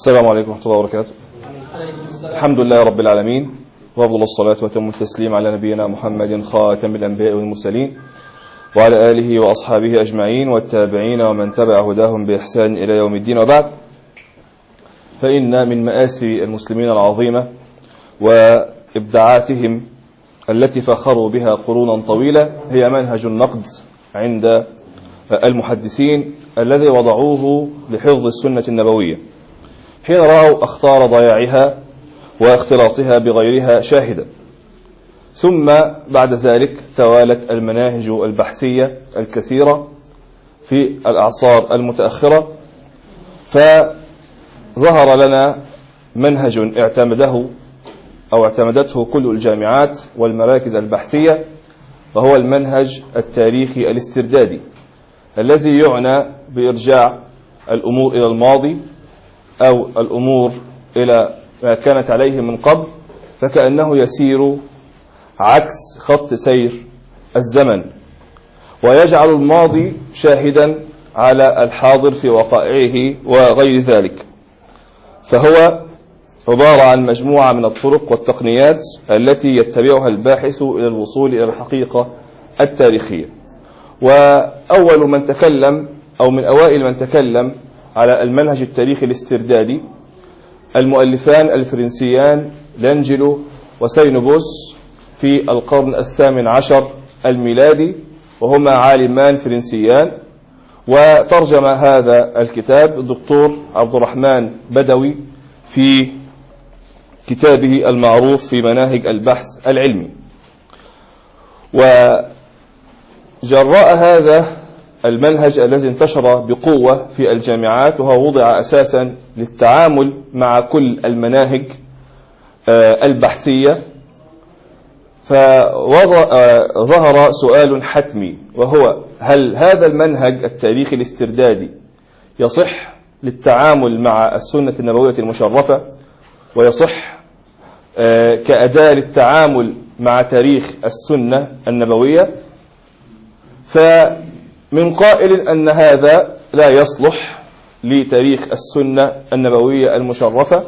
السلام عليكم ورحمة الله وبركاته. الحمد لله رب العالمين، وأفضل الصلاة وأتم التسليم على نبينا محمد خاتم الأنبياء والمرسلين وعلى آله وأصحابه أجمعين والتابعين ومن تبع هداهم بإحسان إلى يوم الدين. وبعد، فإن من مآسي المسلمين العظيمة وإبداعاتهم التي فخروا بها قرونا طويلة هي منهج النقد عند المحدثين الذي وضعوه لحفظ السنة النبوية، حين رأوا أخطار ضياعها واختلاطها بغيرها شاهدا. ثم بعد ذلك توالت المناهج البحثية الكثيرة في الأعصار المتأخرة، فظهر لنا منهج اعتمدته كل الجامعات والمراكز البحثية، وهو المنهج التاريخي الاستردادي الذي يعنى بإرجاع الأمور إلى الماضي أو الأمور إلى ما كانت عليه من قبل، فكأنه يسير عكس خط سير الزمن، ويجعل الماضي شاهدا على الحاضر في وقائعه وغير ذلك. فهو عبارة عن مجموعة من الطرق والتقنيات التي يتبعها الباحث إلى الوصول إلى الحقيقة التاريخية. وأول من تكلم أو من أوائل من تكلم على المنهج التاريخي الاستردادي المؤلفان الفرنسيان لانجلو وسينوبوس في القرن الثامن عشر الميلادي، وهما عالمان فرنسيان. وترجم هذا الكتاب الدكتور عبد الرحمن بدوي في كتابه المعروف في مناهج البحث العلمي. وجراء هذا المنهج الذي انتشر بقوة في الجامعات، وهو وضع أساسا للتعامل مع كل المناهج البحثية، فظهر سؤال حتمي، وهو: هل هذا المنهج التاريخي الاستردادي يصح للتعامل مع السنة النبوية المشرفة، ويصح كأداة للتعامل مع تاريخ السنة النبوية؟ فمن قائل أن هذا لا يصلح لتاريخ السنة النبوية المشرفة،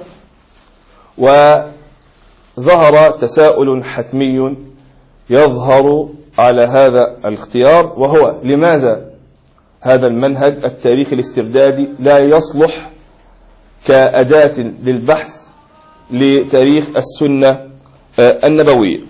وظهر تساؤل حتمي يظهر على هذا الاختيار، وهو: لماذا هذا المنهج التاريخي الاستردادي لا يصلح كأداة للبحث لتاريخ السنة النبوية؟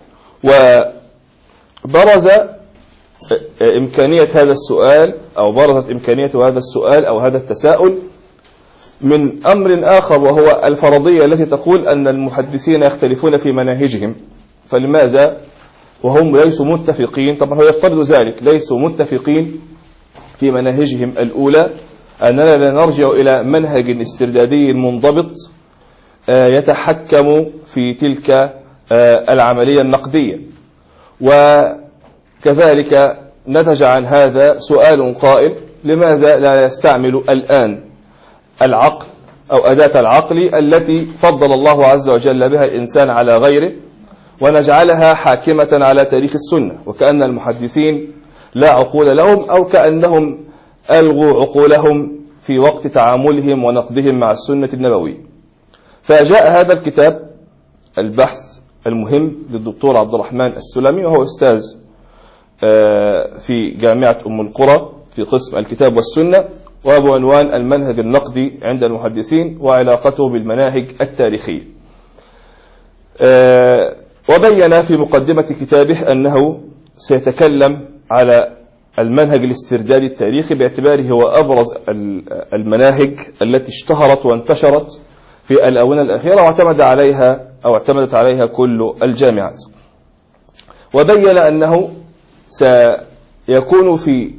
وبرز إمكانية هذا السؤال، أو برزت إمكانية هذا السؤال أو هذا التساؤل من أمر آخر، وهو الفرضية التي تقول أن المحدثين يختلفون في مناهجهم، فلماذا وهم ليسوا متفقين؟ طبعا هو يفترض ذلك، ليسوا متفقين في مناهجهم الأولى، أننا لا نرجع إلى منهج استردادي منضبط يتحكم في تلك العملية النقدية. وكذلك نتج عن هذا سؤال قائم: لماذا لا يستعمل الآن العقل أو أداة العقل التي فضل الله عز وجل بها الإنسان على غيره، ونجعلها حاكمة على تاريخ السنة، وكأن المحدثين لا عقول لهم، أو كأنهم ألغوا عقولهم في وقت تعاملهم ونقدهم مع السنة النبوية. فجاء هذا الكتاب البحث المهم للدكتور عبد الرحمن السلمي، وهو أستاذ في جامعة أم القرى في قسم الكتاب والسنة، وبعنوان المنهج النقدي عند المحدثين وعلاقته بالمناهج التاريخية. وبين في مقدمة كتابه أنه سيتكلم على المنهج الاستردادي التاريخي باعتباره هو أبرز المناهج التي اشتهرت وانتشرت في الآونة الأخيرة، واعتمدت عليها كل الجامعات. وبين أنه سيكون في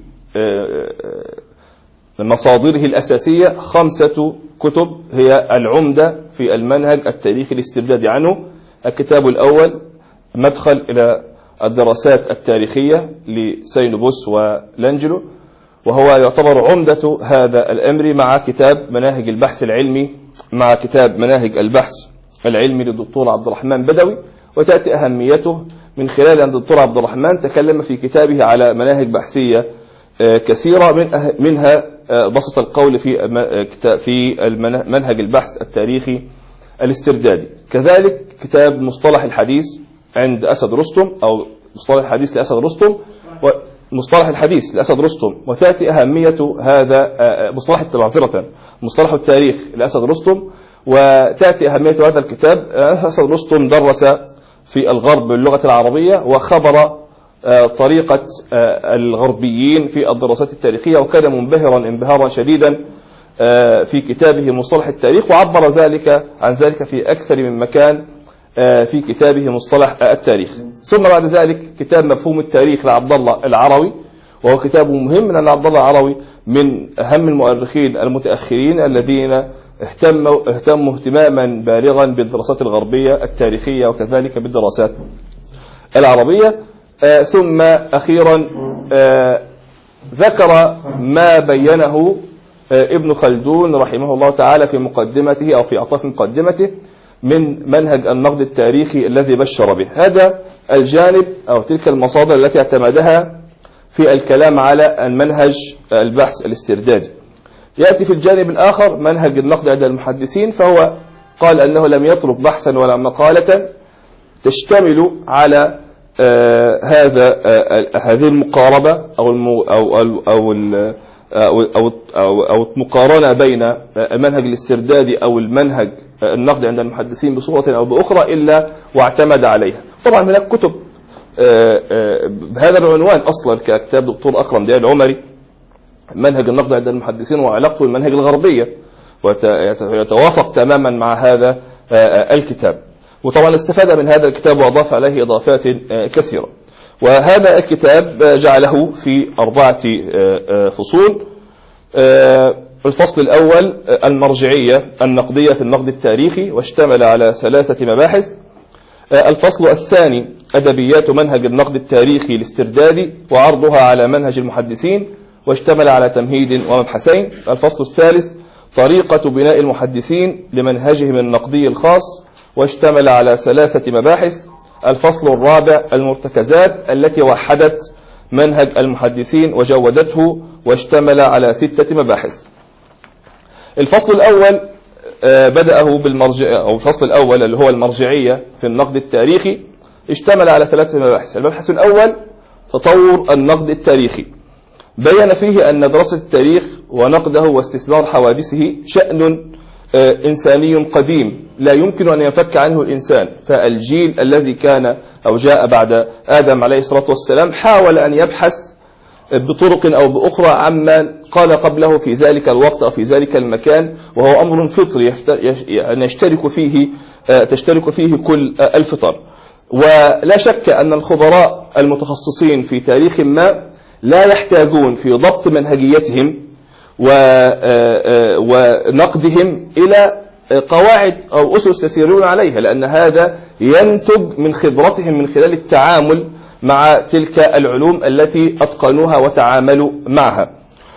مصادره الأساسية 5 كتب هي العمدة في المنهج التاريخي الاستردادي عنه. الكتاب الأول مدخل إلى الدراسات التاريخية لسينوبوس ولانجلو، وهو يعتبر عمدة هذا الأمر، مع كتاب مناهج البحث العلمي، مع كتاب مناهج البحث العلمي للدكتور عبد الرحمن بدوي. وتأتي أهميته من خلال أن الدكتور عبد الرحمن تكلم في كتابه على مناهج بحثية كثيرة، منها بسط القول في منهج البحث التاريخي الاستردادي. كذلك كتاب مصطلح الحديث عند أسد رستم، أو مصطلح الحديث لأسد رستم، مصطلح الحديث لأسد رستم. وتأتي أهمية هذا مصطلح التاريخ لأسد رستم، وتأتي أهمية هذا الكتاب. أسد رستم درس في الغرب باللغة العربية، وخبر طريقة الغربيين في الدراسات التاريخية، وكان منبهرا انبهارا شديدا في كتابه مصطلح التاريخ، وعبر عن ذلك في أكثر من مكان في كتابه مصطلح التاريخ. ثم بعد ذلك كتاب مفهوم التاريخ لعبد الله العروي، وهو كتاب مهم، لأن عبد الله العروي من أهم المؤرخين المتأخرين الذين اهتموا اهتماما بالغا بالدراسات الغربية التاريخية وكذلك بالدراسات العربية. ثم أخيرا ذكر ما بينه ابن خلدون رحمه الله تعالى في مقدمته أو في أطراف مقدمته من منهج النقد التاريخي الذي بشر به. هذا الجانب أو تلك المصادر التي اعتمدها في الكلام على المنهج البحث الاستردادي. يأتي في الجانب الآخر منهج النقد عند المحدثين، فهو قال أنه لم يترك بحثا ولا مقالة تشتمل على هذه المقاربة أو المقارنة بين المنهج الاستردادي أو المنهج النقد عند المحدثين بصورة أو بأخرى إلا واعتمد عليها. طبعا هناك كتب بهذا العنوان أصلا ككتاب دكتور أكرم ديال العمري منهج النقد عند المحدثين وعلاقته بالمنهج الغربية، ويتوافق تماما مع هذا الكتاب. وطبعا استفاد من هذا الكتاب وأضاف عليه إضافات كثيرة. وهذا الكتاب جعله في 4 فصول. الفصل الأول المرجعية النقدية في النقد التاريخي، واشتمل على 3 مباحث. الفصل الثاني أدبيات منهج النقد التاريخي الاستردادي وعرضها على منهج المحدثين، واشتمل على تمهيد ومبحثين. الفصل الثالث طريقة بناء المحدثين لمنهجهم النقدي الخاص، واشتمل على 3 مباحث. الفصل الرابع المرتكزات التي وحدت منهج المحدثين وجودته، واشتمل على 6 مباحث. الفصل الأول بدأه بالمرجع، أو الفصل الأول اللي هو المرجعية في النقد التاريخي، اشتمل على 3 مباحث. المبحث الأول تطور النقد التاريخي، بيّن فيه أن دراسة التاريخ ونقده واستثمار حوادثه شأن إنساني قديم لا يمكن أن ينفك عنه الإنسان. فالجيل الذي كان أو جاء بعد آدم عليه الصلاة والسلام حاول أن يبحث بطرق أو بأخرى عما قال قبله في ذلك الوقت أو في ذلك المكان، وهو أمر فطري أن تشترك فيه كل الفطر. ولا شك أن الخبراء المتخصصين في تاريخ ما لا يحتاجون في ضبط منهجيتهم ونقدهم إلى قواعد أو أسس يسيرون عليها، لأن هذا ينتج من خبرتهم من خلال التعامل مع تلك العلوم التي أتقنوها وتعاملوا معها.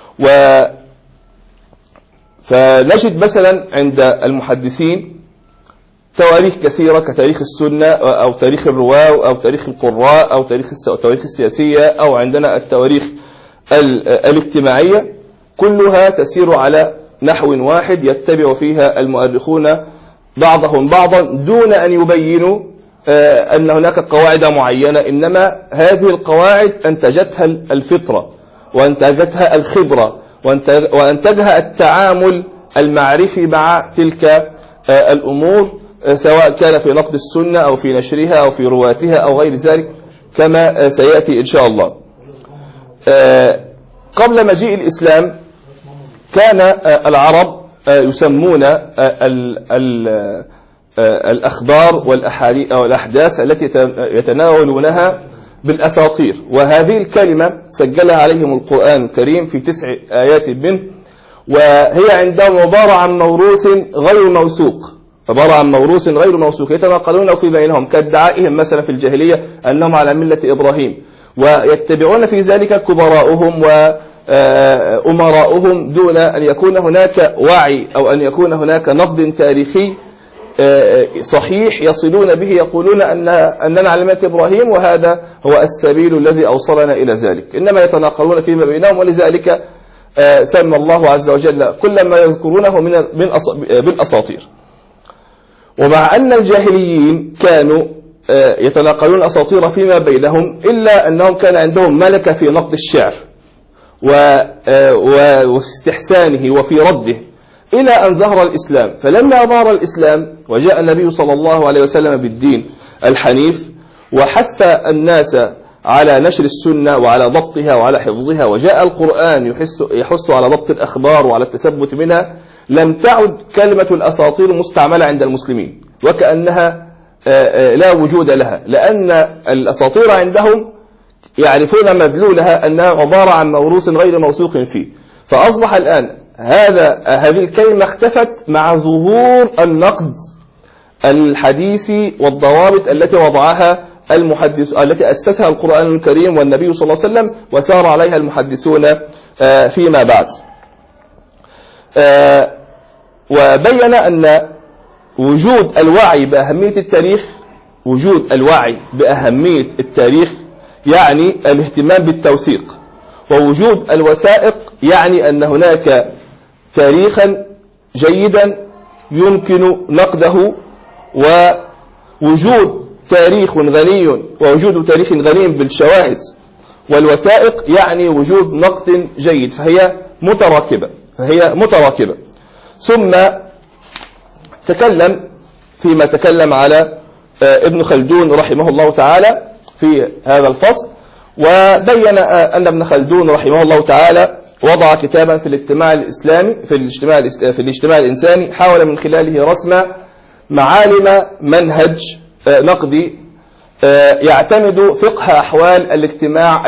فنجد مثلا عند المحدثين تواريخ كثيرة كتاريخ السنة أو تاريخ الرواة أو تاريخ القراء أو تاريخ السياسية، أو عندنا التواريخ الاجتماعية، كلها تسير على نحو واحد يتبع فيها المؤرخون بعضهم بعضا دون أن يبينوا أن هناك قواعد معينة، إنما هذه القواعد أنتجتها الفطرة وأنتجتها الخبرة وأنتجها التعامل المعرفي مع تلك الأمور، سواء كان في نقد السنة أو في نشرها أو في رواتها أو غير ذلك كما سيأتي إن شاء الله. قبل مجيء الإسلام كان العرب يسمون الأخبار والأحداث التي يتناولونها بالأساطير، وهذه الكلمة سجلها عليهم القرآن الكريم في 9 آيات منه، وهي عندهم عبارة عن موروث غير موثوق، يتناقلون في بينهم كادعائهم مثلا في الجاهلية أنهم على ملة إبراهيم، ويتبعون في ذلك كبراؤهم وأمراؤهم دون أن يكون هناك وعي أو أن يكون هناك نقد تاريخي صحيح يصلون به، يقولون أننا على ملة إبراهيم وهذا هو السبيل الذي أوصلنا إلى ذلك، إنما يتناقلون فيما بينهم. ولذلك سمى الله عز وجل كل ما يذكرونه بالأساطير. ومع أن الجاهليين كانوا يتناقلون الأساطير فيما بينهم، إلا أنهم كان عندهم ملكة في نقد الشعر واستحسانه وفي رده، إلى أن ظهر الإسلام. فلما ظهر الإسلام وجاء النبي صلى الله عليه وسلم بالدين الحنيف وحث الناس على نشر السنة وعلى ضبطها وعلى حفظها، وجاء القرآن يحث على ضبط الأخبار وعلى التثبت منها، لم تعد كلمة الأساطير مستعملة عند المسلمين، وكأنها لا وجود لها، لأن الأساطير عندهم يعرفون مدلولها أنها عبارة عن موروث غير موثوق فيه. فأصبح الآن هذه الكلمة اختفت مع ظهور النقد الحديثي والضوابط التي وضعها التي أسسها القرآن الكريم والنبي صلى الله عليه وسلم، وسار عليها المحدثون فيما بعد. وبين أن وجود الوعي بأهمية التاريخ يعني الاهتمام بالتوثيق، ووجود الوثائق يعني أن هناك تاريخا جيدا يمكن نقده، ووجود تاريخ غني بالشواهد والوثائق يعني وجود نقد جيد، فهي متراكبة. ثم فيما تكلم على ابن خلدون رحمه الله تعالى في هذا الفصل، وبين أن ابن خلدون رحمه الله تعالى وضع كتابا في الاجتماع الإنساني، حاول من خلاله رسم معالم منهج نقدي يعتمد فقه أحوال الاجتماع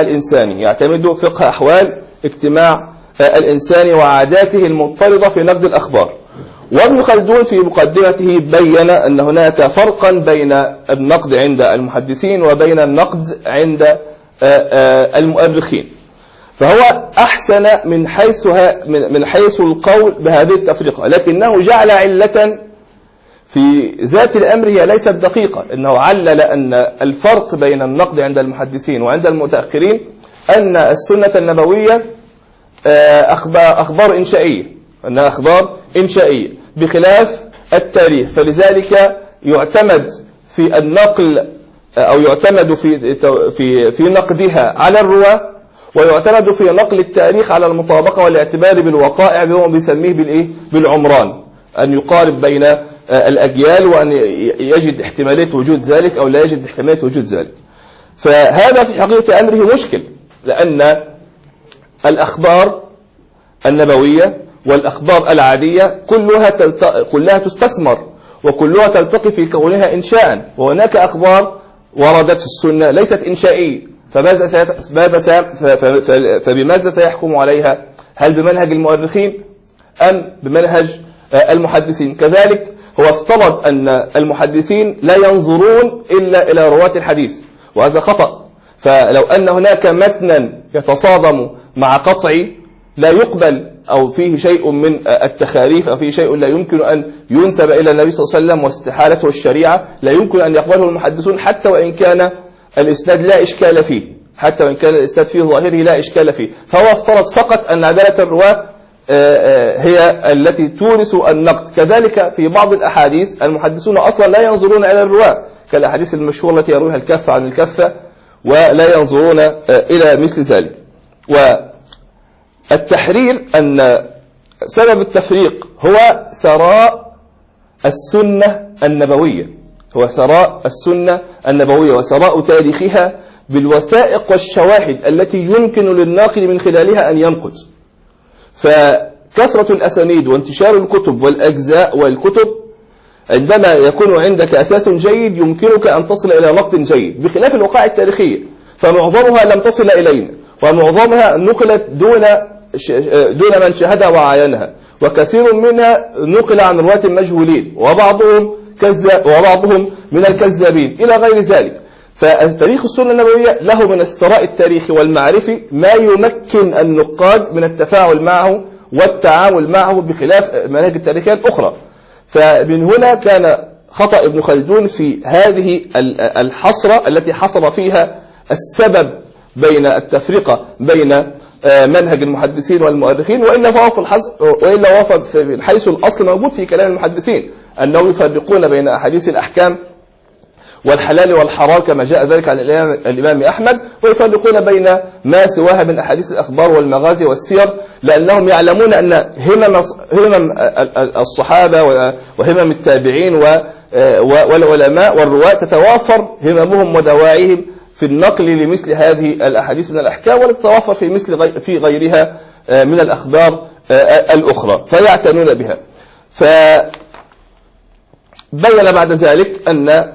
الإنساني وعاداته المضطردة في نقد الأخبار. وابن خلدون في مقدمته بين أن هناك فرقا بين النقد عند المحدثين وبين النقد عند المؤرخين، فهو أحسن من حيث القول بهذه التفرقة، لكنه جعل علة في ذات الأمر هي ليست دقيقة، إنه علل أن الفرق بين النقد عند المحدثين وعند المتأخرين أن السنة النبوية أخبار إنشائية بخلاف التاريخ، فلذلك يعتمد في النقل أو يعتمد في نقدها على الرواة، ويعتمد في نقل التاريخ على المطابقة والاعتبار بالوقائع بما بيسميه بالعمران، أن يقارب بين الأجيال وأن يجد احتمالية وجود ذلك أو لا يجد احتمالية وجود ذلك. فهذا في حقيقة أمره مشكل، لأن الأخبار النبوية والأخبار العادية كلها تستثمر وكلها تلتقي في كونها إنشاء، وهناك أخبار وردت في السنة ليست إنشائية، فبماذا سيحكم عليها؟ هل بمنهج المؤرخين أم بمنهج المحدثين؟ كذلك هو افترض أن المحدثين لا ينظرون إلا إلى رواة الحديث، وهذا خطأ. فلو أن هناك متنا يتصادم مع قطعي لا يقبل أو فيه شيء من التخاريف أو فيه شيء لا يمكن أن ينسب إلى النبي صلى الله عليه وسلم واستحالته الشريعة، لا يمكن أن يقبله المحدثون حتى وإن كان الإسناد لا إشكال فيه، في ظاهره لا إشكال فيه. فهو افترض فقط أن عدالة الرواة هي التي تورث النقد. كذلك في بعض الأحاديث المحدثون أصلا لا ينظرون إلى الرواة، كالأحاديث المشهورة التي يرويها الكفة عن الكفة، ولا ينظرون إلى مثل ذلك. والتحرير أن سبب التفريق هو ثراء السنة النبوية وثراء تاريخها بالوثائق والشواهد التي يمكن للناقد من خلالها أن ينقد. فكثرة الأسانيد وانتشار الكتب والأجزاء والكتب عندما يكون عندك أساس جيد يمكنك أن تصل إلى نقد جيد، بخلاف الوقائع التاريخية فمعظمها لم تصل إلينا، ومعظمها نقلت دون من شهدها وعاينها، وكثير منها نقل عن رواة مجهولين، وبعضهم من الكذابين إلى غير ذلك. فتاريخ السنة النبوية له من الثراء التاريخي والمعرفي ما يمكن النقاد من التفاعل معه والتعامل معه بخلاف مناهج التاريخية الأخرى. فمن هنا كان خطأ ابن خلدون في هذه الحصرة التي حصر فيها السبب بين التفرقة بين منهج المحدثين والمؤرخين، وإلا فهو في حيث الأصل موجود في كلام المحدثين أنهم يفرقون بين أحاديث الأحكام والحلال والحرام كما جاء ذلك عن الإمام أحمد، ويفرقون بين ما سواها من أحاديث الأخبار والمغازي والسير، لأنهم يعلمون أن همم الصحابة وهمم التابعين والعلماء والرواة تتوافر هممهم ودواعيهم في النقل لمثل هذه الأحاديث من الأحكام، وتتوافر في غيرها من الأخبار الأخرى فيعتنون بها. فبين بعد ذلك أن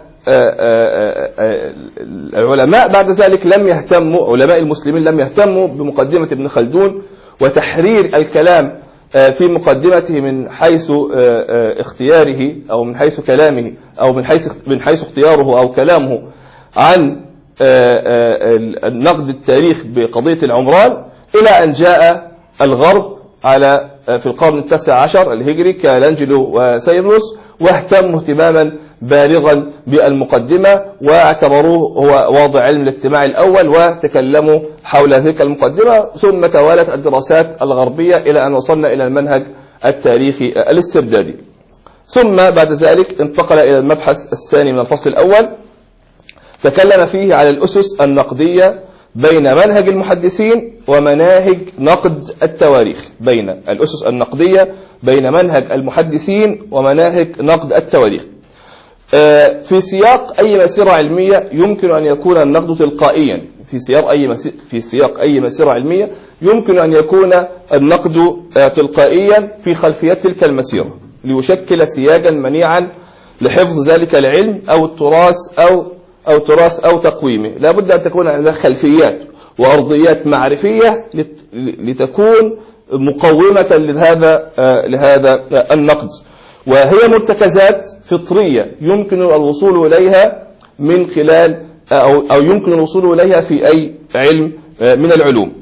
العلماء بعد ذلك لم يهتموا، علماء المسلمين لم يهتموا بمقدمة ابن خلدون وتحرير الكلام في مقدمته من حيث اختياره أو من حيث كلامه أو من حيث اختياره أو كلامه عن النقد التاريخ بقضية العمران، إلى أن جاء الغرب في القرن التاسع عشر الهجري كالانجلو وسيرلوس، واهتموا اهتماما بالغا بالمقدمة واعتبروه هو واضع علم الاجتماع الأول، وتكلموا حول تلك المقدمة، ثم توالت الدراسات الغربية إلى أن وصلنا إلى المنهج التاريخي الاستردادي. ثم بعد ذلك انتقل إلى المبحث الثاني من الفصل الأول، تكلم فيه على الأسس النقدية بين منهج المحدثين ومناهج نقد التواريخ، بين الأسس النقدية بين منهج المحدثين ومناهج نقد التواريخ. في سياق أي مسيرة علمية يمكن أن يكون النقد تلقائيا، في سياق أي مسيرة علمية يمكن أن يكون النقد تلقائيا في خلفيات تلك المسيرة، ليشكل سياجا منيعا لحفظ ذلك العلم أو التراث أو تقويمه. لا بد أن تكون عندها خلفيات وأرضيات معرفية لتكون مقومة لهذا النقد، وهي مرتكزات فطرية يمكن الوصول إليها من خلال أو يمكن الوصول إليها في أي علم من العلوم.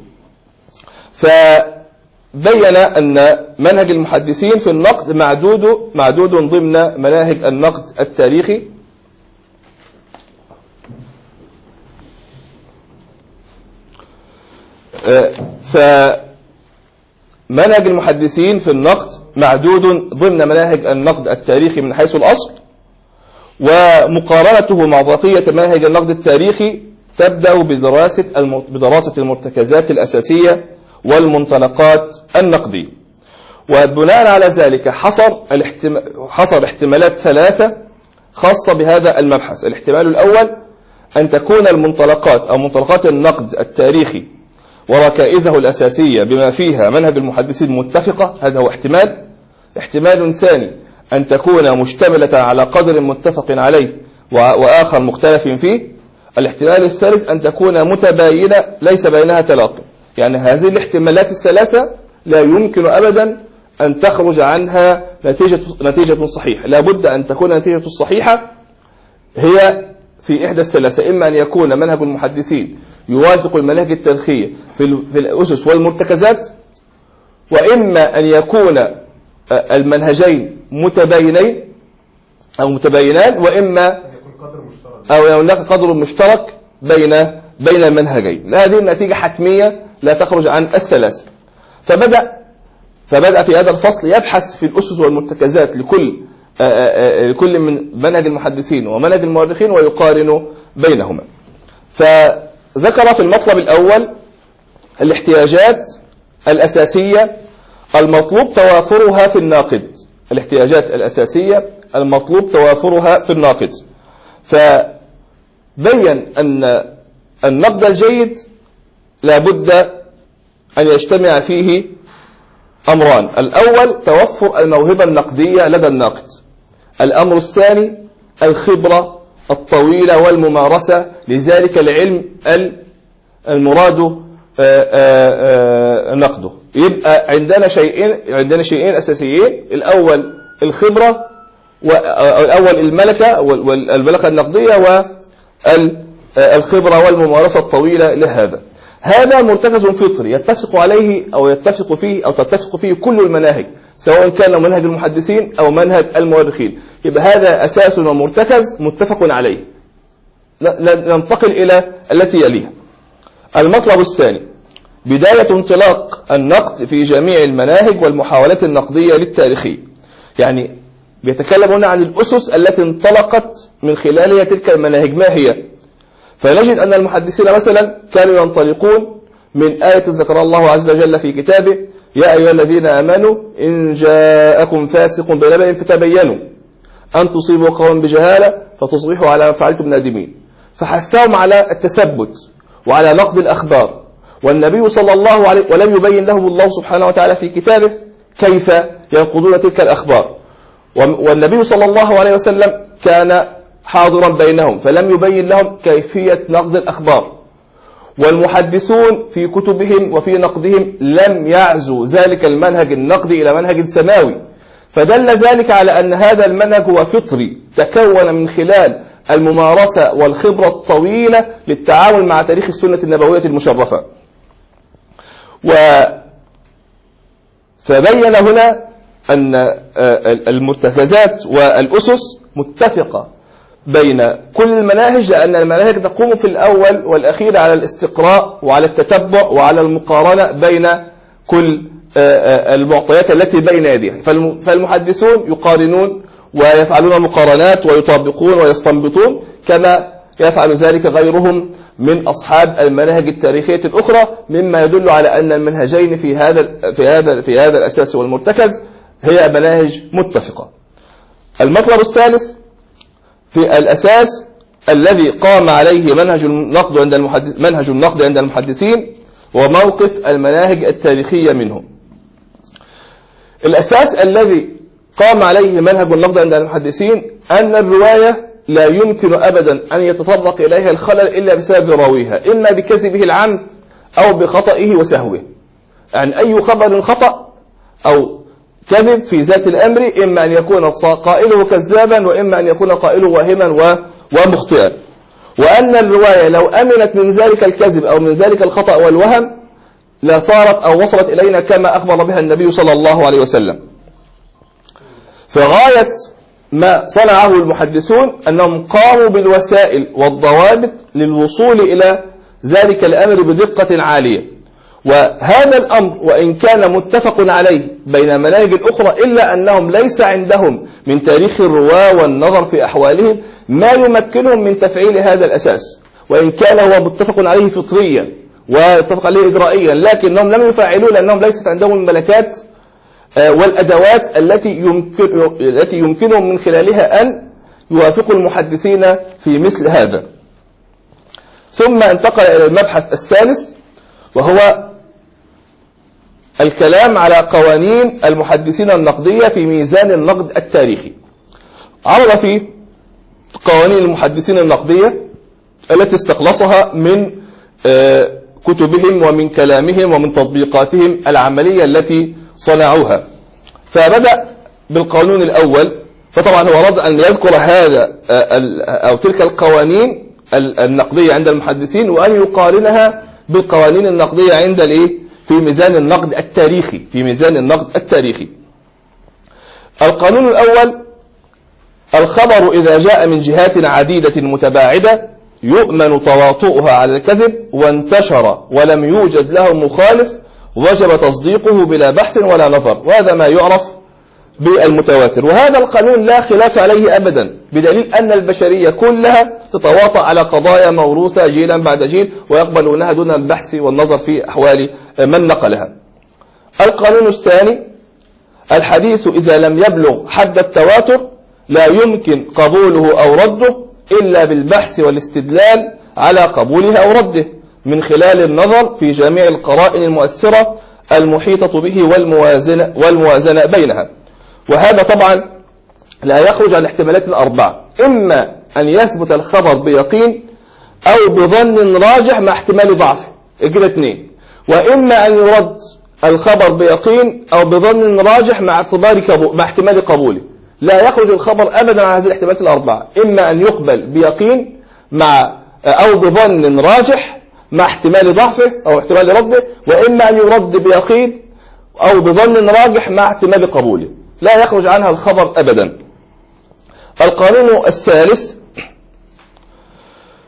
فبين أن منهج المحدثين في النقد معدود ضمن مناهج النقد التاريخي، فمنهج المحدثين في النقد معدود ضمن مناهج النقد التاريخي من حيث الأصل، ومقارنته مع بقية مناهج النقد التاريخي تبدأ بدراسة المرتكزات الأساسية والمنطلقات النقدية. وبناء على ذلك حصر احتمالات ثلاثة خاصة بهذا المبحث. الاحتمال الأول أن تكون المنطلقات أو منطلقات النقد التاريخي وركائزه الأساسية بما فيها منهج المحدثين متفقة، هذا هو احتمال. احتمال ثاني أن تكون مشتملة على قدر متفق عليه وآخر مختلف فيه. الاحتمال الثالث أن تكون متباينة ليس بينها تلاقي، يعني هذه الاحتمالات الثلاثة لا يمكن أبدا أن تخرج عنها نتيجة صحيحة. لا بد أن تكون النتيجة الصحيحة هي في إحدى الثلاثة، إما أن يكون منهج المحدثين يوافق المناهج التاريخية في الأسس والمرتكزات، وإما أن يكون المنهجين متباينين أو متباينان، وإما أو هناك قدر مشترك بين المنهجين. هذه النتيجة حتمية لا تخرج عن الثلاثة. فبدأ في هذا الفصل يبحث في الأسس والمرتكزات لكل من منهج المحدثين ومنهج المؤرخين ويقارن بينهما. فذكر في المطلب الأول الاحتياجات الأساسية المطلوب توافرها في الناقد. الاحتياجات الأساسية المطلوب توافرها في الناقد. فبين أن النقد الجيد لابد أن يجتمع فيه أمران: الأول توفر الموهبة النقدية لدى الناقد، الأمر الثاني الخبرة الطويلة والممارسة لذلك العلم المراد نقده. يبقى عندنا شيئين أساسيين: الأول الخبرة، والأول الملكة النقدية، والخبرة والممارسة الطويلة لهذا. هذا مرتكز فطري يتفق عليه أو تتفق فيه كل المناهج، سواء كان منهج المحدثين أو منهج المؤرخين. يبقى هذا أساس ومرتكز متفق عليه. ننتقل إلى التي يليها. المطلب الثاني بداية انطلاق النقد في جميع المناهج والمحاولات النقدية للتاريخية. يعني بيتكلم هنا عن الأسس التي انطلقت من خلالها تلك المناهج. ما هي؟ فنجد أن المحدثين مثلا كانوا ينطلقون من آية ذكر الله عز وجل في كتابه: يا أيها الذين آمنوا إن جاءكم فاسق بنبأ فتبينوا أن تصيبوا قوما بجهالة فتصبحوا على ما فعلتم نادمين. فحثهم على التثبت وعلى نقد الأخبار، والنبي صلى الله عليه ولم يبين لهم الله سبحانه وتعالى في كتابه كيف ينقضون تلك الأخبار، والنبي صلى الله عليه وسلم كان حاضرا بينهم فلم يبين لهم كيفية نقد الأخبار. والمحدثون في كتبهم وفي نقدهم لم يعزوا ذلك المنهج النقدي إلى منهج سماوي، فدل ذلك على أن هذا المنهج هو فطري تكون من خلال الممارسة والخبرة الطويلة للتعامل مع تاريخ السنة النبوية المشرفة. فبين هنا أن المرتكزات والأسس متفقة بين كل المناهج، لأن المناهج تقوم في الأول والأخير على الاستقراء وعلى التتبع وعلى المقارنة بين كل المعطيات التي بين يديها. فالمحدثون يقارنون ويفعلون مقارنات ويطابقون ويستنبطون كما يفعل ذلك غيرهم من أصحاب المناهج التاريخية الأخرى، مما يدل على أن المنهجين في هذا الأساس والمرتكز هي مناهج متفقة. المطلب الثالث في الأساس الذي قام عليه منهج النقد عند المحدثين وموقف المناهج التاريخية منهم. الأساس الذي قام عليه منهج النقد عند المحدثين أن الرواية لا يمكن أبدا أن يتطرق إليها الخلل إلا بسبب راويها، إما بكذبه العمد أو بخطئه وسهوه. يعني أي خبر خطأ أو كذب في ذات الأمر إما أن يكون قائله كذابا وإما أن يكون قائله واهما ومخطئا، وأن الرواية لو أمنت من ذلك الكذب أو من ذلك الخطأ والوهم لصارت أو وصلت إلينا كما أخبر بها النبي صلى الله عليه وسلم. فغاية ما صنعه المحدثون أنهم قاموا بالوسائل والضوابط للوصول إلى ذلك الأمر بدقة عالية. وهذا الأمر وإن كان متفق عليه بين المناهج الأخرى إلا أنهم ليس عندهم من تاريخ الرواة والنظر في أحوالهم ما يمكنهم من تفعيل هذا الأساس، وإن كان هو متفق عليه فطريا واتفق عليه إجرائيا، لكنهم لم يفعلوا لأنهم ليست عندهم الملكات والأدوات التي يمكنهم من خلالها أن يوافقوا المحدثين في مثل هذا. ثم انتقل إلى المبحث الثالث وهو الكلام على قوانين المحدثين النقدية في ميزان النقد التاريخي. عرض فيه قوانين المحدثين النقدية التي استخلصها من كتبهم ومن كلامهم ومن تطبيقاتهم العملية التي صنعوها. فبدأ بالقانون الأول، فطبعا هو أراد أن يذكر هذا أو تلك القوانين النقدية عند المحدثين وأن يقارنها بالقوانين النقدية عند في ميزان النقد التاريخي. في ميزان النقد التاريخي القانون الأول: الخبر إذا جاء من جهات عديدة متباعدة يؤمن تواطؤها على الكذب وانتشر ولم يوجد له مخالف وجب تصديقه بلا بحث ولا نظر، وهذا ما يعرف بالمتواتر. وهذا القانون لا خلاف عليه أبدا، بدليل أن البشرية كلها تتواطأ على قضايا موروثة جيلا بعد جيل ويقبلونها دون البحث والنظر في أحوال من نقلها. القانون الثاني: الحديث إذا لم يبلغ حد التواتر لا يمكن قبوله أو رده إلا بالبحث والاستدلال على قبوله أو رده من خلال النظر في جميع القرائن المؤثرة المحيطة به والموازنة بينها. وهذا طبعا لا يخرج عن الاحتمالات الأربعة: إما أن يثبت الخبر بيقين أو بظن راجح مع احتمال ضعفه، كده اثنين، وإما أن يرد الخبر بيقين أو بظن راجح مع احتمال قبوله. لا يخرج الخبر أبدا عن هذه الاحتمالات الأربعة: إما أن يقبل بيقين أو بظن راجح مع احتمال ضعفه أو احتمال رده، وإما أن يرد بيقين أو بظن راجح مع احتمال قبوله. لا يخرج عنها الخبر أبدا. القانون الثالث: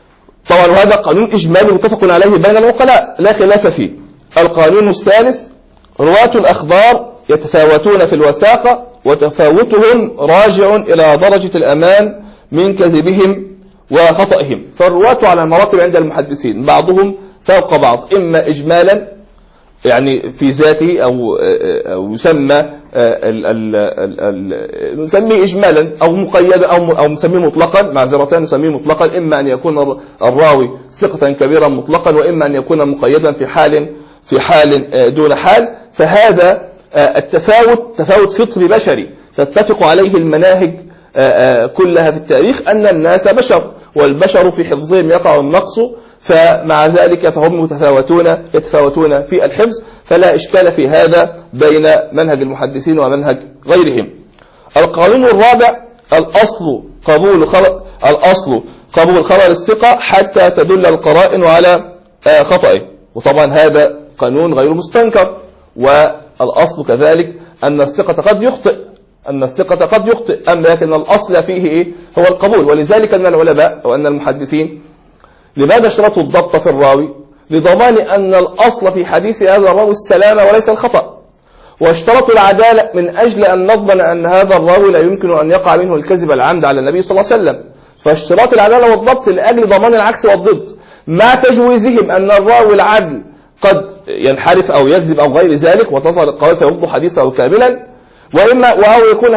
طبعا وهذا قانون إجمالي متفق عليه بين العقلاء لا خلاف فيه. القانون الثالث: رواة الأخبار يتفاوتون في الوثاقة، وتفاوتهم راجع إلى درجة الأمان من كذبهم وخطئهم. فالرواة على مراتب عند المحدثين، بعضهم فوق بعض، إما إجمالا يعني في ذاته أو يسمى نسميه إجمالا أو مقيدا أو نسميه مطلقا، معذرة نسميه مطلقا، إما أن يكون الراوي ثقة كبيرا مطلقا، وإما أن يكون مقيدا في حال دون حال. فهذا التفاوت تفاوت فطري بشري تتفق عليه المناهج كلها في التاريخ، أن الناس بشر، والبشر في حفظهم يقع النقص، فمع ذلك فهم يتفاوتون في الحفظ، فلا إشكال في هذا بين منهج المحدثين ومنهج غيرهم. القانون الرابع: الأصل قبول خبر الثقة حتى تدل القرائن على خطئه. وطبعا هذا قانون غير مستنكر، والأصل كذلك أن الثقة قد يخطئ، أما لكن الأصل فيه هو القبول. ولذلك أن العلماء وأن المحدثين لماذا اشترطوا الضبط في الراوي؟ لضمان أن الأصل في حديث هذا الراوي السلامة وليس الخطأ، واشترطوا العدالة من أجل أن نضمن أن هذا الراوي لا يمكن أن يقع منه الكذب العمد على النبي صلى الله عليه وسلم. فاشتراط العدالة والضبط لأجل ضمان العكس والضد، مع تجويزهم أن الراوي العدل قد ينحرف أو يكذب أو غير ذلك، وتظهر القوائم فيضبط حديثه كاملا، وأو يكون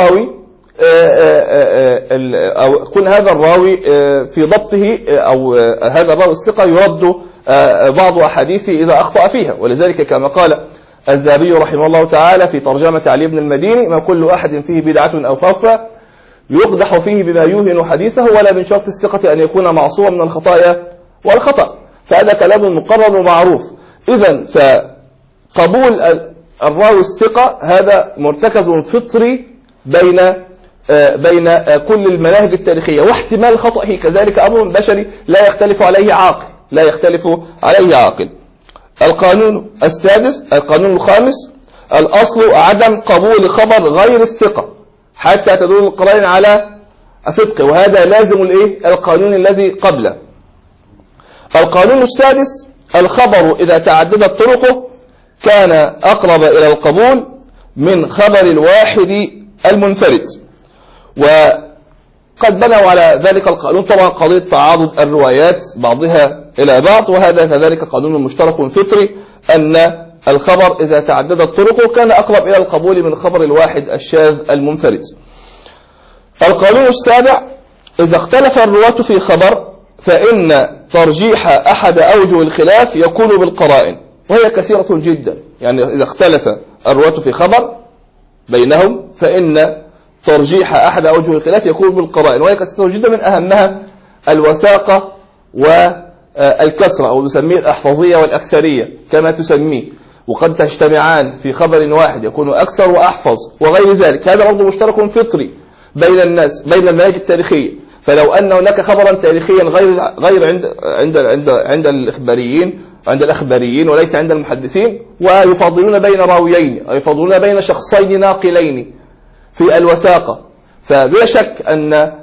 هذا الراوي في ضبطه، أو هذا الراوي الثقة يرد بعض أحاديثه إذا أخطأ فيها. ولذلك كما قال الذهبي رحمه الله تعالى في ترجمة علي بن المديني: ما كل أحد فيه بدعة أو خوفة يقدح فيه بما يوهن حديثه، ولا من شرط الثقة أن يكون معصوما من الخطايا والخطأ. فهذا كلام مقرر ومعروف. إذن فقبول الراوي الثقة هذا مرتكز فطري بين كل المناهج التاريخية، واحتمال خطئه كذلك أمر بشري لا يختلف عليه عاقل. القانون السادس: القانون الخامس: الأصل عدم قبول خبر غير الثقة حتى تدل القرائن على صدقه، وهذا لازم القانون الذي قبله. القانون السادس: الخبر إذا تعددت طرقه كان أقرب إلى القبول من خبر الواحد المنفرد. وقد بنوا على ذلك القانون طبعا قضية تعارض الروايات بعضها إلى بعض، وهذا كذلك قانون مشترك فطري، أن الخبر إذا تعددت طرقه كان أقرب إلى القبول من خبر الواحد الشاذ المنفرد. القانون السابع: إذا اختلف الرواة في خبر فإن ترجيح أحد أوجه الخلاف يكون بالقرائن، وهي كثيرة جدا. يعني إذا اختلف الرواة في خبر بينهم فإن ترجيح أحد أوجه الخلاف يكون بالقرائن، وهي كثيرة جدا، من أهمها الوثاقة والكثرة، أو نسميه الأحفظية والأكثرية كما تسميه، وقد تجتمعان في خبر واحد يكون أكثر وأحفظ وغير ذلك. هذا برضه مشترك فطري بين الناس بين المناهج التاريخية. فلو أن هناك خبرا تاريخيا غير عند الأخباريين وليس عند المحدثين، ويفضلون بين راويين أو يفضلون بين شخصين ناقلين في الوثاقة، فبلا شك أن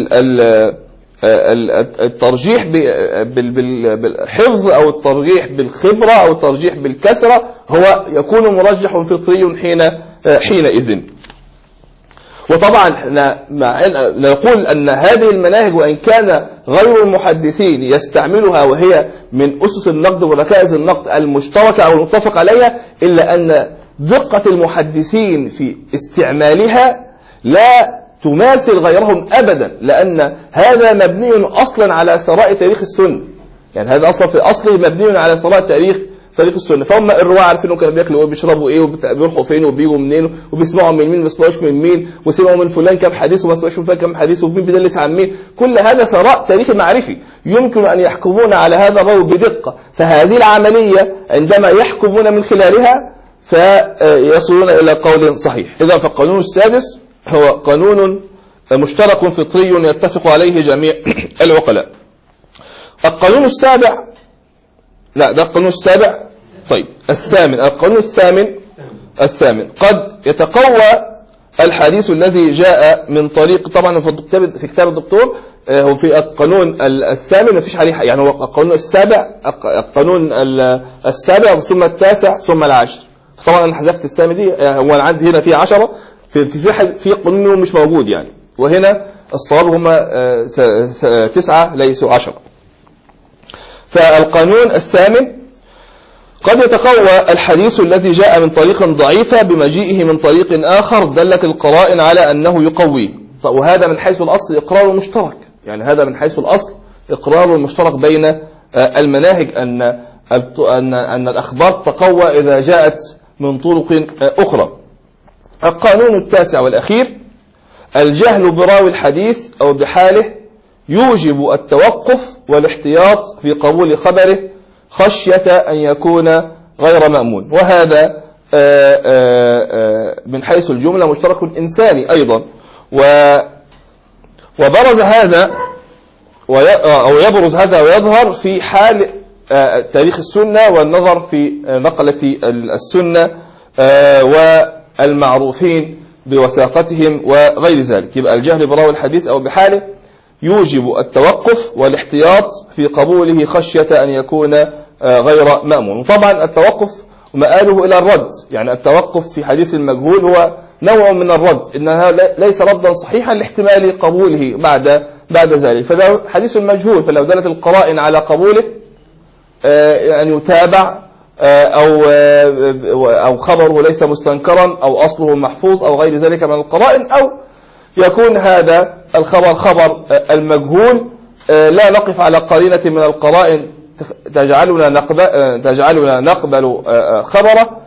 الترجيح بالحفظ أو الترجيح بالخبرة أو الترجيح بالكثرة هو يكون مرجح فطري حينئذ. وطبعا نقول أن هذه المناهج وإن كان غير المحدثين يستعملها وهي من أسس النقد وركائز النقد المشتركة أو المتفق عليها، إلا أن دقة المحدثين في استعمالها لا تماثل غيرهم أبدا، لأن هذا مبني أصلا على ثراء تاريخ السنة. يعني هذا أصلا في أصله مبني على ثراء تاريخ السنة. فهم الرواة عارفين كانوا بياكلوا ايه وبيشربوا ايه وبيروحوا فين وبيجوا منين وبيسمعوا من مين وما بيسمعوش من مين، وسمعوا من فلان كم حديث وما سمعوش من فلان كم حديث، ومين بيدلس عن مين. كل هذا ثراء تاريخي معرفي يمكن أن يحكمون على هذا الراوي بدقة. فهذه العملية عندما يحكمون من خلالها فيصلون إلى قول صحيح. إذا فالقانون السادس هو قانون مشترك فطري يتفق عليه جميع العقلاء. القانون السابع، لا ده القانون السابع، طيب الثامن، القانون الثامن قد يتقوى الحديث الذي جاء من طريق، طبعا في كتاب الدكتور هو في القانون الثامن ما فيش عليه، يعني هو القانون السابع، القانون السابع ثم التاسع ثم العاشر. طبعا انا حذفت الثامن دي، هو انا عندي هنا في 10 في قانون مش موجود يعني، وهنا الصواب هم 9 ليسوا 10. فالقانون الثامن: قد يتقوى الحديث الذي جاء من طريق ضعيفة بمجيئه من طريق آخر دلت القرائن على أنه يقويه. وهذا من حيث الأصل إقرار مشترك، يعني هذا من حيث الأصل إقرار مشترك بين المناهج أن الأخبار تقوى إذا جاءت من طرق أخرى. القانون التاسع والأخير: الجهل براوي الحديث أو بحاله يوجب التوقف والاحتياط في قبول خبره خشية أن يكون غير مأمون. وهذا من حيث الجملة مشترك إنساني أيضا، وبرز هذا أو يبرز هذا ويظهر في حال تاريخ السنة والنظر في نقلة السنة والمعروفين بوثاقتهم وغير ذلك. يبقى الجهل براوي الحديث أو بحاله يوجب التوقف والاحتياط في قبوله خشية أن يكون غير مأمون. وطبعا التوقف مآله إلى الرد، يعني التوقف في حديث المجهول هو نوع من الرد، إنها ليس ردا صحيحا لاحتمال قبوله بعد ذلك. فده حديث المجهول، فلو دلت القرائن على قبوله أن يتابع أو خبره ليس مستنكرا أو أصله محفوظ أو غير ذلك من القرائن، أو يكون هذا الخبر خبر المجهول لا نقف على قرينة من القرائن تجعلنا نقبل خبره،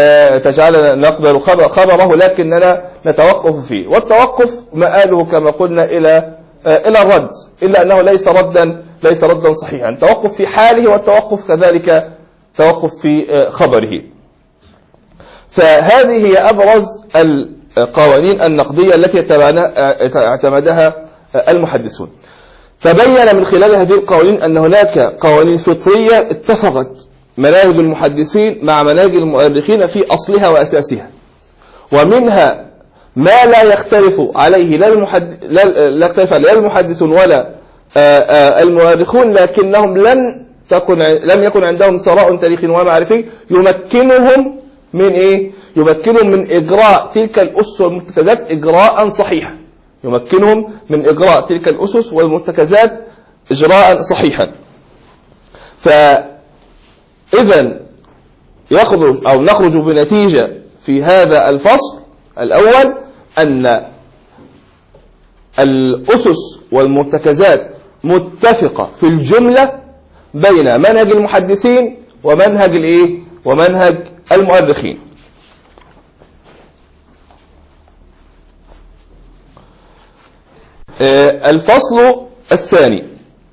خبره لكننا نتوقف فيه. والتوقف مآله كما قلنا إلى الرد، إلا أنه ليس ردا صحيحا. التوقف في حاله والتوقف كذلك توقف في خبره. فهذه هي أبرز القوانين النقدية التي اعتمدها المحدثون. فبين من خلال هذه القوانين أن هناك قوانين فطرية اتفقت مناهج المحدثين مع مناهج المؤرخين في أصلها وأساسها، ومنها ما لا يختلف عليه لا يختلف عليه المحدثون ولا المؤرخون، لكنهم لم يكن عندهم ثراء تاريخي ومعرفي يمكنهم من يمكنهم من إجراء تلك الأسس والمرتكزات إجراء صحيحا، يمكنهم من إجراء تلك الأسس والمرتكزات إجراء صحيحا. فإذا نخرج بنتيجة في هذا الفصل الأول أن الأسس والمرتكزات متفقة في الجملة بين منهج المحدثين ومنهج المؤرخين. الفصل الثاني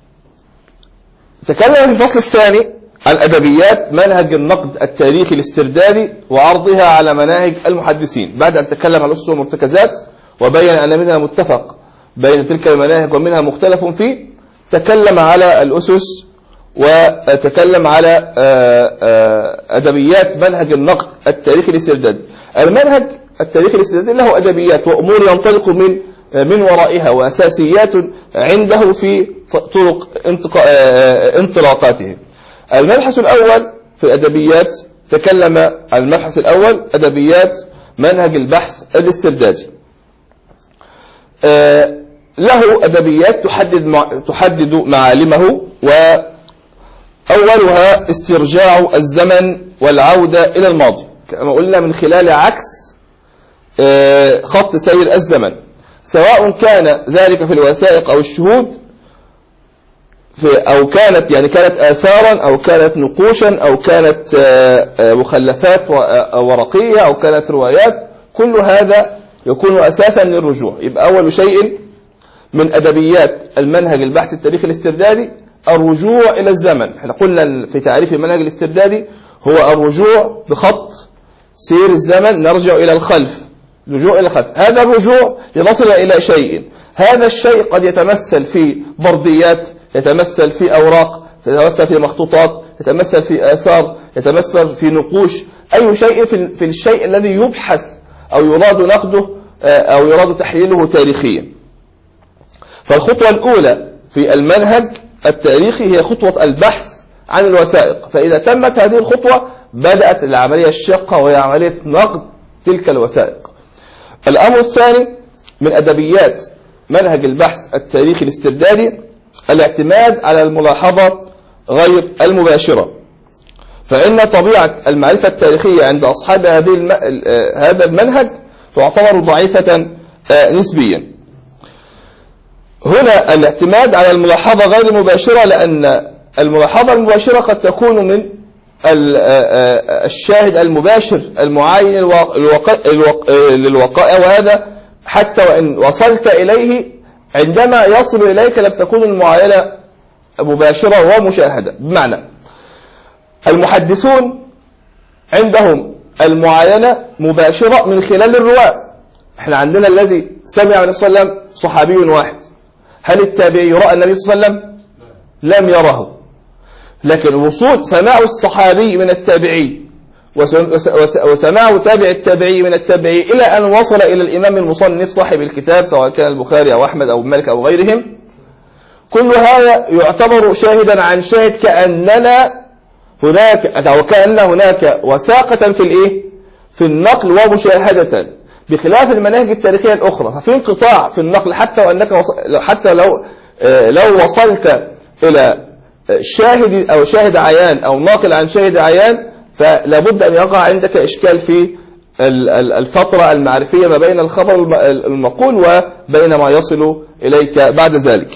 تكلم في الفصل الثاني عن أدبيات منهج النقد التاريخي الاستردادي وعرضها على مناهج المحدثين. بعد أن تكلم عن الأسس والمرتكزات وبين أن منها متفق بين تلك المناهج ومنها مختلف فيه، تكلم على الأسس وتكلم على أدبيات منهج النقد التاريخي الاستردادي. المنهج التاريخي الاستردادي له أدبيات وأمور ينطلق من ورائها وأساسيات عنده في طرق انطلاقاته. المبحث الأول في الأدبيات تكلم عن المبحث الأول أدبيات منهج البحث الاستردادي. له أدبيات تحدد معالمه، وأولها استرجاع الزمن والعودة إلى الماضي، كما قلنا من خلال عكس خط سير الزمن، سواء كان ذلك في الوثائق أو الشهود، أو كانت آثارا أو كانت نقوشا أو كانت مخلفات ورقية أو كانت روايات، كل هذا يكون أساسا للرجوع. يبقى أول شيء من أدبيات المنهج البحث التاريخي الاستردادي الرجوع إلى الزمن. احنا قلنا في تعريف المنهج الاستردادي هو الرجوع بخط سير الزمن، نرجع إلى الخلف، رجوع إلى الخلف. هذا الرجوع لنصل إلى شيء، هذا الشيء قد يتمثل في برديات، يتمثل في أوراق، يتمثل في مخطوطات، يتمثل في آثار، يتمثل في نقوش، أي شيء في الشيء الذي يبحث أو يراد نقده أو يراد تحليله تاريخيا. فالخطوة الأولى في المنهج التاريخي هي خطوة البحث عن الوثائق، فإذا تمت هذه الخطوة بدأت العملية الشاقة وهي عملية نقد تلك الوثائق. الأمر الثاني من أدبيات منهج البحث التاريخي الاستردادي الاعتماد على الملاحظة غير المباشرة، فإن طبيعة المعرفة التاريخية عند أصحاب هذا المنهج تعتبر ضعيفة نسبيا. هنا الاعتماد على الملاحظة غير المباشرة، لأن الملاحظة المباشرة قد تكون من الشاهد المباشر المعاين للوقائع، وهذا حتى وإن وصلت إليه عندما يصل إليك لم تكون المعاينة مباشرة ومشاهدة. بمعنى المحدثون عندهم المعاينة مباشرة من خلال الرواة. احنا عندنا الذي سمع من صلى الله عليه وسلم صحابي واحد، هل التابعي رأى النبي صلى الله عليه وسلم؟ لم يره. لكن وصول سماع الصحابي من التابعي وسماع تابع التابعي من التابعي إلى أن وصل إلى الإمام المصنف صاحب الكتاب سواء كان البخاري أو أحمد أو مالك أو غيرهم، كل هذا يعتبر شاهدا عن شاهد، كأننا هناك أو كأن هناك وثاقة في النقل ومشاهدة، بخلاف المناهج التاريخية الأخرى ففي انقطاع في النقل، حتى لو وصلت إلى شاهد أو شاهد عيان أو ناقل عن شاهد عيان، فلا بد أن يقع عندك إشكال في الفترة المعرفية ما بين الخبر المقول وبين ما يصل إليك بعد ذلك.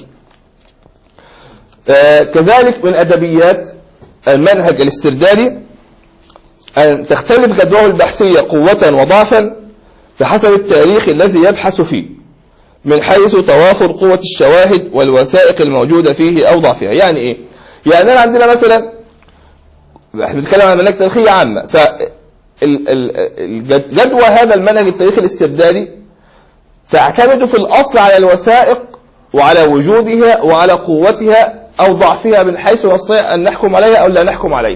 كذلك من أدبيات المنهج الاستردادي أن تختلف جدواه البحثية قوة وضعفا بحسب التاريخ الذي يبحث فيه، من حيث توافر قوة الشواهد والوثائق الموجودة فيه أو ضعفها. يعني إيه؟ يعني أنا عندنا مثلا احنا بنتكلم عن مناهج تاريخية عامة، فالجدوى هذا المنهج التاريخي الاستردادي تعتمد في الأصل على الوثائق وعلى وجودها وعلى قوتها أو ضعفها، من حيث نستطيع أن نحكم عليها أو لا نحكم عليها.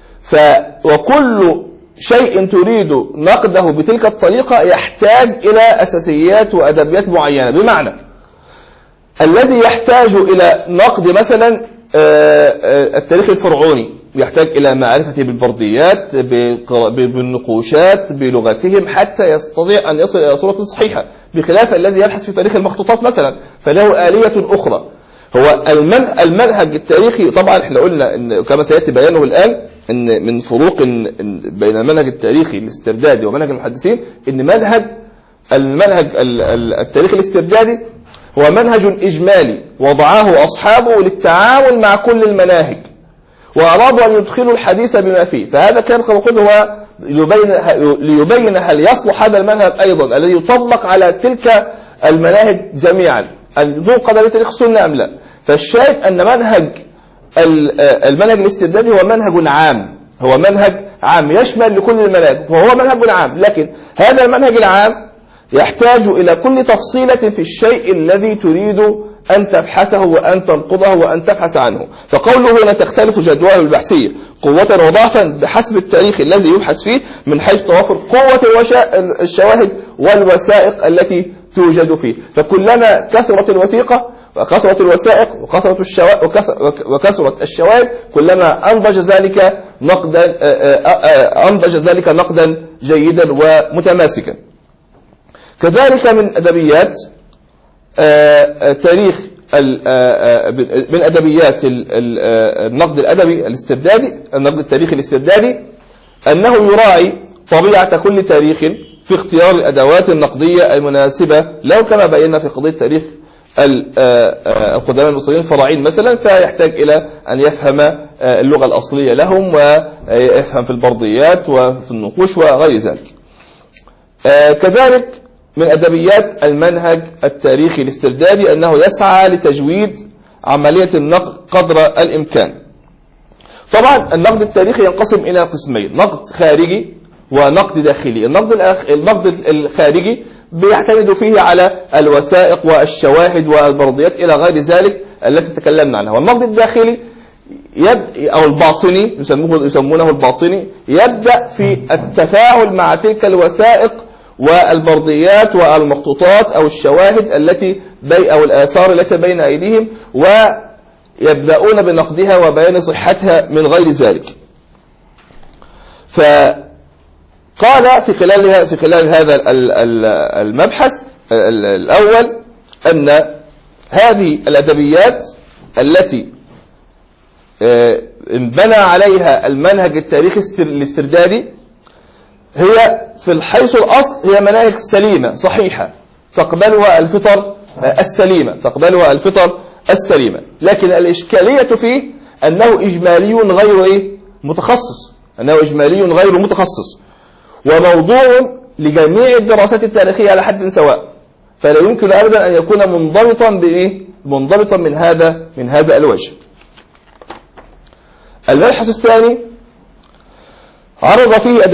وكل شيء تريد نقده بتلك الطريقة يحتاج إلى أساسيات وأدبيات معينة. بمعنى الذي يحتاج إلى نقد مثلا التاريخ الفرعوني يحتاج إلى معرفة بالبرديات بالنقوشات بلغتهم حتى يستطيع أن يصل إلى صورة صحيحة، بخلاف الذي يبحث في تاريخ المخطوطات مثلا فله آلية أخرى. هو المنهج التاريخي طبعا احنا قلنا إن كما سيأتي بيانه الآن إن من فروق بين المنهج التاريخي الاستردادي ومنهج المحدثين إن المنهج التاريخي الاستردادي هو منهج إجمالي وضعه أصحابه للتعامل مع كل المناهج، وأرادوا أن يدخلوا الحديث بما فيه. فهذا كان قد هو ليبين هل يصلح هذا المنهج أيضا الذي يطبق على تلك المناهج جميعا أن ينقض بتاريخ السنة أم لا. فالشاهد أن المنهج الاستردادي هو منهج عام يشمل لكل المناهج، فهو منهج عام، لكن هذا المنهج العام يحتاج إلى كل تفصيلة في الشيء الذي تريد أن تبحثه وأن تنقضه وأن تبحث عنه. فقوله هنا تختلف جدواه البحثية قوة وضعفا بحسب التاريخ الذي يبحث فيه، من حيث توافر قوة الشواهد والوثائق التي توجد فيه. فكلما كثرت الوثيقة وكثرت الوثائق وكثرت الشواهد كلما أنضج ذلك نقدا جيدا ومتماسكا. كذلك من أدبيات تاريخ من أدبيات النقد الأدبي الاستردادي، النقد التاريخي الاستردادي، أنه يراعي طبيعة كل تاريخ في اختيار الأدوات النقدية المناسبة له، كما بينا في قضية تاريخ القدماء المصريين الفراعين مثلا، فيحتاج إلى أن يفهم اللغة الأصلية لهم ويفهم في البرديات وفي النقوش وغير ذلك. كذلك من أدبيات المنهج التاريخي الاستردادي أنه يسعى لتجويد عملية النقد قدر الإمكان. طبعا النقد التاريخي ينقسم إلى قسمين، نقد خارجي ونقد داخلي. النقد الخارجي بيعتمد فيه على الوثائق والشواهد والبرديات إلى غير ذلك التي تكلمنا عنها. والنقد الداخلي أو الباطني يسمونه الباطني، يبدأ في التفاعل مع تلك الوثائق والبرديات والمخطوطات أو الشواهد التي أو الآثار التي بين أيديهم، ويبدأون بنقدها وبيان صحتها من غير ذلك. فقال في خلال هذا المبحث الأول أن هذه الأدبيات التي انبنى عليها المنهج التاريخي الاستردادي هي في حيث الأصل هي مناهج سليمة صحيحة تقبلها الفطر السليمة، لكن الإشكالية فيه أنه إجمالي غير متخصص، وموضوع لجميع الدراسات التاريخية على حد سواء، فلا يمكن أبدا أن يكون منضبطا من هذا الوجه. المبحث الثاني عرض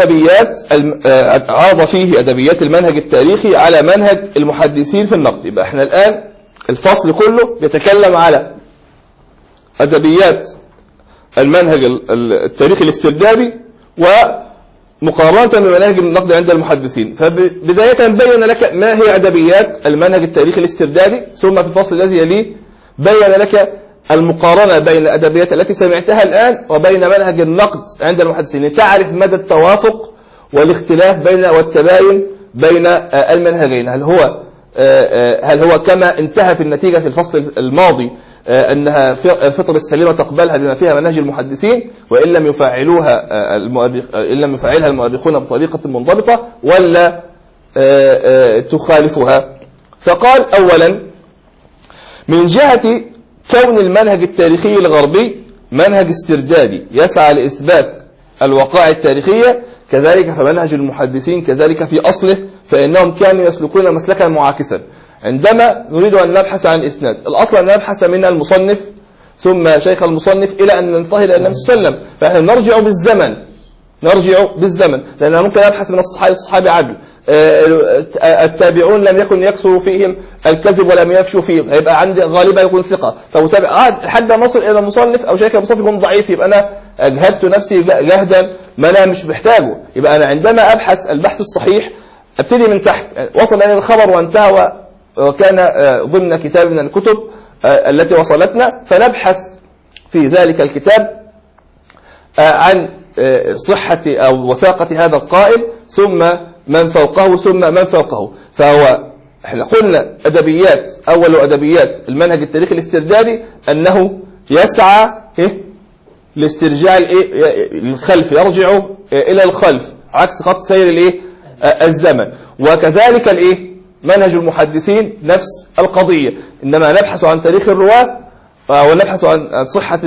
فيه أدبيات المنهج التاريخي على منهج المحدثين في النقد. يبقى احنا الآن الفصل كله يتكلم على أدبيات المنهج التاريخي الاستردادي ومقارنة بمناهج النقد عند المحدثين. فبداية بين لك ما هي أدبيات المنهج التاريخي الاستردادي، ثم في الفصل الذي يليه بين لك المقارنة بين الأدبيات التي سمعتها الآن وبين منهج النقد عند المحدثين، لتعرف مدى التوافق والاختلاف والتباين بين المنهجين. هل هو كما انتهى في النتيجة في الفصل الماضي أنها الفطر السليمة تقبلها بما فيها منهج المحدثين، وإن لم يفعلها المؤرخون بطريقة منضبطة، ولا تخالفها؟ فقال أولا من جهة كون المنهج التاريخي الغربي منهج استردادي يسعى لإثبات الوقائع التاريخية، كذلك فمنهج المحدثين كذلك في أصله، فإنهم كانوا يسلكون مسلكا معاكسا. عندما نريد أن نبحث عن الإسناد، الأصل أن نبحث من المصنف ثم شيخ المصنف إلى أن ننتهي إلى النبي صلى الله عليه وسلم، فإحنا نرجع بالزمن، لأننا ممكن نبحث من الصحابي عدل، التابعون لم يكن يكثر فيهم الكذب ولم يفشوا فيهم، هيبقى عندي غالبا يكون ثقة، فمتابع لحد ما نصل إلى المصنف أو شيخ المصنف يكون ضعيف، يبقى أنا أجهدت نفسي جهدا ما أنا مش محتاجه. يبقى أنا عندما أبحث البحث الصحيح أبتدي من تحت، وصل إلى الخبر وانتهى وكان ضمن كتاب من الكتب التي وصلتنا، فنبحث في ذلك الكتاب عن صحة أو وثاقة هذا القائل، ثم من فوقه ثم من فوقه. احنا قلنا أول أدبيات المنهج التاريخي الاستردادي أنه يسعى لاسترجاع الخلف، يرجع إلى الخلف عكس خط سير الزمن. وكذلك منهج المحدثين نفس القضية، إنما نبحث عن تاريخ الرواة ونبحث عن صحة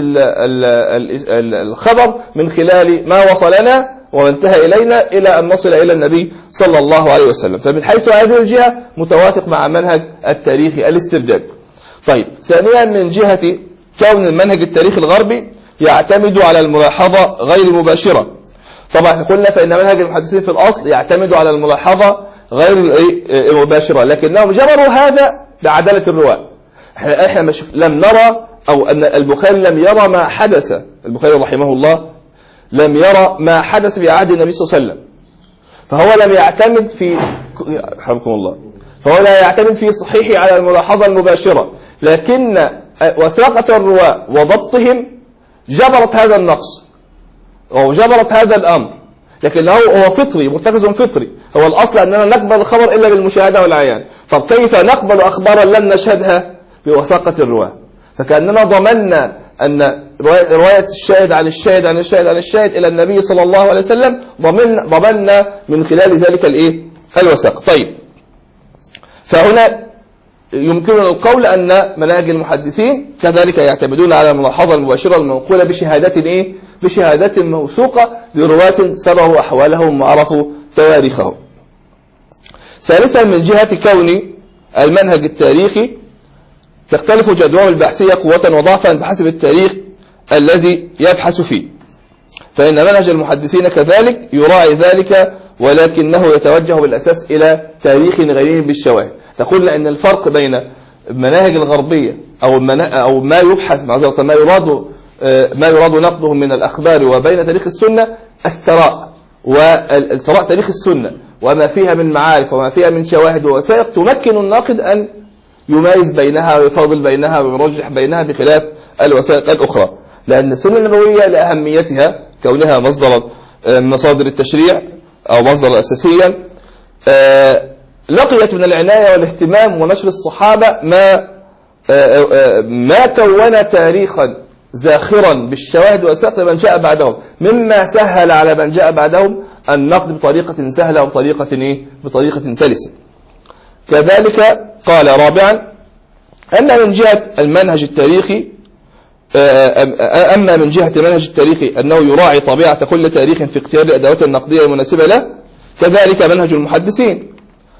الخبر من خلال ما وصلنا وانتهى إلينا إلى أن نصل إلى النبي صلى الله عليه وسلم. فمن حيث هذه الجهة متوافق مع منهج التاريخي الاستردادي. طيب، ثانيا من جهة كون المنهج التاريخي الغربي يعتمد على الملاحظة غير المباشرة. طبعا احنا قلنا فإن منهج المحدثين في الأصل يعتمد على الملاحظة غير المباشرة، لكنهم جبروا هذا بعدالة الرواة. احنا لم نرى، أو أن البخاري لم يرى ما حدث، البخاري رحمه الله لم يرى ما حدث في عهد النبي صلى الله عليه وسلم، فهو لم يعتمد فهو لا يعتمد في صحيحه على الملاحظة المباشرة، لكن وثاقة الرواة وضبطهم جبرت هذا النقص أو جبرت هذا الأمر، لكن هو فطري، مرتكز فطري. هو الأصل أننا نقبل الخبر إلا بالمشاهدة والعيان. طب كيف نقبل أخبارا لن نشهدها؟ بوثاقة الرواة. فكأننا ضمننا أن رواية الشاهد عن الشاهد عن الشاهد عن الشاهد إلى النبي صلى الله عليه وسلم ضمننا من خلال ذلك الوثاق. طيب، فهنا يمكننا القول أن مناهج المحدثين كذلك يعتمدون على الملاحظة المباشرة المنقولة بشهادات موثوقة لرواة سبروا أحوالهم وعرفوا تواريخهم. ثالثا من جهة كون المنهج التاريخي تختلف جدواه البحثية قوة وضعفا بحسب التاريخ الذي يبحث فيه، فإن منهج المحدثين كذلك يراعي ذلك، ولكنه يتوجه بالأساس إلى تاريخ غني بالشواهد. تقول أن الفرق بين المناهج الغربية أو ما يبحث ما يراد نقده من الأخبار وبين تاريخ السنة الثراء تاريخ السنة، وما فيها من معارف وما فيها من شواهد ووثائق تمكن الناقد أن يميز بينها ويفاضل بينها ويرجح بينها بخلاف الوثائق الأخرى، لأن السنة النبوية لأهميتها كونها مصدر مصادر التشريع أو مصدر أساسيا لقيت من العناية والاهتمام ونشر الصحابة ما كون تاريخا زاخرا بالشواهد والوثائق لمن جاء بعدهم، مما سهل على من جاء بعدهم النقد بطريقة سهلة بطريقة سلسة. كذلك قال رابعا أما من جهة المنهج التاريخي أنه يراعي طبيعة كل تاريخ في اختيار الأدوات النقدية المناسبة له، كذلك منهج المحدثين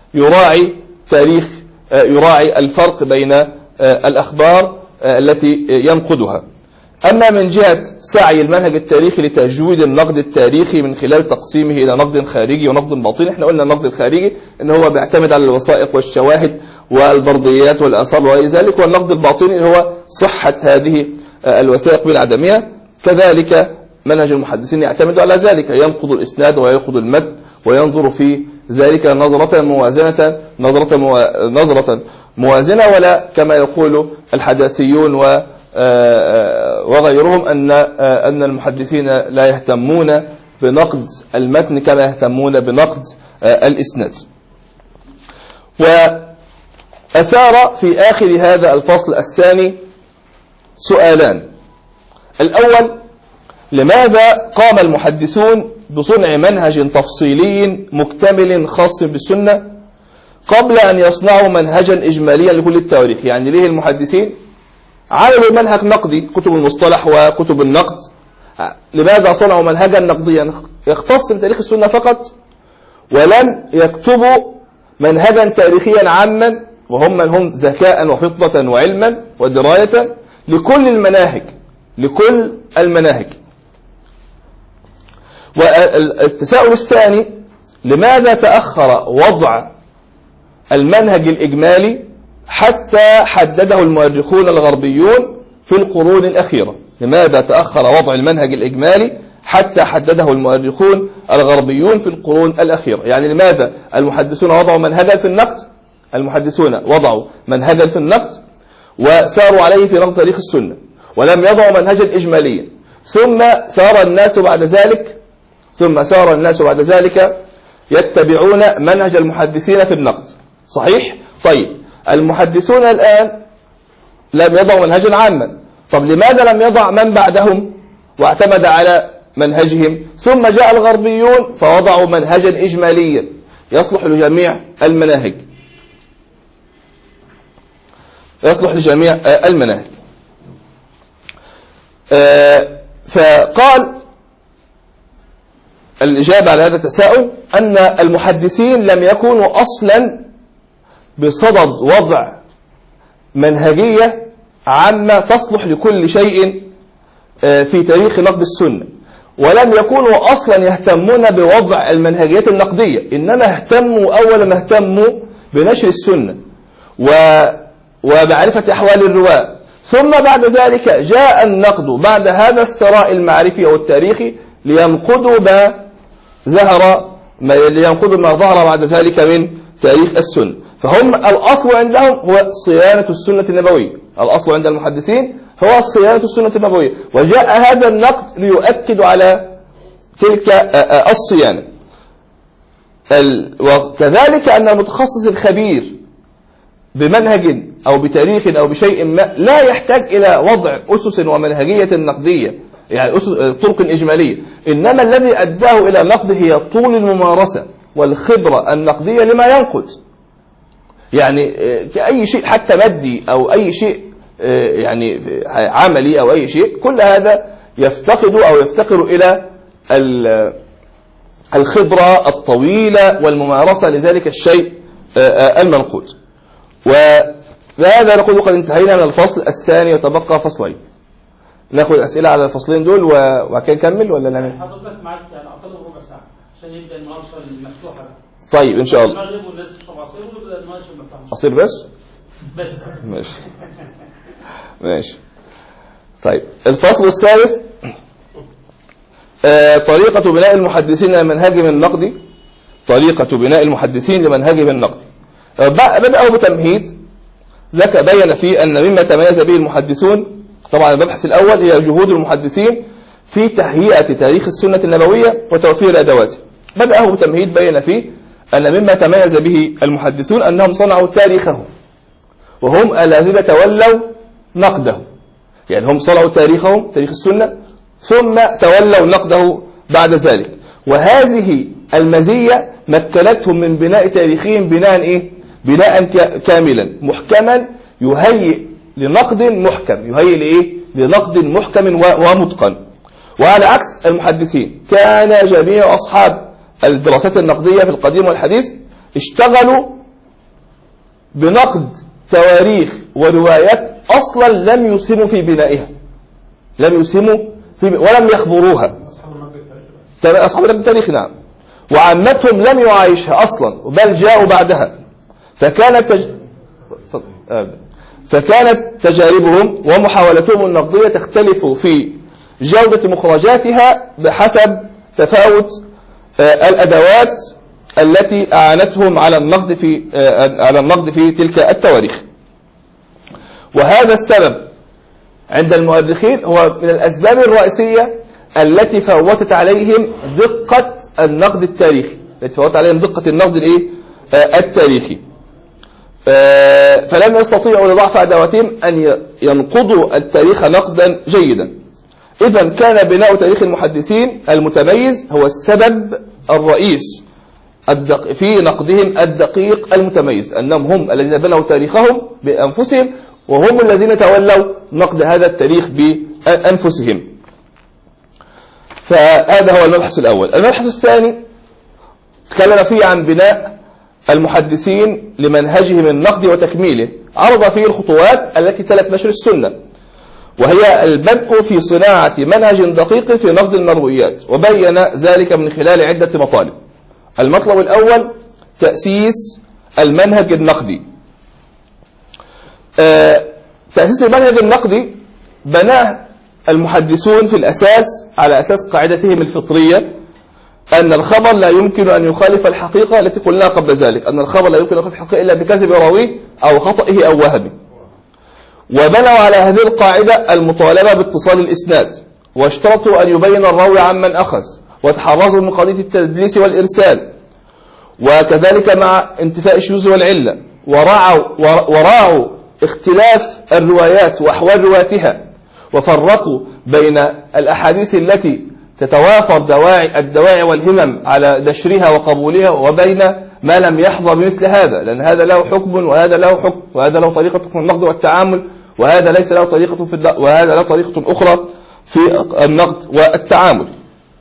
يراعي الفرق بين الأخبار التي ينقدها. أما من جهة سعي المنهج التاريخي لتجويد النقد التاريخي من خلال تقسيمه إلى نقد خارجي ونقد باطني، احنا قلنا النقد الخارجي إن هو بيعتمد على الوثائق والشواهد والبرديات والآثار وغير ذلك، والنقد الباطني هو صحة هذه الوثائق من عدمها. كذلك منهج المحدثين يعتمد على ذلك، ينقض الإسناد ويأخذ المتن وينظر في ذلك نظرة موازنة، ولا كما يقول الحداثيون وغيرهم أن المحدثين لا يهتمون بنقد المتن كما يهتمون بنقد الإسناد. وأثار في آخر هذا الفصل الثاني سؤالان: الأول، لماذا قام المحدثون بصنع منهج تفصيلي مكتمل خاص بالسنة قبل أن يصنعوا منهجا إجماليا لكل التواريخ؟ يعني ليه المحدثين عملوا منهج نقدي، كتب المصطلح وكتب النقد، لماذا صنعوا منهجا نقديا يختص بتاريخ السنة فقط ولم يكتبوا منهجا تاريخيا عاما وهم من هم ذكاء وفطنة وعلما ودراية لكل المناهج؟ والتساؤل الثاني: لماذا تأخر وضع المنهج الإجمالي حتى حدده المؤرخون الغربيون في القرون الأخيرة؟ لماذا تأخر وضع المنهج الإجمالي حتى حدده المؤرخون الغربيون في القرون الأخيرة؟ يعني لماذا المحدثون وضعوا منهجا في النقد وساروا عليه في نقد تاريخ السنة ولم يضعوا منهجا إجماليا، ثم سار الناس بعد ذلك يتبعون منهج المحدثين في النقد؟ صحيح؟ طيب، المحدثون الآن لم يضعوا منهجا عاما، طب لماذا لم يضع من بعدهم واعتمد على منهجهم؟ ثم جاء الغربيون فوضعوا منهجا إجماليا يصلح لجميع المناهج. فقال الإجابة على هذا التساؤل أن المحدثين لم يكونوا أصلا بصدد وضع منهجية عامة تصلح لكل شيء في تاريخ نقد السنة، ولم يكونوا أصلا يهتمون بوضع المنهجيات النقدية، إنما أول ما اهتموا بنشر السنة ومعرفة أحوال الرواة، ثم بعد ذلك جاء النقد بعد هذا الثراء المعرفي أو التاريخي لينقضوا ما ظهر بعد ذلك من تاريخ السنة. فهم الأصل عندهم هو صيانة السنة النبوية، الأصل عند المحدثين هو صيانة السنة النبوية، وجاء هذا النقد ليؤكد على تلك الصيانة. وكذلك أن المتخصص الخبير بمنهج أو بتاريخ أو بشيء ما لا يحتاج إلى وضع أسس ومنهجية نقدية، يعني طرق إجمالية، إنما الذي أداه إلى نقد هي طول الممارسة والخبرة النقدية لما ينقد. يعني كأي شيء حتى مادي أو أي شيء يعني عملي أو أي شيء، كل هذا يفتقر إلى الخبرة الطويلة والممارسة لذلك الشيء المنقود. وهذا نقول قد انتهينا من الفصل الثاني وتبقى فصلين. ناخد أسئلة على الفصلين دول وبعد كده نكمل ولا نعمل؟ حضرتك معاك يعني أعطينا ربع ساعة عشان يبدأ المناقشة المفتوحة. طيب إن شاء الله. المغرب والناس تشرب عصير ويبدأ المناقشة المفتوحة. عصير بس؟ ماشي. طيب الفصل الثالث طريقة بناء المحدثين منهجهم النقدي طريقة بناء المحدثين لمنهجهم النقدي. بدأوا بتمهيد بين فيه أن مما تميز به المحدثون، طبعا المبحث الأول هي جهود المحدثين في تهيئة تاريخ السنة النبوية وتوفير الأدوات. بدأوا بتمهيد بين فيه أن مما تميز به المحدثون أنهم صنعوا تاريخهم، وهم الذين تولوا نقده، يعني هم صنعوا تاريخهم تاريخ السنة ثم تولوا نقده بعد ذلك. وهذه المزية مكنتهم من بناء تاريخهم بناء كاملا محكما يهيئ لنقد محكم، لنقد محكم ومتقن. وعلى عكس المحدثين كان جميع أصحاب الدراسات النقدية في القديم والحديث اشتغلوا بنقد تواريخ وروايات أصلا لم يسهموا في بنائها، ولم يخبروها. أصحاب النقد التاريخ نعم، وعامتهم لم يعايشها أصلا بل جاءوا بعدها. فكانت تجاربهم ومحاولتهم النقدية تختلف في جودة مخرجاتها بحسب تفاوت الأدوات التي أعانتهم على النقد في تلك التواريخ. وهذا السبب عند المؤرخين هو من الأسباب الرئيسية التي فوتت عليهم دقة النقد التاريخي، التاريخي. فلم يستطيعوا لضعف أدواتهم أن ينقضوا التاريخ نقدا جيدا. إذن كان بناء تاريخ المحدثين المتميز هو السبب الرئيس في نقدهم الدقيق المتميز، أنهم هم الذين بنوا تاريخهم بأنفسهم، وهم الذين تولوا نقد هذا التاريخ بأنفسهم. فهذا هو المبحث الأول. المبحث الثاني تكلم فيه عن بناء المحدثين لمنهجهم النقدي وتكميله، عرض فيه الخطوات التي تلت نشر السنة، وهي البدء في صناعة منهج دقيق في نقد المرويات، وبين ذلك من خلال عدة مطالب. المطلب الأول تأسيس المنهج النقدي. تأسيس المنهج النقدي بناه المحدثون في الأساس على أساس قاعدتهم الفطرية أن الخبر لا يمكن أن يخالف الحقيقة التي قلناها قبل ذلك، أن الخبر لا يمكن أن يخالف الحقيقة إلا بكذب راويه أو خطئه أو وهمه. وبنوا على هذه القاعدة المطالبة باتصال الإسناد، واشترطوا أن يبين الراوي عمن أخذ، وتحرزوا من قضية التدليس والإرسال، وكذلك مع انتفاء الشذوذ والعلة، وراعوا اختلاف الروايات وأحوال رواتها، وفرقوا بين الأحاديث التي تتوافر الدواعي والهمم على نشرها وقبولها، وبين ما لم يحظى بمثل هذا، لأن هذا له حكم وهذا له حكم، وهذا له طريقة في النقد والتعامل، وهذا ليس له طريقة وهذا له طريقة أخرى في النقد والتعامل.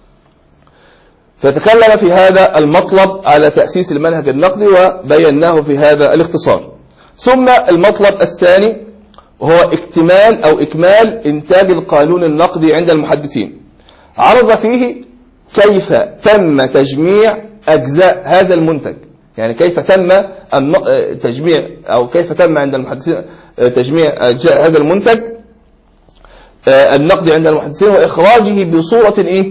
فتكلم في هذا المطلب على تأسيس المنهج النقدي وبيناه في هذا الاختصار. ثم المطلب الثاني هو إكمال إنتاج القانون النقدي عند المحدثين. عرض فيه كيف تم تجميع أجزاء هذا المنتج، يعني كيف تم تجميع أو كيف تم عند المحدثين تجميع أجزاء هذا المنتج النقدي عند المحدثين، وإخراجه بصورة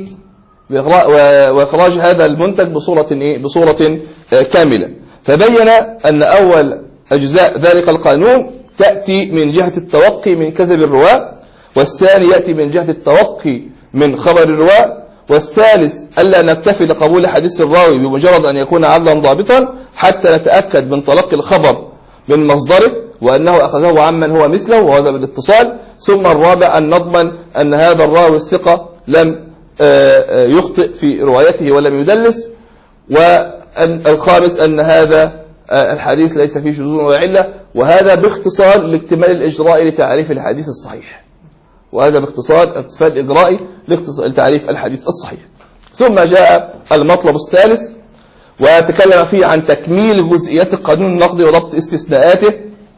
وإخراج هذا المنتج بصورة كاملة. فبين أن أول أجزاء ذلك القانون تأتي من جهة التوقي من كذب الرواة، والثاني يأتي من جهة التوقي من خبر الرواة، والثالث ألا نكتفي لقبول حديث الراوي بمجرد أن يكون عدلا ضابطا حتى نتأكد من تلقي الخبر من مصدره وأنه أخذه عمن هو مثله، وهذا بالاتصال. ثم الرابع أن نضمن أن هذا الراوي الثقة لم يخطئ في روايته ولم يدلس. والخامس أن هذا الحديث ليس فيه شذوذ ولا علة، وهذا باختصار لاكتمال الإجراء لتعريف الحديث الصحيح، وهذا باختصار الاكتفاء الإجرائي لتعريف الحديث الصحيح. ثم جاء المطلب الثالث وتكلم فيه عن تكميل جزئيات القانون النقدي وضبط استثناءاته.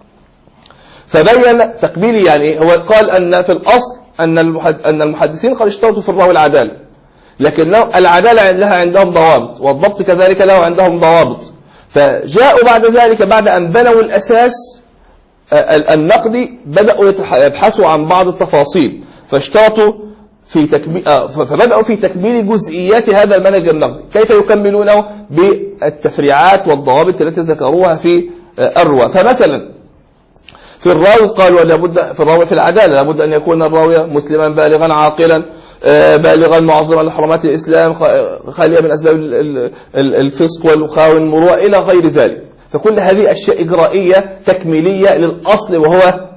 فبين تكميلي يعني هو قال أن في الأصل أن المحدثين قد اشترطوا في الراوي العدالة، لكن العدالة لها عندهم ضوابط، والضبط كذلك له عندهم ضوابط. فجاءوا بعد ذلك بعد أن بنوا الأساس النقدي بدأوا يبحثوا عن بعض التفاصيل، فاشترطوا فبدأوا في تكميل جزئيات هذا المنهج النقدي. كيف يكملونه؟ بالتفريعات والضوابط التي ذكروها في الرواة. فمثلا في الراوي قالوا لابد في الراوي في العدالة لابد أن يكون الراوي مسلما بالغا عاقلا بالغا معظما لحرمات الإسلام خاليا من أسباب الفسق والخاوي المروءة إلى غير ذلك. فكل هذه أشياء إجرائية تكميلية للأصل وهو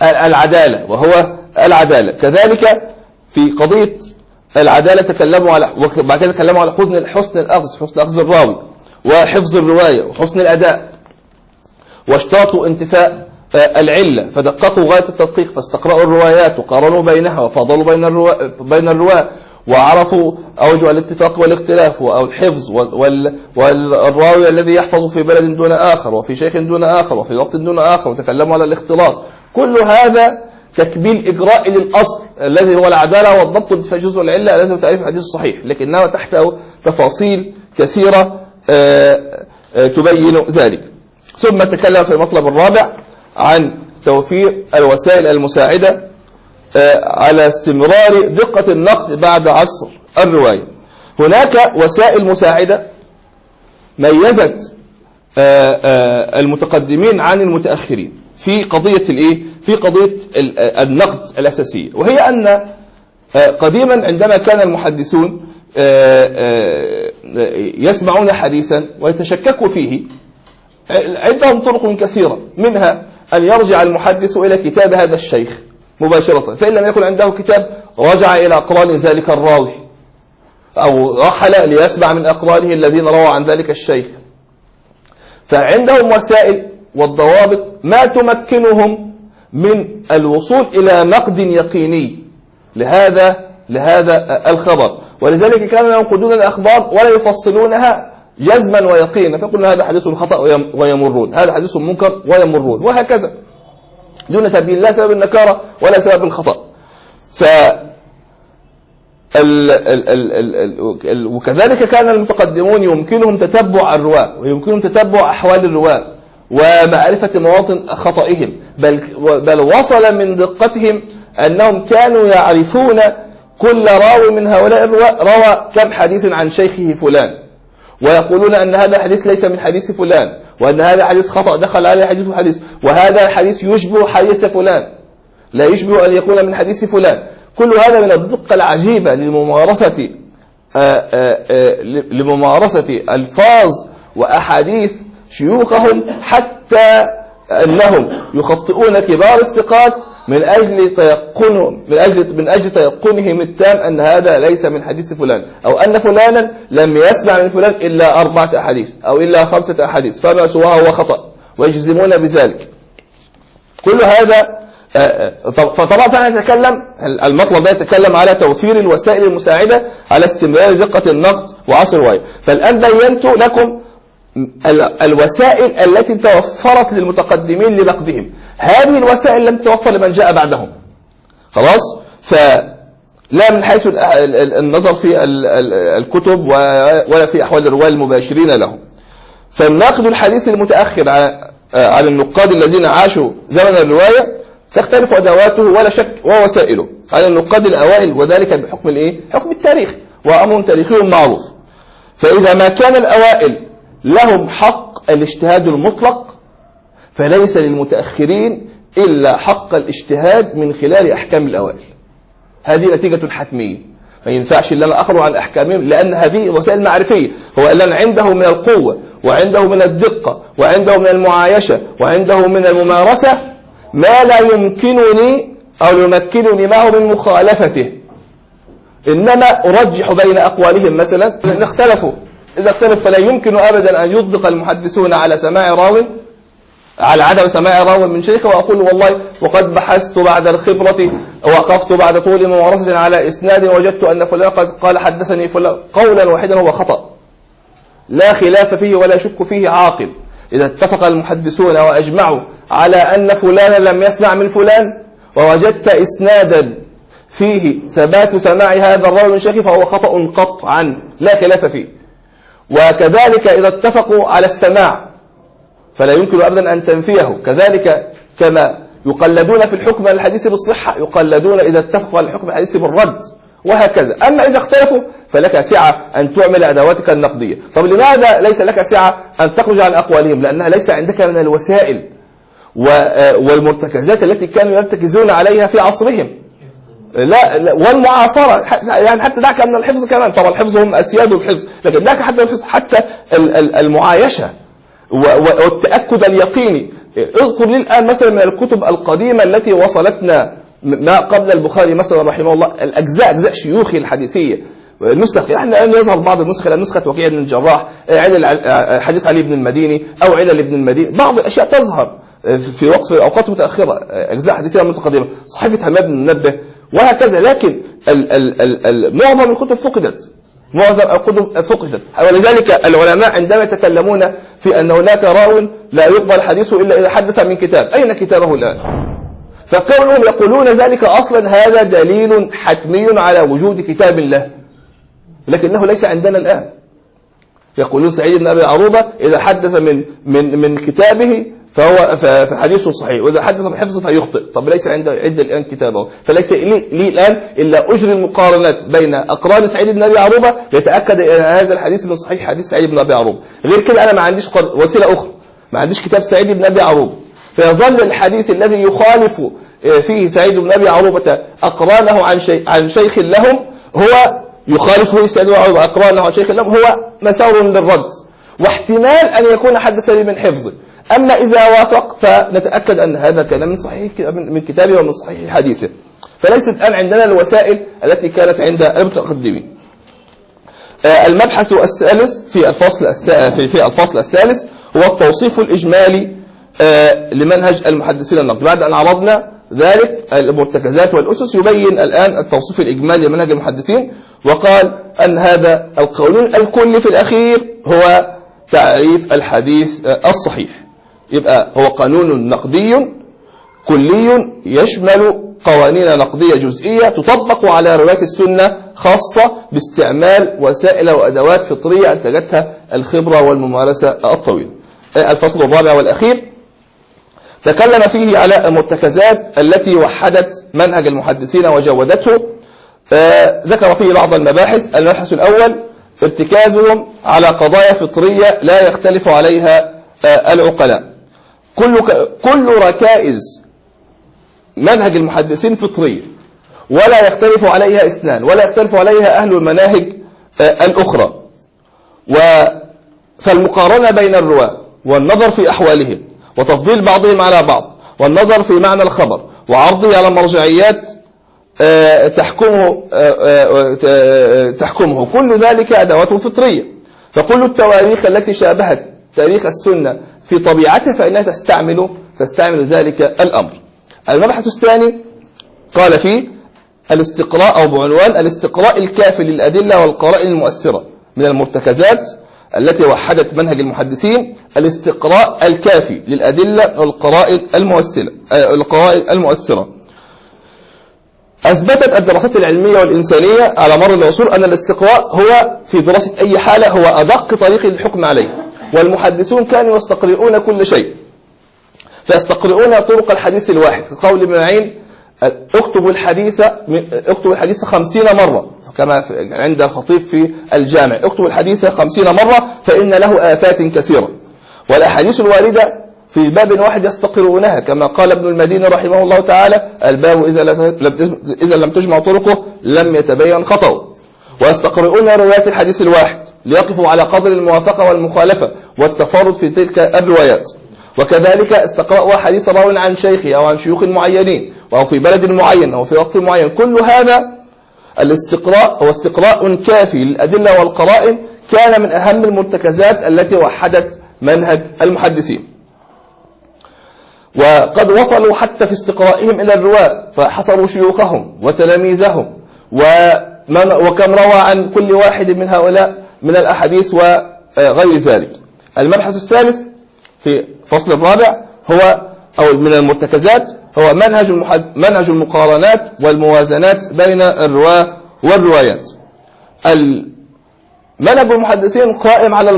العدالة. كذلك في قضية العدالة تكلموا على بعد كده تكلموا على حسن الأخذ الراوي وحفظ الرواية وحسن الأداء، واشتاطوا انتفاء العلة فدققوا غاية التدقيق، فاستقرأوا الروايات وقارنوا بينها وفضلوا بين الرواة وعرفوا أوجه الاتفاق والاختلاف أو الحفظ والراوي الذي يحفظ في بلد دون آخر وفي شيخ دون آخر وفي وقت دون آخر، وتكلموا على الاختلاط. كل هذا تكميل إجراء للأصل الذي هو العدالة والضبط في جزء العلة لازم تعرف الحديث الصحيح، لكنها تحته تفاصيل كثيرة تبين ذلك. ثم تكلم في المطلب الرابع عن توفير الوسائل المساعدة على استمرار دقة النقد بعد عصر الرواية. هناك وسائل مساعدة ميزت المتقدمين عن المتأخرين في قضية في قضية النقد الأساسية، وهي أن قديما عندما كان المحدثون يسمعون حديثا ويتشككوا فيه عندهم طرق كثيرة، منها أن يرجع المحدث إلى كتاب هذا الشيخ مباشرة، فإن لم يكن عنده كتاب رجع إلى أقران ذلك الراوي أو رحل ليسمع من أقرانه الذين رووا عن ذلك الشيخ. فعندهم وسائل والضوابط ما تمكنهم من الوصول إلى نقد يقيني لهذا الخبر، ولذلك كانوا ينقدون الأخبار ولا يفصلونها جزما ويقينا، فقلنا هذا حديث خطأ ويمرون، هذا حديث منكر ويمرون، وهكذا دون تبيين لا سبب النكارة ولا سبب الخطأ. وكذلك كان المتقدمون يمكنهم تتبع الرواة ويمكنهم تتبع أحوال الرواة ومعرفة مواطن خطئهم، بل وصل من دقتهم أنهم كانوا يعرفون كل راوي من هؤلاء الرواة روى كم حديث عن شيخه فلان، ويقولون أن هذا الحديث ليس من حديث فلان، وأن هذا حديث خطأ دخل عليه حديث، وهذا الحديث يشبه حديث فلان لا يشبه أن يكون من حديث فلان. كل هذا من الدقة العجيبة لممارسة ألفاظ وأحاديث شيوخهم، حتى أنهم يخطئون كبار الثقات من أجل تيقنهم التام أن هذا ليس من حديث فلان، أو أن فلانا لم يسمع من فلان إلا 4 أحاديث أو إلا 5 أحاديث فما سواه هو خطأ، ويجزمون بذلك. كل هذا فطبعا فأنا أتكلم المطلب ده يتكلم على توفير الوسائل المساعدة على استمرار دقة النقد وعصر الرواية. فالآن بينت لكم الوسائل التي توفرت للمتقدمين لنقدهم، هذه الوسائل لم تتوفر لمن جاء بعدهم خلاص. فلا من حيث النظر في الكتب ولا في أحوال الرواة المباشرين لهم. فالناقد الحديث المتأخر على النقاد الذين عاشوا زمن الرواية تختلف أدواته ولا شك ووسائله على النقاد الأوائل، وذلك بحكم حكم التاريخ وأمر تاريخي معروف. فإذا ما كان الأوائل لهم حق الاجتهاد المطلق، فليس للمتأخرين إلا حق الاجتهاد من خلال أحكام الأوائل. هذه نتيجة حتمية، ما ينفعش إلا أنا أخرج عن أحكامهم، لأن هذه وسائل معرفية. هو الآن عنده من القوة وعنده من الدقة وعنده من المعايشة وعنده من الممارسة ما لا يمكنني أو يمكنني معه من مخالفته، إنما أرجح بين أقوالهم. مثلا إذا اختلفوا فلا يمكن أبدا أن يطبق المحدثون على سماع راو على عدم سماع راو من شيخه، وأقول والله وقد بحثت بعد الخبرة ووقفت بعد طول ممارسة على إسناد وجدت أن فلان قد قال حدثني فلان قولا واحدا هو خطأ لا خلاف فيه ولا شك فيه عاقل. إذا اتفق المحدثون وأجمعوا على أن فلانا لم يسمع من فلان ووجدت إسنادا فيه ثبات سماع هذا الراوي من شيخه فهو خطأ قطعا لا خلاف فيه. وكذلك إذا اتفقوا على السماع فلا يمكن أبدا أن تنفيه. كذلك كما يقلدون في الحكم الحديث بالصحة يقلدون إذا اتفقوا على الحكم الحديث بالرد، وهكذا. أما إذا اختلفوا فلك سعة أن تعمل أدواتك النقدية. طب لماذا ليس لك سعة أن تخرج عن أقوالهم؟ لأنها ليس عندك من الوسائل والمرتكزات التي كانوا يرتكزون عليها في عصرهم. لا والمعاصرة، يعني حتى دعك أن الحفظ كمان، طبعا الحفظ هم أسياد الحفظ، لكن دعك حتى الحفظ، حتى المعايشة والتأكد اليقيني. اذكر لي الآن مثلا من الكتب القديمة التي وصلتنا ما قبل البخاري مثلا رحمه الله، أجزاء شيوخي الحديثية، النسخ، يعني الآن يظهر بعض النسخ، نسخة وكيع بن الجراح، حديث علي بن المديني أو علل ابن المديني، بعض الأشياء تظهر في أوقات متأخرة، أجزاء حديثية متقدمة، صحيفة همام بن منبه وهكذا. لكن معظم الكتب فقدت، ولذلك العلماء عندما يتكلمون في أن هناك راو لا يقبل حديثه إلا إذا حدث من كتاب، أين كتابه الآن؟ فكونهم يقولون ذلك أصلا هذا دليل حتمي على وجود كتاب الله، لكنه ليس عندنا الآن. يقولون سعيد بن أبي عروبة إذا حدث من كتابه فهو فحديثه صحيح، وإذا حدث من حفظه فيخطئ. طب ليس عند الآن كتابه، فليس لي الآن إلا أجري المقارنات بين أقران سعيد بن أبي عروبة ليتأكد أن هذا الحديث من صحيح حديث سعيد بن أبي عروبة. غير كده أنا ما عنديش وسيلة أخرى، ما عنديش كتاب سعيد بن أبي عروبة، فيظل الحديث الذي يخالف فيه سعيد بن أبي عروبة أقرانه عن شيخ لهم، هو يخالف فيه سعيد بن أبي عروبة أقرانه عن شيخ لهم، هو مسار للرد، واحتمال أن يكون حدث لي من حفظه. أما إذا وافق فنتأكد أن هذا كان من صحيح من كتابه ومن صحيح حديثه. فليست الآن عندنا الوسائل التي كانت عند المتقدمين. المبحث الثالث في الفصل الثالث هو التوصيف الإجمالي لمنهج المحدثين النقد. بعد أن عرضنا ذلك المرتكزات والأسس، يبين الآن التوصيف الإجمالي لمنهج المحدثين، وقال أن هذا القانون الكلي في الأخير هو تعريف الحديث الصحيح. يبقى هو قانون نقدي كلي يشمل قوانين نقدية جزئية تطبق على رواية السنة، خاصة باستعمال وسائل وأدوات فطرية أنتجتها الخبرة والممارسة الطويلة. الفصل الرابع والأخير تكلم فيه على المرتكزات التي وحدت منهج المحدثين وجودته. ذكر فيه بعض المباحث. المبحث الأول ارتكازهم على قضايا فطرية لا يختلف عليها العقلاء. كل ركائز منهج المحدثين فطرية ولا يختلف عليها اثنان، ولا يختلف عليها أهل المناهج الأخرى. فالمقارنة بين الرواة والنظر في أحوالهم وتفضيل بعضهم على بعض والنظر في معنى الخبر وعرضه على مرجعيات تحكمه، كل ذلك أدوات فطرية. فكل التواريخ التي شابهت تاريخ السنة في طبيعته فإنها تستعمل ذلك الأمر. المبحث الثاني قال فيه الاستقراء، أو بعنوان الاستقراء الكافي للأدلة والقرائن المؤثرة من المرتكزات التي وحدت منهج المحدثين. الاستقراء الكافي للأدلة والقرائن المؤثرة. أثبتت الدراسات العلمية والإنسانية على مر العصور أن الاستقراء هو في دراسة أي حالة هو أدق طريق للحكم عليه، والمحدثون كانوا يستقرؤون كل شيء، فيستقرؤون طرق الحديث الواحد. قول ابن معين اكتب الحديث 50 مرة، كما عند الخطيب في الجامع، اكتب الحديث 50 مرة فإن له آفات كثيرة. والأحاديث الواردة في باب واحد يستقرؤونها، كما قال ابن المديني رحمه الله تعالى الباب إذا لم تجمع طرقه لم يتبين خطأه. ويستقرؤون روايات الحديث الواحد ليقفوا على قدر الموافقة والمخالفة والتفارض في تلك الروايات. وكذلك استقرأوا حديث راو عن شيخه أو عن شيوخ معينين أو في بلد معين أو في وقت معين. كل هذا الاستقراء هو استقراء كافي للأدلة والقرائن، كان من أهم المرتكزات التي وحدت منهج المحدثين. وقد وصلوا حتى في استقرائهم إلى الرواة فحصروا شيوخهم وتلاميذهم وكم روى عن كل واحد من هؤلاء من الأحاديث وغير ذلك. المبحث الثالث في فصل الرابع هو أو من المرتكزات هو منهج المقارنات والموازنات بين الرواة والروايات. منهج المحدثين قائم على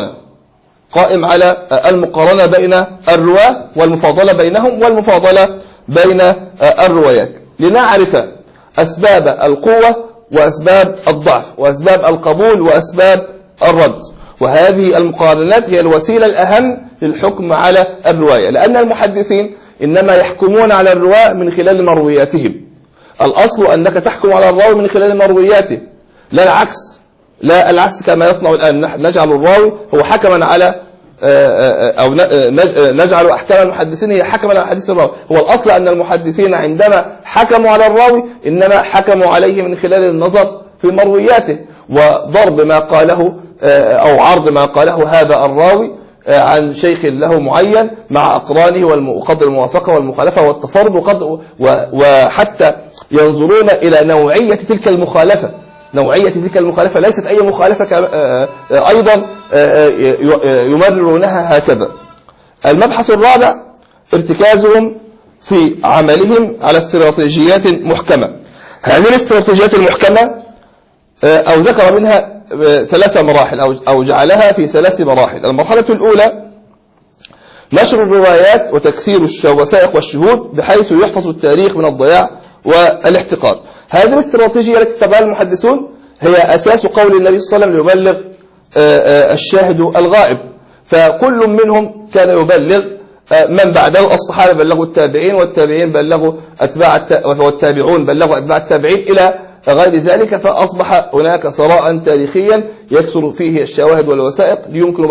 المقارنة بين الرواة والمفاضلة بينهم والمفاضلة بين الروايات، لنعرف أسباب القوة وأسباب الضعف وأسباب القبول وأسباب الرد. وهذه المقارنات هي الوسيلة الأهم للحكم على الرواية، لأن المحدثين إنما يحكمون على الرواة من خلال مروياتهم. الأصل أنك تحكم على الراوي من خلال مروياته، لا العكس، لا العكس كما يصنع الآن. نجعل الراوي هو حكما على أو نجعل أحكام المحدثين هي حكما على حديث الراوي. هو الأصل أن المحدثين عندما حكموا على الراوي إنما حكموا عليه من خلال النظر في مروياته وضرب ما قاله أو عرض ما قاله هذا الراوي عن شيخ له معين مع أقرانه وقدر الموافقة والمخالفة والتفرد وحتى ينظرون إلى نوعية تلك المخالفة. نوعية تلك المخالفة ليست أي مخالفة أيضا يمررونها هكذا. المبحث الرابع ارتكازهم في عملهم على استراتيجيات محكمة. هذه الاستراتيجيات المحكمة أو ذكر منها 3 مراحل أو جعلها في 3 مراحل. المرحلة الأولى نشر الروايات وتكثير الوثائق والشهود بحيث يحفظ التاريخ من الضياع والاحتقار. هذه الاستراتيجية التي اتبعها المحدثون هي أساس قول النبي صلى الله عليه وسلم يبلغ الشاهد الغائب، فكل منهم كان يبلغ من بعده. الصحابة بلغوا التابعين والتابعين بلغوا والتابعون بلغوا أتباع التابعين إلى غير ذلك، فأصبح هناك ثراء تاريخيا يكثر فيه الشواهد والوثائق يمكن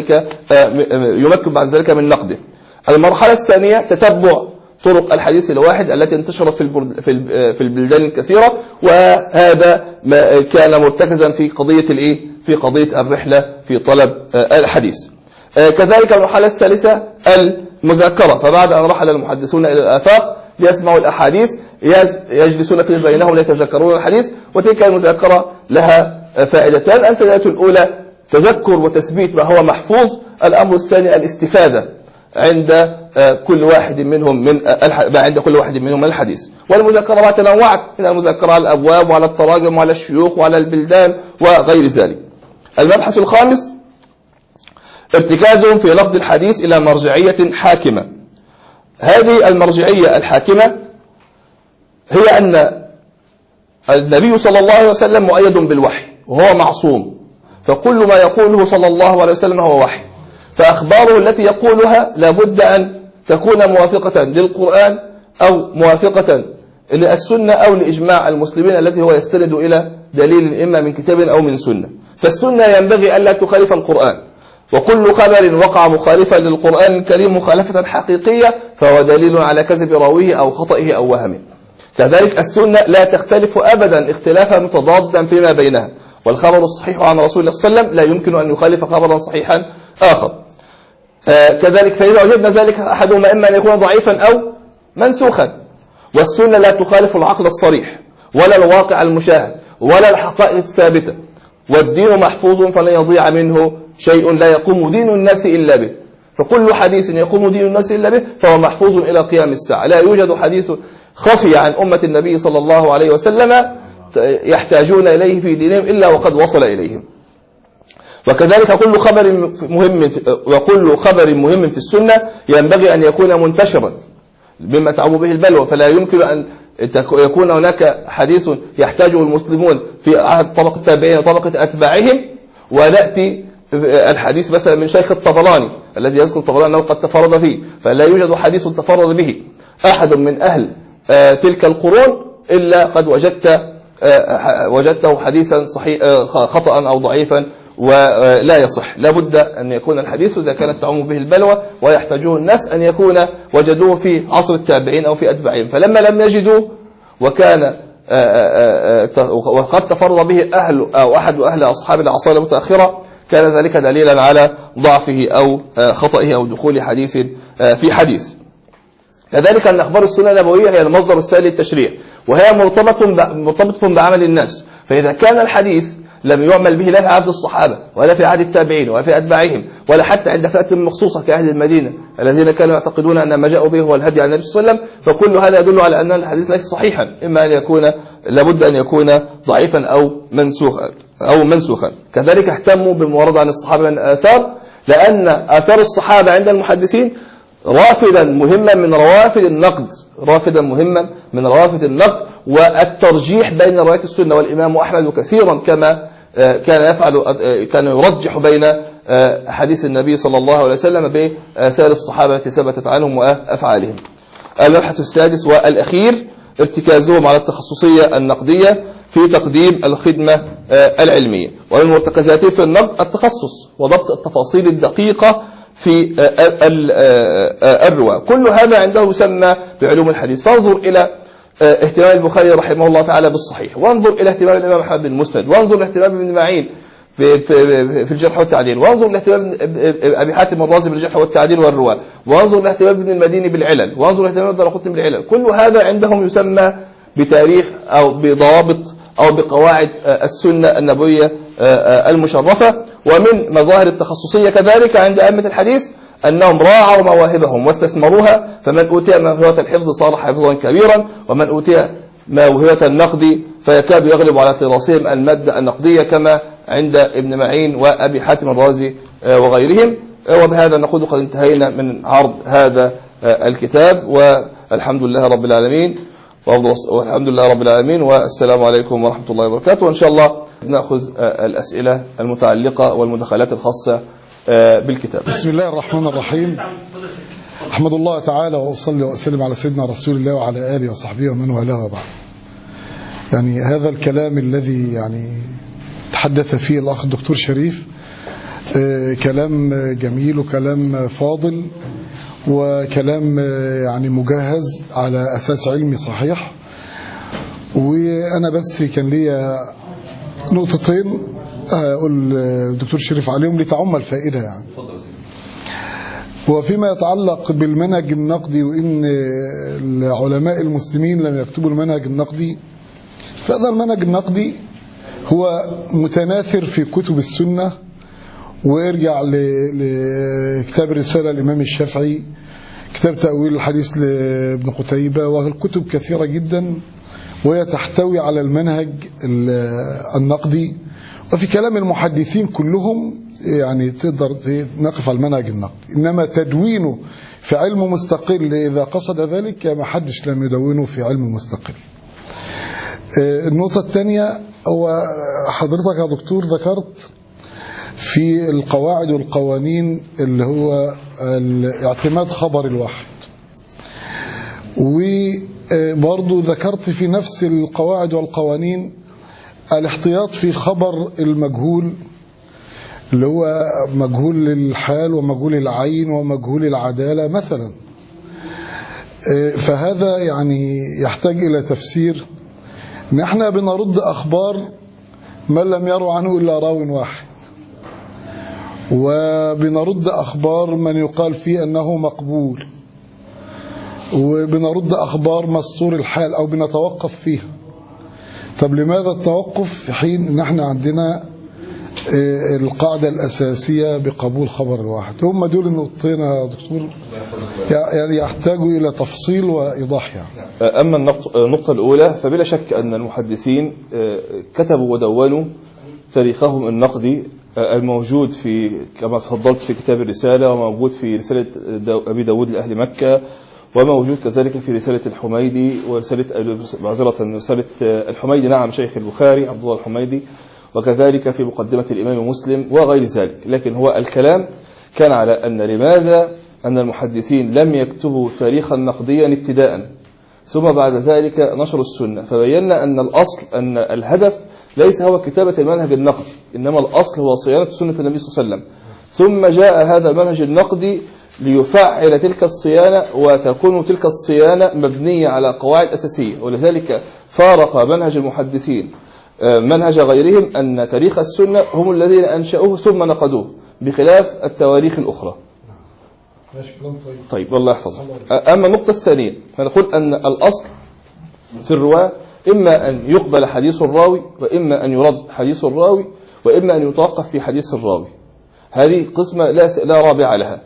بعد ذلك من نقده. المرحلة الثانية تتبع طرق الحديث الواحد التي انتشرت في البلدان الكثيرة، وهذا ما كان مرتكزا في قضية الرحلة في طلب الحديث. كذلك المرحلة الثالثة المذاكرة، فبعد أن رحل المحدثون إلى الآفاق ليسمعوا الأحاديث يجلسون فيه بينهم ليتذكرون الحديث، وتلك المذاكرة لها فائدتان. الفائدة الأولى تذكر وتثبيت ما هو محفوظ. الأمر الثاني الاستفادة عند كل واحد منهم من الحديث. والمذاكرة تنوعت من المذاكرة على الأبواب وعلى التراجم وعلى الشيوخ وعلى البلدان وغير ذلك. المبحث الخامس ارتكازهم في لفظ الحديث إلى مرجعية حاكمة. هذه المرجعية الحاكمة هي أن النبي صلى الله عليه وسلم مؤيد بالوحي وهو معصوم، فكل ما يقوله صلى الله عليه وسلم هو وحي، فأخباره التي يقولها لابد أن تكون موافقة للقرآن أو موافقة للسنة أو لإجماع المسلمين الذي هو يستند إلى دليل إما من كتاب أو من سنة. فالسنة ينبغي ألا تخالف القرآن، وكل خبر وقع مخالفا للقرآن الكريم مخالفة حقيقية فهو دليل على كذب راويه أو خطئه أو وهمه. كذلك السنة لا تختلف أبدا اختلافا متضادا فيما بينها، والخبر الصحيح عن رسول الله صلى الله عليه وسلم لا يمكن أن يخالف خبرا صحيحا آخر. كذلك فإذا وجدنا ذلك أحدهما إما أن يكون ضعيفا أو منسوخا. والسنة لا تخالف العقل الصريح ولا الواقع المشاهد ولا الحقائق الثابتة، والدين محفوظ فلن يضيع منه شيء لا يقوم دين الناس إلا به، فكل حديث يقوم دين الناس إلا به فهو محفوظ إلى قيام الساعة. لا يوجد حديث خفي عن أمة النبي صلى الله عليه وسلم يحتاجون إليه في دينهم إلا وقد وصل إليهم. وكذلك كل خبر مهم في السنة ينبغي أن يكون منتشرا مما تعم به البلوى، فلا يمكن أن يكون هناك حديث يحتاجه المسلمون في عهد طبقة التابعين وطبقة أتباعهم ونأتي الحديث مثلا من شيخ الطبراني الذي يذكر الطبراني أنه قد تفرد فيه، فلا يوجد حديث تفرد به أحد من أهل تلك القرون إلا قد وجدته حديثا صحيح خطأ أو ضعيفا ولا يصح. لا بد أن يكون الحديث إذا كانت تعم به البلوى ويحتاجه الناس أن يكون وجدوه في عصر التابعين أو في أتباعهم، فلما لم يجدوه وكان وقد تفرد به أحد أهل أصحاب العصائر المتأخرة كان ذلك دليلا على ضعفه أو خطئه أو دخول حديث في حديث. كذلك أن أخبار السنة النبوية هي المصدر الثاني للتشريع، وهي مرتبطة بعمل الناس، فإذا كان الحديث لم يعمل به لا في عهد الصحابة ولا في عهد التابعين ولا في أتباعهم ولا حتى عند فئة مخصوصة كأهل المدينة الذين كانوا يعتقدون أن ما جاءوا به هو الهدي عن النبي صلى الله عليه وسلم، فكل هذا يدل على أن الحديث ليس صحيحا، إما أن يكون لابد أن يكون ضعيفا أو منسوخا. كذلك اهتموا بالمورد عن الصحابة من الآثار، لأن آثار الصحابة عند المحدثين رافدا مهما من روافد النقد والترجيح بين رواية السنة. والإمام أحمد كثيرا كما كان يرجح بين حديث النبي صلى الله عليه وسلم بآثار الصحابة التي ثبتت عنهم وأفعالهم. المبحث السادس والأخير ارتكازهم على التخصصية النقدية في تقديم الخدمة العلمية. ومن مرتكزاتهم في النقد التخصص وضبط التفاصيل الدقيقة في الرواية. كل هذا عنده يسمى بعلوم الحديث. فانظر إلى اهتمام البخاري رحمه الله تعالى بالصحيح، وانظر إلى اهتمام الإمام أحمد بالمسند، وانظر إلى اهتمام ابن معين في الجرح والتعديل، وانظر إلى اهتمام أبي حاتم الرازي بالجرح والتعديل والرواة، وانظر إلى اهتمام ابن المديني بالعلل، وانظر إلى اهتمام الدارقطني بالعلل. كل هذا عندهم يسمى بتاريخ أو بضوابط أو بقواعد السنة النبوية المشرفة. ومن مظاهر التخصصية كذلك عند أئمة الحديث أنهم راعوا مواهبهم واستثمروها، فمن أوتي موهبة الحفظ صار حافظا كبيرا، ومن أوتي موهبة النقد فيكاد يغلب على تراثهم المادة النقدية كما عند ابن معين وأبي حاتم الرازي وغيرهم. وبهذا نقول قد انتهينا من عرض هذا الكتاب، والحمد لله رب العالمين والسلام عليكم ورحمة الله وبركاته. وإن شاء الله نأخذ الأسئلة المتعلقة والمداخلات الخاصة بالكتاب. بسم الله الرحمن الرحيم. أحمد الله تعالى وأصلي وأسلم على سيدنا رسول الله وعلى آله وصحبه ومن والاه وبعد. يعني هذا الكلام الذي يعني تحدث فيه الأخ الدكتور شريف كلام جميل وكلام فاضل وكلام يعني مجهز على أساس علمي صحيح. وأنا بس كان لي نقطتين أقول الدكتور شريف عليهم لتعم الفائدة يعني. وفيما يتعلق بالمنهج النقدي وإن العلماء المسلمين لم يكتبوا المنهج النقدي، فهذا المنهج النقدي هو متناثر في كتب السنة. وارجع لكتاب الرسالة الإمام الشافعي، كتاب تأويل الحديث لابن قتيبة، والكتب كثيرة جدا وهي تحتوي على المنهج النقدي. وفي كلام المحدثين كلهم يعني تقدر نقف على المنهج النقدي، إنما تدوينه في علم مستقل إذا قصد ذلك ما حدش لم يدونه في علم مستقل. النقطة الثانية، هو حضرتك يا دكتور ذكرت في القواعد والقوانين اللي هو اعتماد خبر الواحد، وبرضو ذكرت في نفس القواعد والقوانين الاحتياط في خبر المجهول اللي هو مجهول الحال ومجهول العين ومجهول العدالة مثلا. فهذا يعني يحتاج إلى تفسير. نحن بنرد أخبار من لم يروا عنه إلا راو واحد، وبنرد أخبار من يقال فيه أنه مقبول، وبنرد أخبار مستور الحال أو بنتوقف فيها. طب لماذا التوقف في حين نحن عندنا القاعدة الأساسية بقبول خبر الواحد؟ هم دول النقطتين يا دكتور يعني يحتاجوا إلى تفصيل وإيضاح يعني. أما النقطة الأولى فبلا شك أن المحدثين كتبوا ودونوا تاريخهم النقدي الموجود في كما تفضلت في كتاب الرسالة، وموجود في رسالة أبي داود لأهل مكة، وموجود كذلك في رسالة الحميدي ورسالة الحميدي نعم شيخ البخاري عبد الله الحميدي، وكذلك في مقدمة الإمام مسلم وغير ذلك. لكن هو الكلام كان على أن لماذا أن المحدثين لم يكتبوا تاريخا نقديا ابتداء ثم بعد ذلك نشروا السنة. فبينا أن الأصل أن الهدف ليس هو كتابة المنهج النقدي، إنما الأصل هو صيانة سنة النبي صلى الله عليه وسلم. ثم جاء هذا المنهج النقدي ليفعل تلك الصيانة، وتكون تلك الصيانة مبنية على قواعد أساسية. ولذلك فارق منهج المحدثين منهج غيرهم أن تاريخ السنة هم الذين أنشأوه ثم نقدوه، بخلاف التواريخ الأخرى. طيب والله يحفظك. أما النقطة الثانية فنقول أن الأصل في الرواة إما أن يقبل حديث الراوي، وإما أن يرد حديث الراوي، وإما أن يتوقف في حديث الراوي. هذه قسمة لا رابع لها.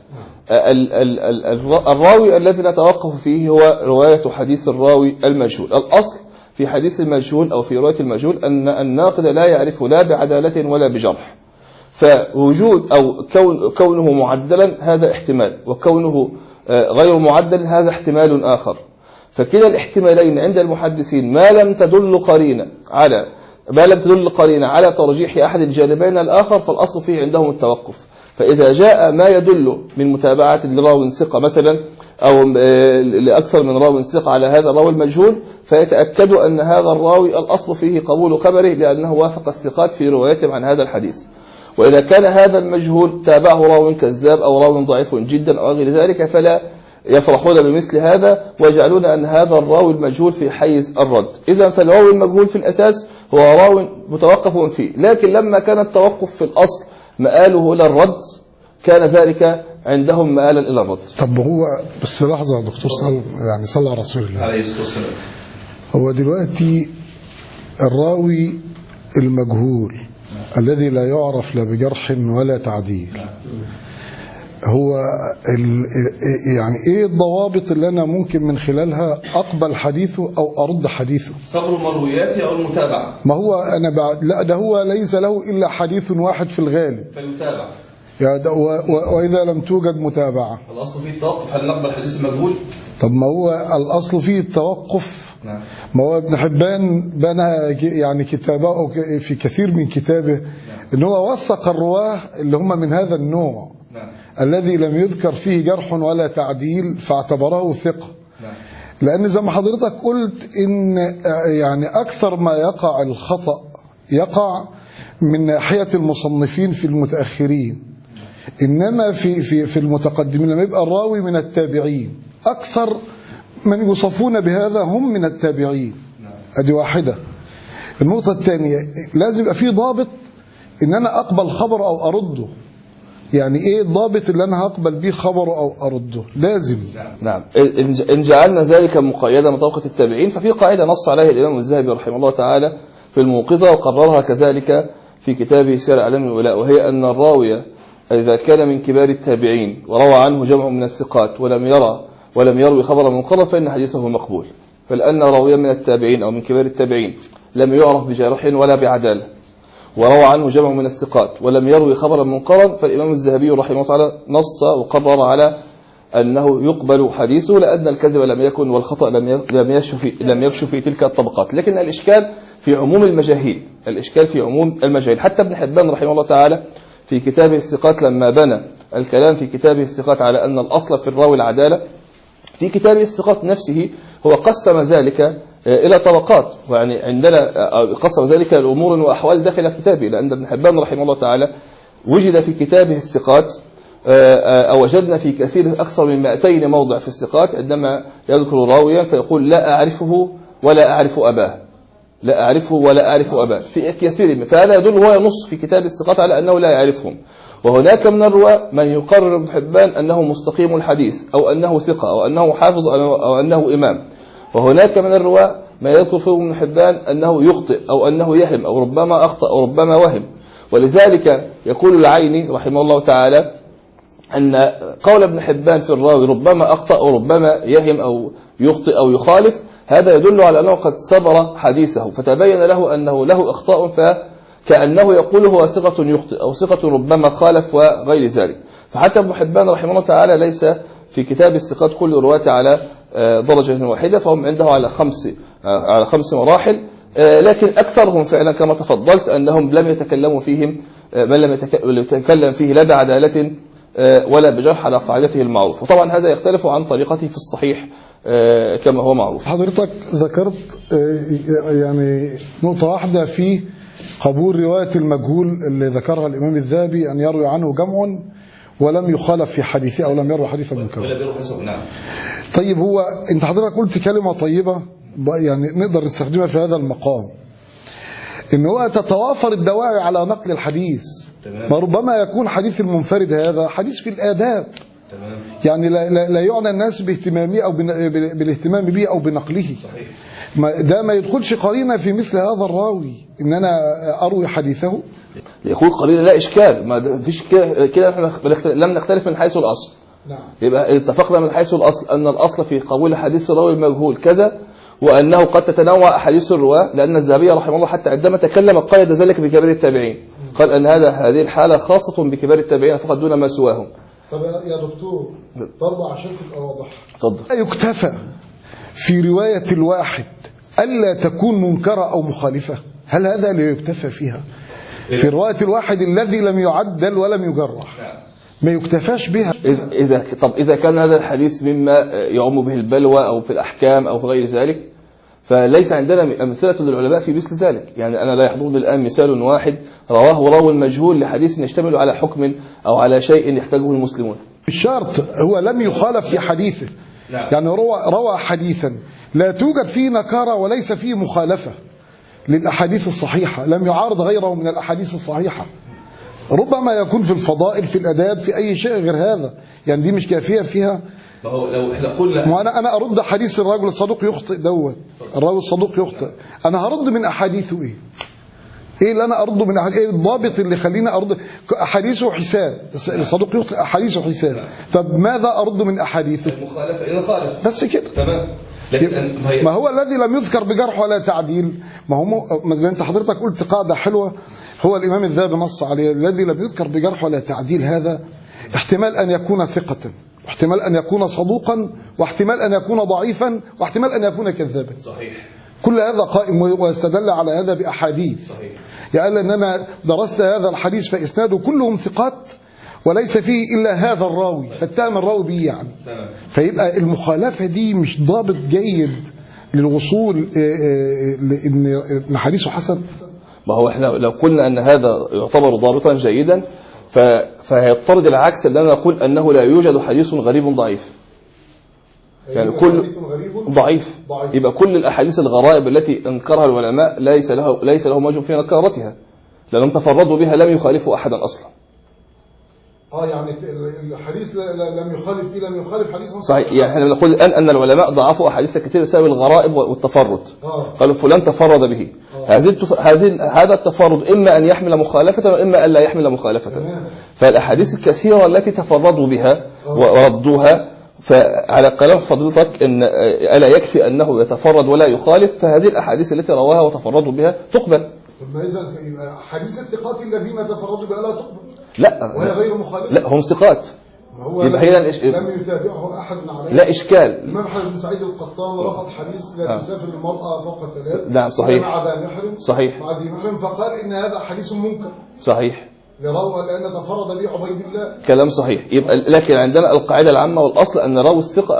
الراوي الذي نتوقف فيه هو رواية حديث الراوي المجهول. الأصل في حديث المجهول أو في رواية المجهول أن الناقد لا يعرف لا بعدالة ولا بجرح، فوجود أو كونه معدلا هذا احتمال، وكونه غير معدل هذا احتمال آخر. فكلا الاحتمالين عند المحدثين ما لم تدل قرينة على ترجيح أحد الجانبين الآخر فالأصل فيه عندهم التوقف. فإذا جاء ما يدل من متابعة لراو ثقة مثلا أو لأكثر من راو ثقة على هذا الراوي المجهول، فيتأكد أن هذا الراوي الأصل فيه قبول خبره لأنه وافق الثقات في روايتهم عن هذا الحديث. وإذا كان هذا المجهول تابعه راو كذاب أو راو ضعيف جدا أو غير ذلك فلا يفرحون بمثل هذا ويجعلون أن هذا الراوي المجهول في حيز الرد. إذن فالراوي المجهول في الأساس هو راوي متوقف فيه، لكن لما كان التوقف في الأصل مآله إلى الرد كان ذلك عندهم مآلا إلى الرد. طب هو بس لحظة يا دكتور، صلى على رسول الله عليه الصلاة والسلام. هو دلوقتي الراوي المجهول الذي لا يعرف لا بجرح ولا تعديل، هو يعني ايه الضوابط اللي انا ممكن من خلالها اقبل حديثه او ارد حديثه؟ صبر المرويات او المتابعه. ما هو انا لا، ده هو ليس له الا حديث واحد في الغالب فيتابع. واذا لم توجد متابعه الاصل فيه التوقف، هل نقبل حديث المجهول؟ طب ما هو الاصل فيه التوقف. نعم. ما هو ابن حبان بنى يعني كتابه في كثير من كتابه ان هو وثق الرواه اللي هم من هذا النوع. نعم. الذي لم يذكر فيه جرح ولا تعديل فاعتبره ثقة. نعم. لأن زي ما حضرتك قلت إن يعني أكثر ما يقع الخطأ يقع من ناحية المصنفين في المتأخرين، إنما في المتقدمين لما يبقى الراوي من التابعين أكثر من يوصفون بهذا هم من التابعين. نعم. أدي واحدة. النقطة الثانية لازم يبقى فيه ضابط إن أنا أقبل خبر أو أرده. يعني ايه الضابط اللي انا هقبل بيه خبره او ارده؟ لازم. نعم. ان جعلنا ذلك مقيدا من طبقة التابعين ففي قاعدة نص عليها الامام الذهبي رحمه الله تعالى في الموقظة وقررها كذلك في كتابه سير اعلام النبلاء، وهي ان الراوي اذا كان من كبار التابعين وروى عنه جمع من الثقات ولم يروي خبرا منقرض فان حديثه مقبول. فلان راويا من التابعين او من كبار التابعين لم يعرف بجرح ولا بعدالة وروى عنه جمع من الثقات ولم يروي خبرا منقرا فالإمام الذهبي رحمه الله تعالى نص وقرر على أنه يقبل حديثه لأن الكذب لم يكن والخطأ لم يفشو في تلك الطبقات. لكن الإشكال في عموم المجاهيل، حتى ابن حبان رحمه الله تعالى في كتابه الثقات لما بنى الكلام في كتابه الثقات على أن الأصل في الراوي العدالة، في كتابه الثقات نفسه هو قسم ذلك إلى طبقات، يعني عندنا قسم ذلك الأمور وأحوال داخل كتابه، لأن ابن حبان رحمه الله تعالى وجد في كتابه الثقات أو وجدنا في كثير أكثر من 200 موضع في الثقات عندما يذكر راويا فيقول لا أعرفه ولا أعرف أباه، لا أعرفه ولا أعرف أباه في كثير من، فهذا يدل هو ينص في كتاب الثقات على أنه لا يعرفهم. وهناك من الرواة من يقرر ابن حبان أنه مستقيم الحديث أو أنه ثقة أو أنه حافظ أو أنه إمام. وهناك من الرواة ما يذكر فيه ابن حبان أنه يخطئ أو أنه يهم أو ربما أخطأ أو ربما وهم. ولذلك يقول العيني رحمه الله تعالى أن قول ابن حبان في الراوي ربما أخطأ أو ربما يهم أو يخطئ أو يخالف هذا يدل على أنه قد صبر حديثه فتبين له أنه له أخطاء فكأنه يقول هو ثقة يخطئ أو ثقة ربما خالف وغير ذلك. فحتى ابن حبان رحمه الله تعالى ليس في كتاب الثقات كل رواته على درجة واحدة، فهم عنده على خمس مراحل، لكن أكثرهم فعلا كما تفضلت أنهم لم يتكلموا فيهم من لم يتكلم فيه لا بعدالة ولا بجرح على قاعدته المعروف. وطبعا هذا يختلف عن طريقته في الصحيح كما هو معروف. حضرتك ذكرت يعني نقطة واحدة في قبول رواية المجهول اللي ذكرها الإمام الذهبي أن يروي عنه جمع ولم يخالف في حديثه أو لم يروي حديثا منكرا. نعم. طيب هو أنت حضرتك قلت كلمة طيبة يعني نقدر نستخدمها في هذا المقام، إن هو تتوافر الدواعي على نقل الحديث. تمام. ربما يكون حديث المنفرد هذا حديث في الآداب. تمام. يعني لا يعنى الناس باهتمامه أو بالاهتمام به أو بنقله. صحيح. ده ما يدخلش قرينة في مثل هذا الراوي إن أنا أروي حديثه. يقول قرينة لا إشكال، ما فيش كده لم نختلف من حيث الأصل. نعم. يبقى اتفقنا من حيث الأصل أن الأصل في قبول حديث الراوي المجهول كذا، وأنه قد تتنوع أحاديث الرواة، لأن الذهبي رحمه الله حتى عندما تكلم قيد ذلك بكبير التابعين قال أن هذه الحالة خاصة بكبار التابعين فقط دون ما سواهم. طب يا دكتور برضه عشان تبقى واضح، اتفضل. لا يكتفى في رواية الواحد ألا تكون منكرة أو مخالفة؟ هل هذا لا يكتفى فيها؟ في رواية الواحد الذي لم يعدل ولم يجرح ما يكتفاش بها. إذا كان هذا الحديث مما يعم به البلوى أو في الأحكام أو في غير ذلك، فليس عندنا أمثلة للعلماء في مثل ذلك. يعني أنا لا يحضرني الآن مثال واحد رواه راوي مجهول لحديث يشتمل على حكم أو على شيء يحتاجه المسلمون. الشرط هو لم يخالف في حديثه. يعني روى حديثا لا توجد فيه نكارة وليس فيه مخالفة للأحاديث الصحيحة، لم يعارض غيره من الأحاديث الصحيحة. ربما يكون في الفضائل في الأداب في أي شيء غير هذا، يعني دي مش كافية فيها. ما هو لو احنا قلنا ما أنا أرد حديث الرجل الصدوق يخطئ دوت، الرجل الصدوق يخطئ، أنا هرد من أحاديثه إيه؟ إيه اللي أنا أرده من أحاديث؟ إيه الضابط اللي خلينا أرد؟ أحاديثه حساب، الصدوق يخطئ أحاديثه حساب. طب ماذا أرد من أحاديثه؟ المخالفة إذا خالف بس كده. تمام. ما هو الذي لم يذكر بجرح ولا تعديل، ما هو زي انت حضرتك قلت قاعده حلوه هو الامام الذهبي نص عليه، الذي لم يذكر بجرح ولا تعديل هذا احتمال ان يكون ثقه، واحتمال ان يكون صدوقا، واحتمال ان يكون ضعيفا، واحتمال ان يكون كذابا. صحيح. كل هذا قائم واستدل على هذا باحاديث. صحيح. يعني ان انا درست هذا الحديث فاسناده كلهم ثقات وليس فيه إلا هذا الراوي فاتهم الراوي به يعني. فيبقى المخالفة دي مش ضابط جيد للوصول لأن حديثه حسن. ما هو احنا لو قلنا أن هذا يعتبر ضابطا جيدا فهيضطرد العكس، لأننا نقول أنه لا يوجد حديث غريب ضعيف. يعني كل ضعيف يبقى كل الأحاديث الغرائب التي انكرها العلماء ليس له وجه في نكارتها، لأنهم تفردوا بها لم يخالفوا أحدا أصلا. يعني الحديث لم يخالف فيه لم يخالف حديث صحيح. يعني احنا بنقول الآن أن العلماء ضعفوا أحاديث كثير بسبب الغرائب والتفرد. قالوا فلان تفرد به. هذا التفرد إما أن يحمل مخالفة وإما أن لا يحمل مخالفة. فالأحاديث الكثيرة التي تفردوا بها وردوها، فعلى كلام فضيلتك إن ألا يكفي أنه يتفرد ولا يخالف، فهذه الأحاديث التي رواها وتفردوا بها تقبل. ما إذا حديث الثقات الذين تفردوا بها لا تقبل. لا وهي غير مخالفة. لا هم ثقات. يبقى هي لم يتابعه أحد عليه. لا إشكال. الإمام أحمد بن سعيد القطان رفض حديث لا تسافر المرأة فوق 3. نعم صحيح. مع ذي محرم. صحيح. مع ذي محرم فقال إن هذا حديث منكر. صحيح. لأن تفرد به عبيد الله. كلام صحيح. يبقى لكن عندنا القاعدة العامة والأصل أن راوي الثقة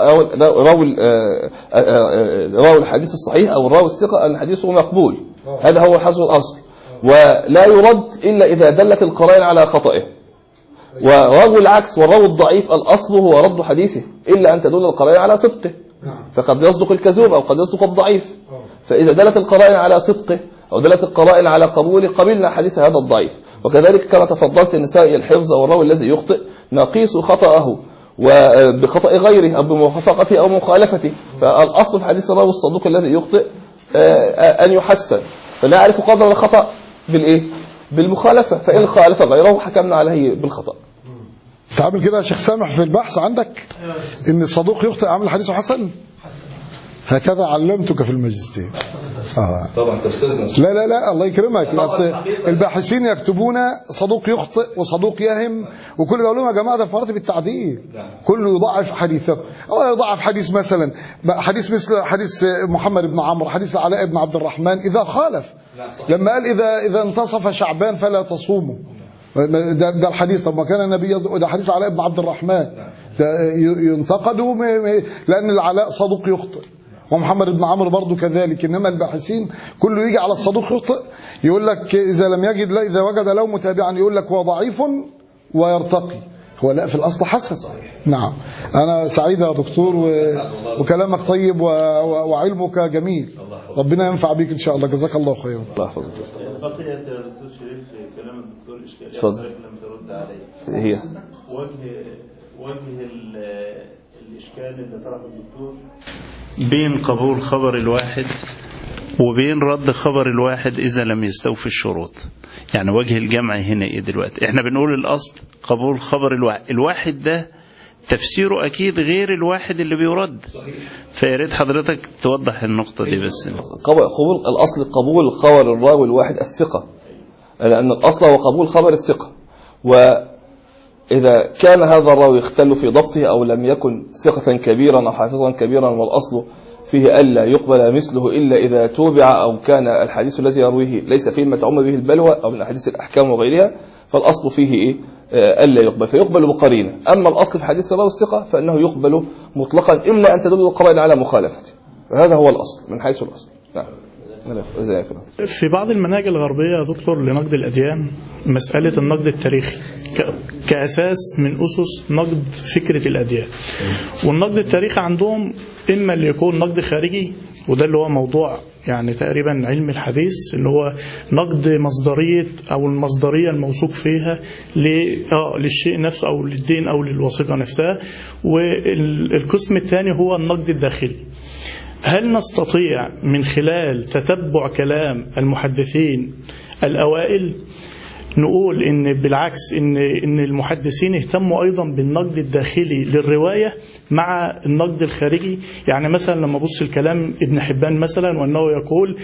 راوي الحديث الصحيح أو راوي الثقة أن حديثه مقبول. هذا هو حظ الأصل، ولا يرد إلا إذا دلت القرائن على خطئه. وراوي العكس والراوي الضعيف الأصل هو رد حديثه إلا أن تدل القرائن على صدقه، فقد يصدق الكذوب أو قد يصدق الضعيف. فإذا دلت القرائن على صدقه أو دلت القرائن على قبوله قبلنا حديث هذا الضعيف. وكذلك كما تفضلت النساء الحفظ أو الراوي الذي يخطئ نقيس خطأه وبخطأ غيره أو بموافقته أو مخالفته. فالأصل في حديث الراوي الصدوق الذي يخطئ أن يحسن، فنعرف قدر الخطأ بالإيه؟ بالمخالفة، فإن خالف غيره حكمنا عليه بالخطأ. تعمل كده يا شيخ سامح في البحث عندك إن الصدوق يخطئ عمل حديثه حسن. هكذا علمتك في الماجستير. طبعا تستاذنا. لا الله يكرمك. الباحثين يكتبون صدوق يخطئ وصدوق يهم، وكل ده لهم يا جماعه ده في مراتب التعديل. كله يضعف حديثه او يضعف حديث مثلا حديث مثل حديث محمد بن عمرو، حديث علاء بن عبد الرحمن اذا خالف. لما قال اذا انتصف شعبان فلا تصوموا، ده الحديث. طب ما كان النبي ده حديث علاء بن عبد الرحمن ده ينتقدوا لان العلاء صدوق يخطئ ومحمد بن عمرو برضه كذلك. انما الباحثين كله يجي على الصدوق يخطئ يقول لك اذا لم يجد اذا وجد له متابعا يقول لك هو ضعيف ويرتقي، هو لا في الاصل حسن. نعم. انا سعيد يا دكتور وكلامك طيب وعلمك جميل، ربنا ينفع بيك ان شاء الله. جزاك الله خيرا. الله يحفظك. بقيت يا دكتور شريف في كلام الدكتور اشكاليه اتفضل. لم ترد عليه. هي وجه الاشكال اللي طرحه الدكتور بين قبول خبر الواحد وبين رد خبر الواحد إذا لم يستوفي الشروط. يعني وجه الجمع هنا إيه دلوقتي؟ إحنا بنقول الأصل قبول خبر الواحد ده تفسيره أكيد غير الواحد اللي بيرد. فياريت حضرتك توضح النقطة دي بس. قبول الأصل قبول خبر الراوي الواحد الثقة لأن الأصل هو قبول خبر الثقة، وإذا كان هذا الراوي يختل في ضبطه أو لم يكن ثقة كبيرا أو حافظا كبيرا والأصل فيه ألا يقبل مثله إلا إذا توبع أو كان الحديث الذي يرويه ليس فيه ما تعم به البلوى أو من أحاديث الأحكام وغيرها، فالأصل فيه ألا يقبل، فيقبل بقرينة. أما الأصل في حديث الراوي الثقة فإنه يقبل مطلقا إلا أن تدل القرائن على مخالفته، فهذا هو الأصل من حيث الأصل. نعم. في بعض المناهج الغربية يا دكتور لنقد الأديان مسألة النقد التاريخي كأساس من أسس نقد فكرة الأديان، والنقد التاريخي عندهم إما اللي يكون نقد خارجي، وده اللي هو موضوع يعني تقريبا علم الحديث، اللي هو نقد مصدرية أو المصدرية الموثوق فيها للشيء نفسه أو للدين أو للوثيقة نفسها. والقسم الثاني هو النقد الداخلي. هل نستطيع من خلال تتبع كلام المحدثين الأوائل نقول إن بالعكس إن المحدثين اهتموا أيضا بالنقد الداخلي للرواية مع النقد الخارجي؟ يعني مثلا لما بص الكلام ابن حبان مثلا، وأنه يقول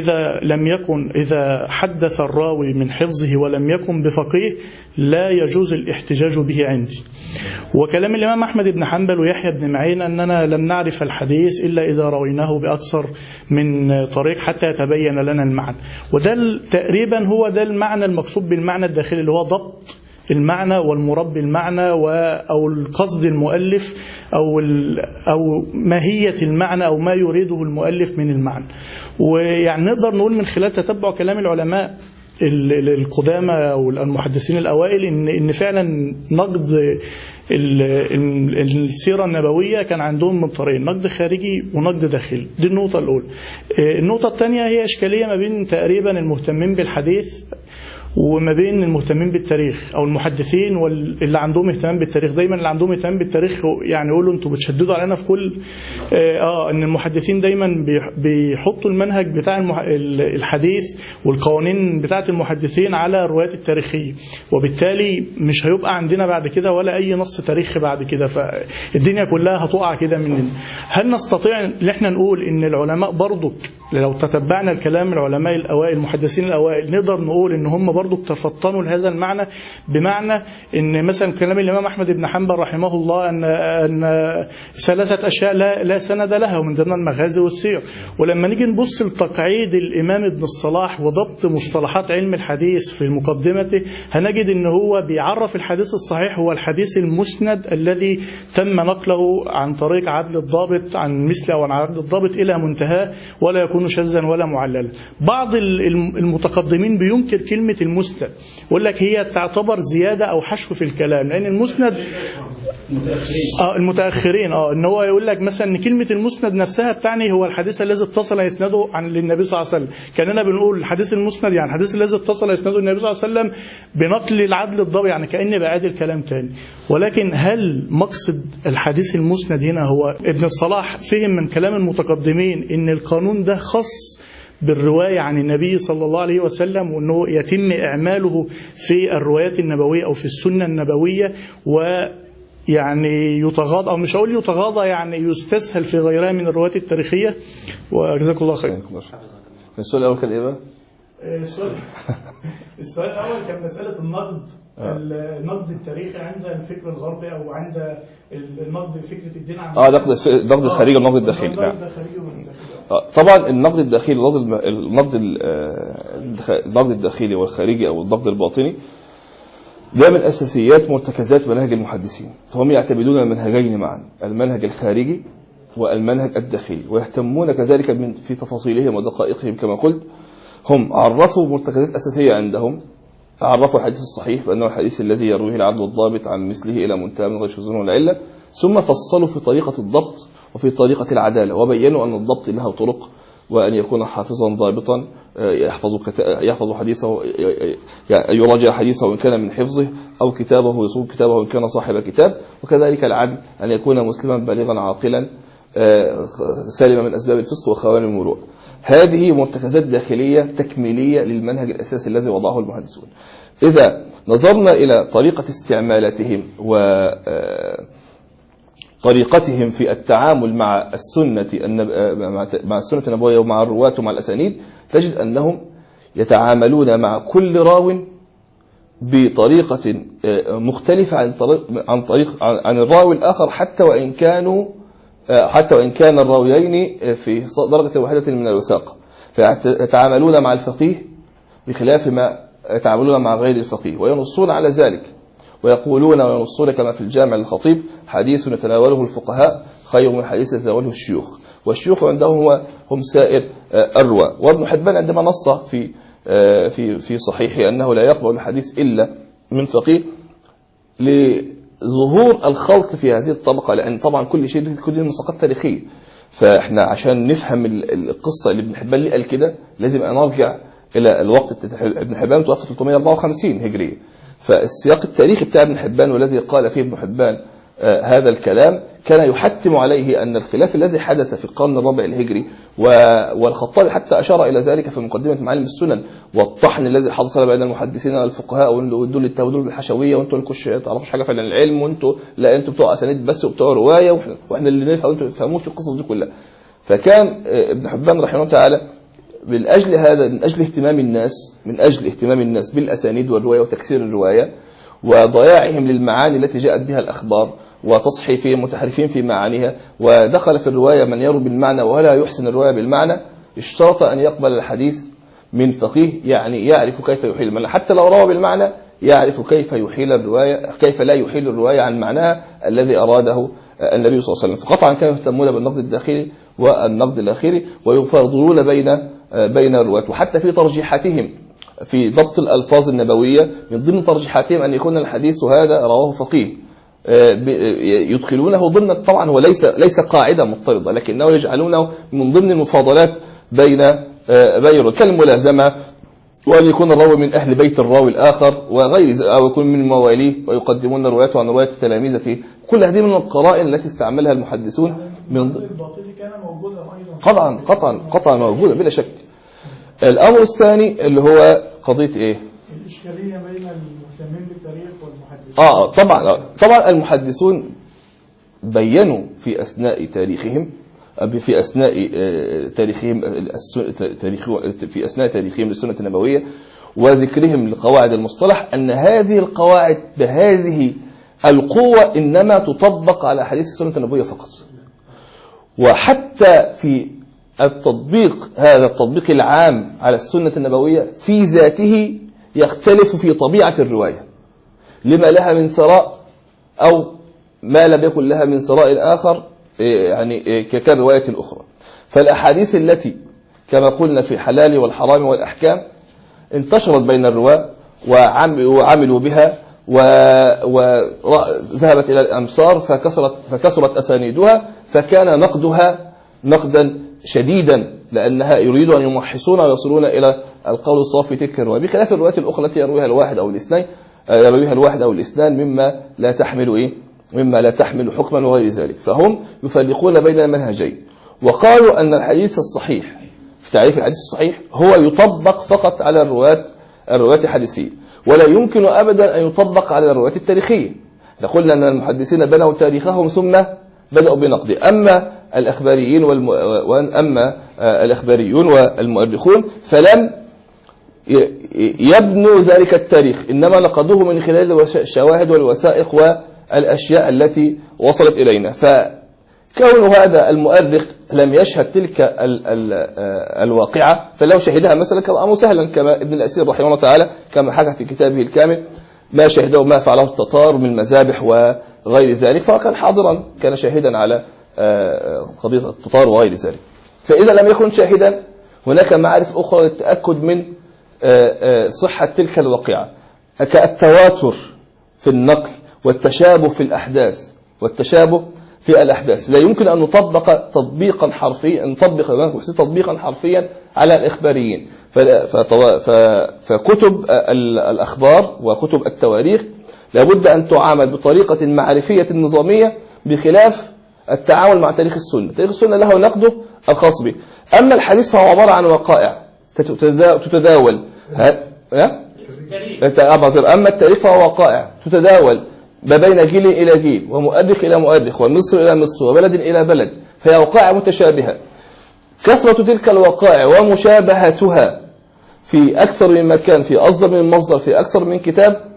إذا حدث الراوي من حفظه ولم يكن بفقيه لا يجوز الاحتجاج به عندي. وكلام الإمام أحمد بن حنبل ويحيى بن معين أننا لم نعرف الحديث إلا إذا رويناه بأكثر من طريق حتى يتبين لنا المعنى. وده تقريبا هو ده المعنى المقصود بالمعنى الداخلي، اللي هو ضبط المعنى والمراد بالمعنى أو القصد المؤلف أو ماهية المعنى أو ما يريده المؤلف من المعنى. ويعني نقدر نقول من خلال تتبع كلام العلماء القدامى أو المحدثين الأوائل إن فعلا نقد السيرة النبوية كان عندهم من طريقين، نقد خارجي ونقد داخلي. دي النقطة الأولى. النقطة الثانية هي إشكالية ما بين تقريبا المهتمين بالحديث وما بين المهتمين بالتاريخ او المحدثين واللي عندهم اهتمام بالتاريخ. دايما اللي عندهم اهتمام بالتاريخ يعني يقولوا انتوا بتشددوا علينا في كل ان المحدثين دايما بيحطوا المنهج بتاع الحديث والقوانين بتاعه المحدثين على الروايات التاريخيه، وبالتالي مش هيبقى عندنا بعد كده ولا اي نص تاريخي بعد كده، فالدنيا كلها هتقع كده مننا. هل نستطيع ان احنا نقول ان العلماء برضك لو تتبعنا الكلام العلماء الاوائل المحدثين الاوائل نقدر نقول ان هم برضو تفطنوا لهذا المعنى، بمعنى ان مثلا كلام الامام احمد بن حنبل رحمه الله ان ثلاثه اشياء لا سند لها، ومن ضمن المغازي والسير. ولما نيجي نبص لتقعيد الامام ابن الصلاح وضبط مصطلحات علم الحديث في مقدمته هنجد ان هو بيعرف الحديث الصحيح هو الحديث المسند الذي تم نقله عن طريق عدل الضابط عن مثله او عن عدل الضابط الى منتهاه ولا يكون شاذا ولا معللا. بعض المتقدمين بينكر كلمه المسند، يقول لك هي تعتبر زيادة أو حشو في الكلام، لأن المسند المتأخرين إن هو يقول لك مثلا إن كلمة المسند نفسها بتعني هو الحديث الذي اتصل إسناده عن للنبي صلى الله عليه وسلم. كأننا بنقول الحديث المسند يعني الحديث الذي اتصل إسناده النبي صلى الله عليه وسلم بنقل العدل الضابط، يعني كأني بعاد الكلام تاني. ولكن هل مقصد الحديث المسند هنا هو ابن الصلاح فهم من كلام المتقدمين إن القانون ده خاص بالرواية عن النبي صلى الله عليه وسلم، وأنه يتم إعماله في الروايات النبوية أو في السنة النبوية، ويعني يتغاضى أو مش هقول يتغاضى يعني يستسهل في غيرها من الروايات التاريخية؟ وجزاك الله خير. السؤال الأول كان إيه بقى؟ السؤال الأول كان مسألة النقد التاريخي عند الفكر الغربي أو عند النقد فكرة الدين عن النقد الخارجي والنقد الداخلي. طبعا النقد الداخلي النقد الداخلي والخارجي او النقد الباطني ده من اساسيات مرتكزات منهج المحدثين، فهم يعتمدون المنهجين معا، المنهج الخارجي والمنهج الداخلي، ويهتمون كذلك في تفاصيلهم ودقائقهم. كما قلت هم عرفوا مرتكزات اساسيه عندهم، عرفوا الحديث الصحيح بانه الحديث الذي يرويه العدل الضابط عن مثله الى منتهى من غير شذوذ ولا عله، ثم فصلوا في طريقة الضبط وفي طريقة العدالة، وبينوا أن الضبط له طرق، وأن يكون حافظا ضابطا يحفظ حديثه، يراجع حديثه إن كان من حفظه، أو كتابه يصوم كتابه إن كان صاحب كتاب، وكذلك العدل أن يكون مسلما بالغا عاقلا سالما من أسباب الفسق وخوان المروءة. هذه مرتكزات داخلية تكميلية للمنهج الأساسي الذي وضعه المحدثون. إذا نظرنا إلى طريقة استعمالاتهم طريقتهم في التعامل مع السنة النبوية ومع الرواة ومع الأسانيد، تجد أنهم يتعاملون مع كل راو بطريقة مختلفة عن الراوي الآخر، حتى وإن كان الراويين في درجة واحدة من الوثاقة. فيتعاملون مع الفقيه بخلاف ما يتعاملون مع غير الفقيه، وينصون على ذلك ويقولون وينصون كما في الجامع للخطيب: حديث يتناوله الفقهاء خير من حديث يتناوله الشيوخ، والشيوخ عندهم هم سائر الرواة. وابن حبان عندما نص في صحيحه أنه لا يقبل الحديث إلا من فقيه لظهور الخلط في هذه الطبقة، لأن طبعا كل شيء كل مساقات تاريخية. فإحنا عشان نفهم القصة اللي ابن حبان ليه قال كده لازم نرجع إلى الوقت. ابن حبان توفى 354 هجرية، فالسياق التاريخي بتاع ابن حبان والذي قال فيه ابن حبان هذا الكلام كان يحتم عليه أن الخلاف الذي حدث في القرن الرابع الهجري، والخطابي حتى أشار إلى ذلك في مقدمة معالم السنن، والطحن الذي حصل بين المحدثين والفقهاء، ودول التودول بالحشوية، وانتوا لكوش تعرفوش حاجة في العلم، وانتوا لا انتوا بتوع أسانيد بس وبتوع رواية، واحنا اللي نفهم وانتوا ما تفهموش القصص دي كلها. فكان ابن حبان رحمه الله تعالى من أجل هذا، من أجل اهتمام الناس بالأسانيد والرواية وتكسير الرواية وضياعهم للمعاني التي جاءت بها الأخبار وتصحيفهم متحرفين في معانيها، ودخل في الرواية من يروي بالمعنى ولا يحسن الرواية بالمعنى، اشترط أن يقبل الحديث من فقيه يعني يعرف كيف يحيل المعنى، حتى لو روى بالمعنى يعرف كيف لا يحيل الرواية عن معناها الذي أراده النبي صلى الله عليه وسلم. فقطعا كانوا يهتمون بالنقد الداخلي والنقد الآخري، ويفاضلون بين الرواة، وحتى في ترجيحاتهم في ضبط الألفاظ النبوية من ضمن ترجيحاتهم أن يكون الحديث هذا رواه فقيه، يدخلونه ضمن، طبعا هو ليس قاعدة مضطردة، لكنه يجعلونه من ضمن المفاضلات بين كالملازمة، وأن يكون الراوي من أهل بيت الراوي الآخر وغير، أو يكون من مواليه، ويقدمون روايته عن رواية تلاميذه. كل هذه من القرائن التي استعملها المحدثون من الباطل كان موجودا أيضا قطعا موجودة بلا شك. الأمر الثاني اللي هو قضية إيه؟ الإشكالية بين المهتمين بالتاريخ والمحدثين. طبعا المحدثون بينوا في أثناء تاريخهم للسنة النبوية وذكرهم لقواعد المصطلح أن هذه القواعد بهذه القوة إنما تطبق على حديث السنة النبوية فقط، وحتى في هذا التطبيق العام على السنة النبوية في ذاته يختلف في طبيعة الرواية، لما لها من ثراء أو ما لم يكن لها من ثراء آخر، يعني كالرواية الأخرى. فالأحاديث التي كما قلنا في الحلال والحرام والأحكام انتشرت بين الرواة وعملوا بها وذهبت إلى الأمصار فكسرت أسانيدها، فكان نقدها نقدا شديدا، لأنها يريدون أن يمحصون ويصلون إلى القول الصواب في تلك الرواية، بخلاف الروايات الأخرى التي يرويها الواحد أو الاثنان مما لا تحمل حكما وغير ذلك. فهم يفرقون بين المنهجين، وقالوا أن الحديث الصحيح في تعريف الحديث الصحيح هو يطبق فقط على الروايات الحديثية، ولا يمكن أبدا أن يطبق على الروايات التاريخية. قلنا أن المحدثين بنوا تاريخهم ثم بدأوا بنقده، أما الأخباريون والمؤرخون فلم يبنوا ذلك التاريخ، إنما نقدوه من خلال الشواهد والوثائق والأشياء التي وصلت إلينا. فكون هذا المؤرخ لم يشهد تلك الواقعة، فلو شهدها مثلا كان أمر سهلا، كما ابن الأثير رحمه الله تعالى كما حكى في كتابه الكامل ما شهده ما فعله التتار من مذابح وغير ذلك، فكان حاضرا، كان شاهدا على قضية التتار وغير ذلك. فإذا لم يكن شاهدا هناك معارف أخرى للتأكد من صحة تلك الواقعة، كالتواتر في النقل والتشابه في الأحداث. لا يمكن أن نطبق تطبيقا حرفيا على الإخباريين. فكتب الأخبار وكتب التواريخ لابد أن تعامل بطريقة معرفية نظامية، بخلاف التعامل مع تاريخ السنة. تاريخ السنة له نقده الخاص به، أما الحديث فهو عبارة عن وقائع تتداول. أما التاريخ فهو وقائع تتداول ما بين جيل إلى جيل، ومؤرخ إلى مؤرخ، ومصر إلى مصر، وبلد إلى بلد، فهي وقائع متشابهة. كثرة تلك الوقائع ومشابهتها في أكثر من مكان، في أصدر من مصدر، في أكثر من كتاب،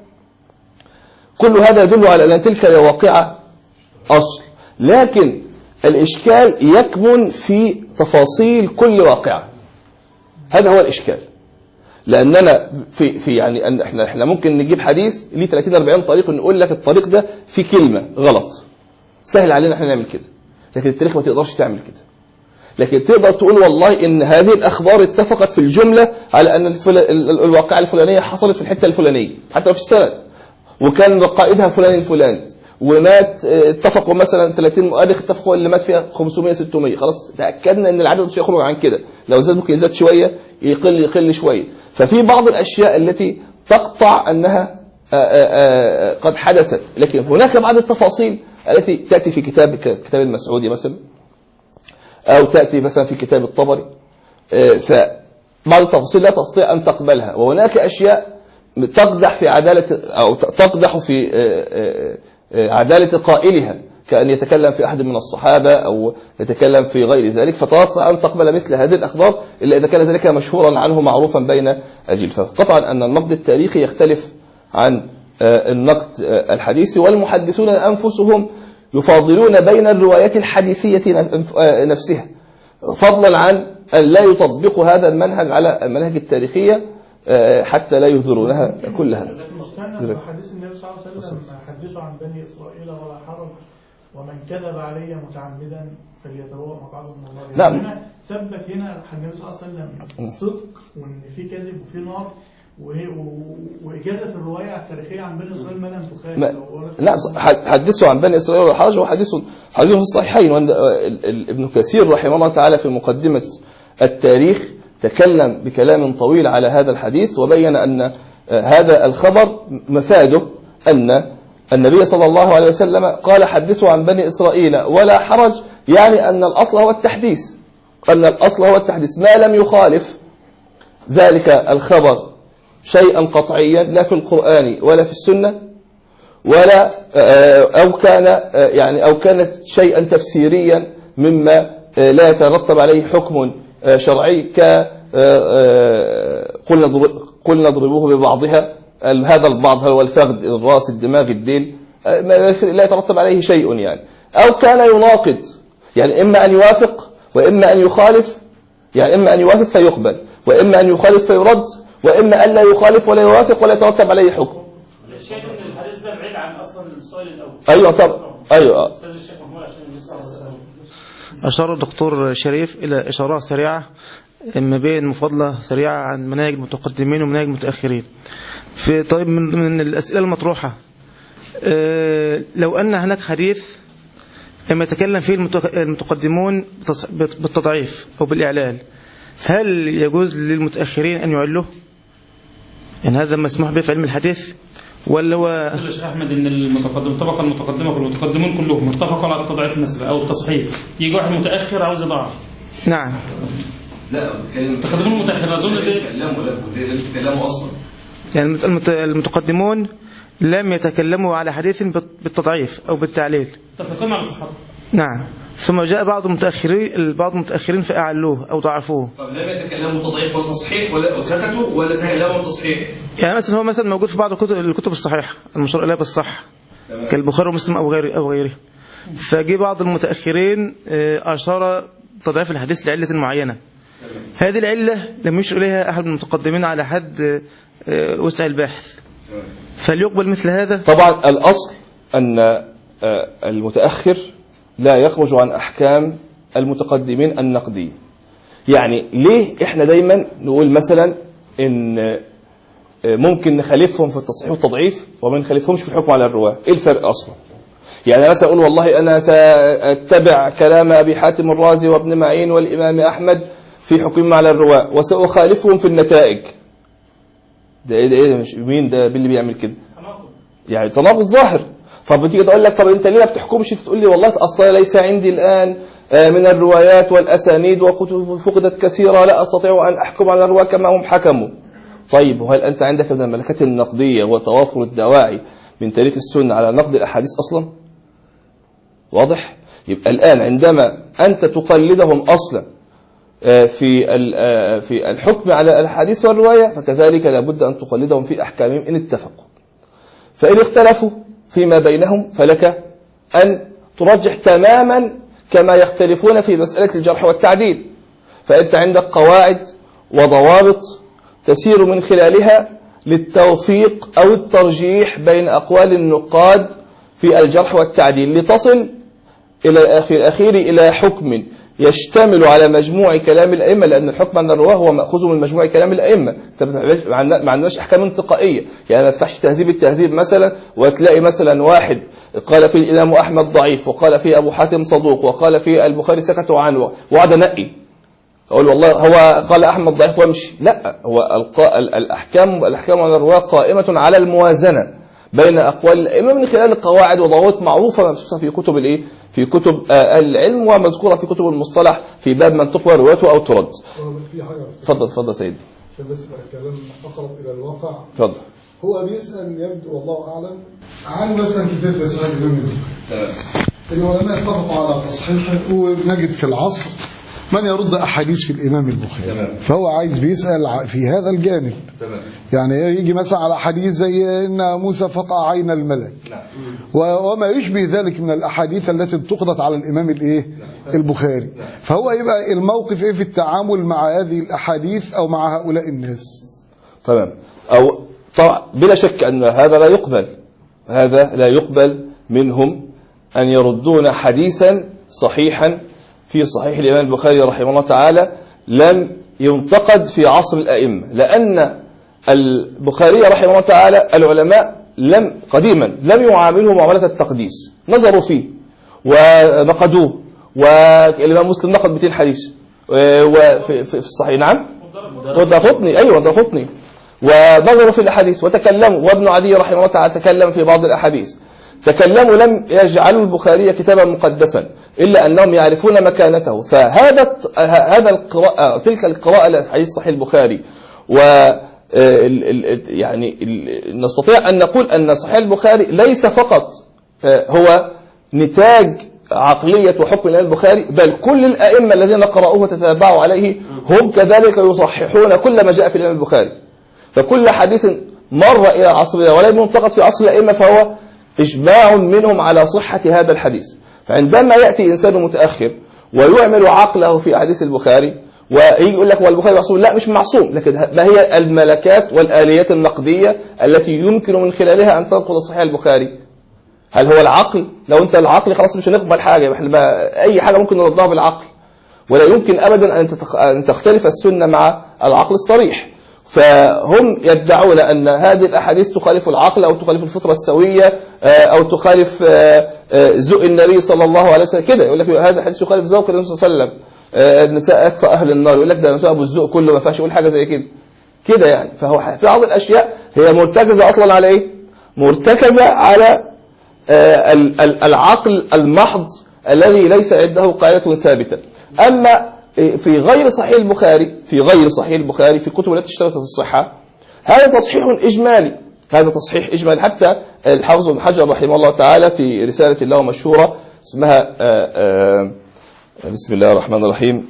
كل هذا يدل على أن تلك الواقعة أصل. لكن الإشكال يكمن في تفاصيل كل واقعة، هذا هو الإشكال. لأننا في يعني أن احنا ممكن نجيب حديث ليه 30-40 طريق ونقول لك الطريق ده في كلمة غلط، سهل علينا احنا نعمل كده، لكن التاريخ ما تقدرش تعمل كده. لكن تقدر تقول والله إن هذه الأخبار اتفقت في الجملة على أن الواقعة الفلانية حصلت في الحتة الفلانية حتى لو في السنة، وكان قائدها فلان الفلاني، ومات اتفقوا مثلا 30 مؤرخ اتفقوا اللي مات فيها 500-600، خلاص تأكدنا ان العدد مش هيخرج عن كده، لو زاد ممكن يزاد شوية، يقل شوية. ففي بعض الأشياء التي تقطع أنها قد حدثت، لكن هناك بعض التفاصيل التي تأتي في كتاب المسعودي مثلا، أو تأتي مثلا في كتاب الطبري، فبعض التفاصيل لا تستطيع أن تقبلها، وهناك أشياء تقدح في عدالة أو تقدح في عدالة قائلها، كأن يتكلم في أحد من الصحابة أو يتكلم في غير ذلك، فتستطيع أن تقبل مثل هذه الأخبار إلا إذا كان ذلك مشهورا عنه معروفا بين الجيل. فقطعا أن النقد التاريخي يختلف عن النقد الحديثي، والمحدثون أنفسهم يفاضلون بين الروايات الحديثية نفسها، فضلا عن أن لا يطبقوا هذا المنهج على المناهج التاريخية حتى لا يهدرونها كلها. كان حديث النبي صلى الله عليه وسلم حدثوا عن بني إسرائيل ولا حرج، ومن كذب علي متعمدا فليتبوأ مقعده من النار. نعم. هنا ثبت هنا النبي صلى الله عليه وسلم الصدق، وان في كذب وفي نار، وإجازة الرواية التاريخية عن بني إسرائيل ما لم تخالف. لا، حدثوا عن بني إسرائيل ولا حرج، وحديث في الصحيحين. ابن كثير رحمه الله تعالى في مقدمة التاريخ تكلم بكلام طويل على هذا الحديث، وبين أن هذا الخبر مفاده أن النبي صلى الله عليه وسلم قال حدثوا عن بني إسرائيل ولا حرج، يعني أن الأصل هو التحديث، أن الأصل هو التحديث ما لم يخالف ذلك الخبر شيئا قطعيا لا في القرآن ولا في السنة، ولا أو كانت شيئا تفسيريا مما لا يترتب عليه حكم شرعي، قلنا اضربوه ببعضها، هذا البعض هو الفخذ، الراس، الدماغ، الديل، لا يترتب عليه شيء يعني، أو كان يناقض، يعني إما أن يوافق وإما أن يخالف، يعني إما أن يوافق فيقبل وإما أن يخالف فيرد، وإما أن لا يخالف ولا يوافق ولا يترتب عليه حكم. الشيء ان الحديث ده بعيد عن اصلا السؤال الاول. ايوه طبعا. ايوه. استاذ الشيخ محمود عشان لسه أشار الدكتور شريف إلى إشارات سريعة ما بين مفاضلة سريعة عن مناهج المتقدمين ومناهج المتأخرين. في طيب من الأسئلة المطروحة، لو أن هناك حديث لما يتكلم فيه المتقدمون بالتضعيف أو بالإعلال، هل يجوز للمتأخرين أن يعلوه؟ يعني هذا مسموح به في علم الحديث ولا هو؟ الشيخ أحمد إن الطبقة المتقدمة والمتقدمون كلهم اتفقوا على التضعيف المسألة أو التصحيح، يجي واحد متأخر عاوز يضعف. نعم. لا، المتقدمون متأخر أظن كلامه أصلا. يعني المتقدمون لم يتكلموا على حديث بالتضعيف أو بالتعليل. اتفقوا على صحته. نعم. ثم جاء بعض المتأخرين فأعلوه أو ضعفوه. طب لم يتكلموا تضعيف وتصحيح ولا سكتوا ولا تكلموا تصحيح؟ يعني مثلا هو مثلا موجود في بعض الكتب الصحيحة المشار إليها بالصح كالبخاري ومسلم أو غيره. فجي بعض المتأخرين أشار تضعيف الحديث لعلة معينة. هذه العلة لم يشر إليها أحد من المتقدمين على حد وسع الباحث، فليقبل مثل هذا؟ طبعا الأصل أن المتأخر لا يخرج عن أحكام المتقدمين النقدية. يعني ليه إحنا دايما نقول مثلا إن ممكن نخالفهم في التصحيح والتضعيف وما نخالفهمش في الحكم على الرواة؟ إيه الفرق أصلا؟ يعني مثلا أقول والله أنا سأتبع كلام أبي حاتم الرازي وابن معين والإمام أحمد في حكمهم على الرواة وسأخالفهم في النتائج. ده إيه مش مين ده اللي بيعمل كده؟ يعني تناقض ظاهر. طب بتيجي تقول لك طب انت ليه ما بتحكمش؟ تقول لي والله اصلا ليس عندي الان من الروايات والاسانيد وكتب فقدت كثيره لا استطيع ان احكم على الرواه كما هم حكموا. طيب وهل انت عندك من الملكات النقديه وتوافر الدواعي من تاريخ السنه على نقد الاحاديث اصلا؟ واضح؟ يبقى الان عندما انت تقلدهم اصلا في الحكم على الحديث والرواية، فكذلك لابد أن تقلدهم في أحكامهم إن اتفقوا. فإن اختلفوا فيما بينهم فلك أن ترجح تماما كما يختلفون في مسألة الجرح والتعديل. فأنت عندك قواعد وضوابط تسير من خلالها للتوفيق أو الترجيح بين أقوال النقاد في الجرح والتعديل، لتصل في الأخير إلى حكم يشتمل على مجموع كلام الأئمة، لأن الحكم عند الرواه هو مأخوذ من مجموع كلام الأئمة. ما عندناش أحكام انتقائية، يعني ما تفتحش تهذيب التهذيب مثلا وتلاقي مثلا واحد قال فيه الإمام أحمد ضعيف، وقال فيه أبو حاتم صدوق، وقال فيه البخاري سكتوا عنه، وقعد نقي أقول والله هو قال أحمد ضعيف وامشي. لا، هو الأحكام على الرواه قائمة على الموازنة بين أقوال الأئمة من خلال القواعد وضوابط معروفة مبثوثة في كتب في كتب العلم ومذكورة في كتب المصطلح في باب من تقوى روايته أو ترد. اتفضل سيدي. عشان بس يبقى الكلام أقرب إلى الواقع. اتفضل. هو بيسأل يبدو والله أعلم عن مثلا كتاب تسعيد الإمام البخاري. العلماء اتفقوا على تصحيحه، ونجد في العصر من يرد أحاديث في الإمام البخاري. فهو عايز بيسأل في هذا الجانب. يعني يجي مثلا على حديث زي إن موسى فقع عين الملك وما يشبه ذلك من الأحاديث التي انتقدت على الإمام البخاري. فهو يبقى الموقف إيه في التعامل مع هذه الأحاديث أو مع هؤلاء الناس؟ تمام. أو طبعا بلا شك أن هذا لا يقبل منهم أن يردون حديثا صحيحا في صحيح الإمام البخاري رحمه الله تعالى لم ينتقد في عصر الأئمة، لأن البخاري رحمه الله تعالى العلماء قديما لم يعاملوا معاملة التقديس، نظروا فيه ونقدوه، والإمام مسلم نقد 200 حديث وفي الصحيح. نعم، والدارقطني ونظروا في الأحاديث وتكلموا، وابن عدي رحمه الله تعالى تكلم في بعض الأحاديث، تكلموا لم يجعلوا البخاري كتابا مقدسا إلا أنهم يعرفون مكانته. فهذا القراءة، تلك القراءة لحديث صحيح البخاري، و يعني نستطيع أن نقول أن صحيح البخاري ليس فقط هو نتاج عقلية وحكم الإمام البخاري، بل كل الأئمة الذين قرأوه وتتابعوا عليه هم كذلك يصححون كل ما جاء في الإمام البخاري. فكل حديث مر إلى عصرنا ولم ينتقد في عصر الأئمة فهو إجماع منهم على صحة هذا الحديث. فعندما يأتي إنسان متأخر ويعمل عقله في أحاديث البخاري ويجي يقول لك والبخاري معصوم، لا مش معصوم، لكن ما هي الملكات والآليات النقدية التي يمكن من خلالها أن تنقض صحيح البخاري؟ هل هو العقل؟ لو أنت العقل خلاص مش هنقبل حاجة، أي حاجة ممكن نردها بالعقل، ولا يمكن أبدا أن تختلف السنة مع العقل الصريح. فهم يدعون أن هذه الأحاديث تخالف العقل أو تخالف الفطرة السوية أو تخالف ذوق النبي صلى الله عليه وسلم. كده يقول لك هذا الحديث يخالف ذوق النبي صلى الله عليه وسلم، النساء أكثر أهل النار، يقول لك ده نساء أبو الذوق كله، ما ينفعش يقول حاجة زي كده يعني. فهو في بعض الأشياء هي مرتكزة أصلا على إيه؟ مرتكزة على العقل المحض الذي ليس عنده قاعدة ثابتة. أما في غير صحيح البخاري في الكتب التي اشترطت الصحة هذا تصحيح إجمالي. حتى الحافظ ابن حجر رحمه الله تعالى في رسالة له مشهورة اسمها بسم الله الرحمن الرحيم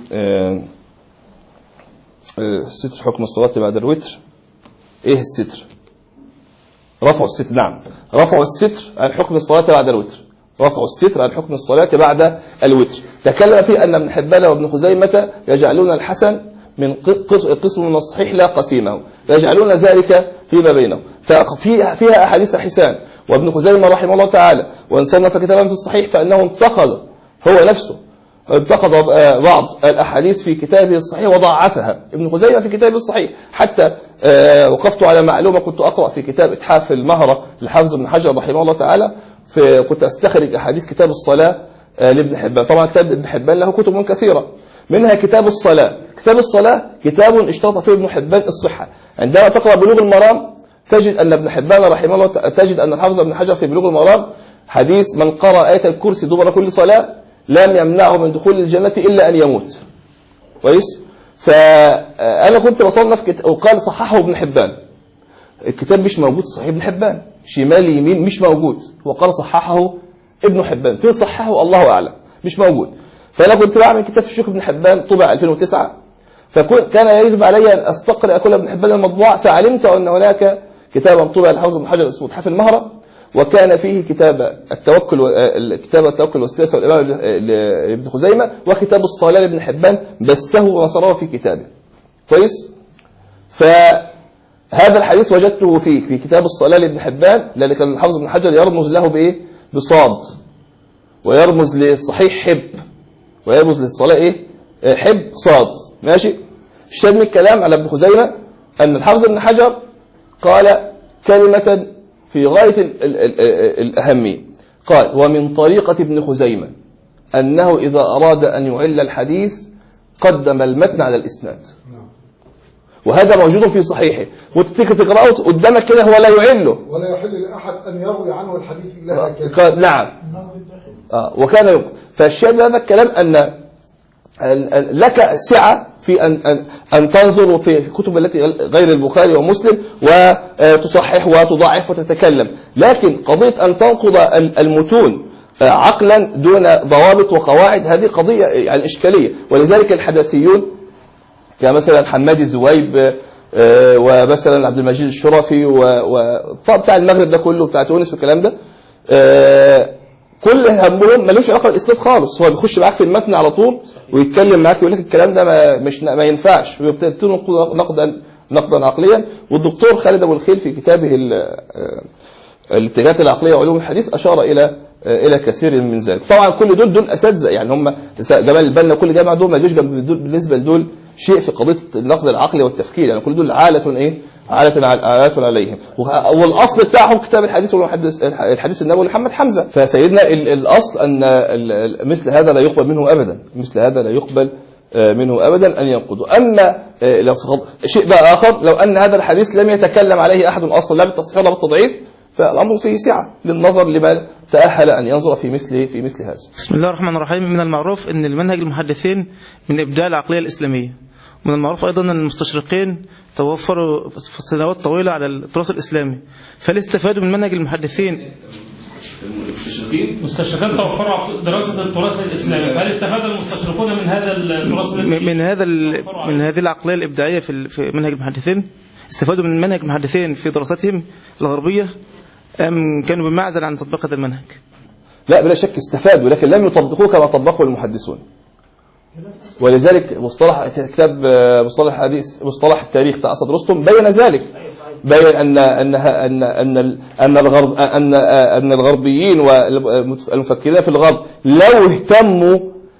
ستر حكم الصلاة بعد الوتر. ايه الستر؟ رفع الستر. نعم، رفع الستر عن حكم الصلاة بعد الوتر، رفع الستر عن حكم الصلاة بعد الوتر. تكلم فيه أن ابن حبان وابن خزيمة يجعلون الحسن من قسم من الصحيح لا قسيمه، يجعلون ذلك فيما بينهم. فيها أحاديث حسان. وابن خزيمة رحمه الله تعالى وإن صنف كتابا في الصحيح فإنه هو نفسه انتقد بعض الأحاديث في كتابه الصحيح وضعفها. ابن خزيمة في كتابه الصحيح حتى وقفت على معلومة كنت أقرأ في كتاب إتحاف المهرة للحافظ ابن حجر رحمه الله تعالى، كنت أستخرج أحاديث كتاب الصلاة لابن حبان. طبعا كتاب ابن حبان له كتب كثيرة، منها كتاب الصلاة. كتاب الصلاة كتاب اشترط فيه ابن حبان الصحة. عندما تقرأ بلوغ المرام تجد أن ابن حبان رحمه الله تجد أن الحافظ ابن حجر في بلوغ المرام حديث من قرأ آية الكرسي دبر كل صلاة لم يمنعه من دخول الجنة إلا أن يموت. كويس؟ فأنا كنت بصنف وقال صححه ابن حبان. الكتاب مش موجود صحيح ابن حبان، شمال يمين مش موجود، وقال صححه ابن حبان. فين صححه الله أعلم، مش موجود. فأنا كنت بعمل كتاب في الشيخ ابن حبان طبع 2009، فكان يجب علي أن أستقرأ كل ابن حبان المطبوع، فعلمت أن هناك كتابا طبع الحافظ ابن حجر اسمه تحف المهرة، وكان فيه كتاب التوكل والسياسة والإمام لابن خزيمة، وكتاب الصلاة لابن حبان بثه ونصره في كتابه. كويس. فهذا الحديث وجدته في كتاب الصلاة لابن حبان، لأن كان الحافظ ابن حجر يرمز له بإيه؟ بصاد، ويرمز للصحيح حب، ويرمز للصلاة إيه؟ حب صاد. ماشي. الشاهد من الكلام على ابن خزيمة أن الحافظ ابن حجر قال كلمة في غاية الأهمية، قال: ومن طريقة ابن خزيمة أنه إذا أراد أن يعل الحديث قدم المتن على الإسناد، وهذا موجود في صحيحه، وتتك تقرأه قدامك كده، هو لا يعله ولا يحل لأحد أن يروي عنه الحديث إلا هكذا. نعم. وكان فالشاهد هذا الكلام أن لك سعة في أن تنظر في الكتب التي غير البخاري ومسلم وتصحح وتضعف وتتكلم، لكن قضية أن تنقض المتون عقلا دون ضوابط وقواعد، هذه قضية يعني إشكالية. ولذلك الحدثيون كمثلا حماد الزويب ومثلا عبد المجيد الشرفي وبتاع المغرب ده كله، بتاع تونس والكلام ده، كل همهم ملوش علاقه بالاسناد خالص، هو بيخش معاك في المتن على طول ويتكلم معاك ويقول لك الكلام ده ما ينفعش، ويبتدي نقدا عقليا. والدكتور خالد ابو الخيل في كتابه الاتجاهات العقليه وعلوم الحديث اشار الى كثير من ذلك. طبعا كل دول اساتذه، يعني هم جمال البنا كل جامعه دول ما يجوش بالنسبه لدول شيء في قضيه النقد العقلي والتفكير، يعني كل دول عالة عليهم. والاصل بتاعهم كتاب الحديث الحديث النبوي لمحمد حمزه. فسيدنا الاصل ان مثل هذا لا يقبل منه ابدا، مثل هذا لا يقبل منه ابدا ان ينقضه. اما لو شيء بقى اخر، لو ان هذا الحديث لم يتكلم عليه احد اصلا لا بالتصحيح ولا بالتضعيف، فالامر فيه سعه للنظر لمن تاهل ان ينظر في مثل هذا. بسم الله الرحمن الرحيم. من المعروف ان المنهج المحدثين من ابداع العقليه الاسلاميه، ومن المعروف ايضا ان المستشرقين توفروا سنوات طويله على التراث الاسلامي، فهل استفادوا من منهج المحدثين؟ المستشرقين توفروا دراسه التراث الاسلامي، فهل استفاد المستشرقون من هذا التراث من هذه العقليه الابداعيه في منهج المحدثين؟ استفادوا من منهج المحدثين في دراستهم الغربيه ام كانوا بمعزل عن تطبيق هذا المنهج؟ لا بلا شك استفادوا، لكن لم يطبقوه كما طبقه المحدثون. ولذلك كتاب مصطلح التاريخ بتاع أسد رستم بين ذلك، بين أن الغربيين والمفكرين في الغرب لو اهتموا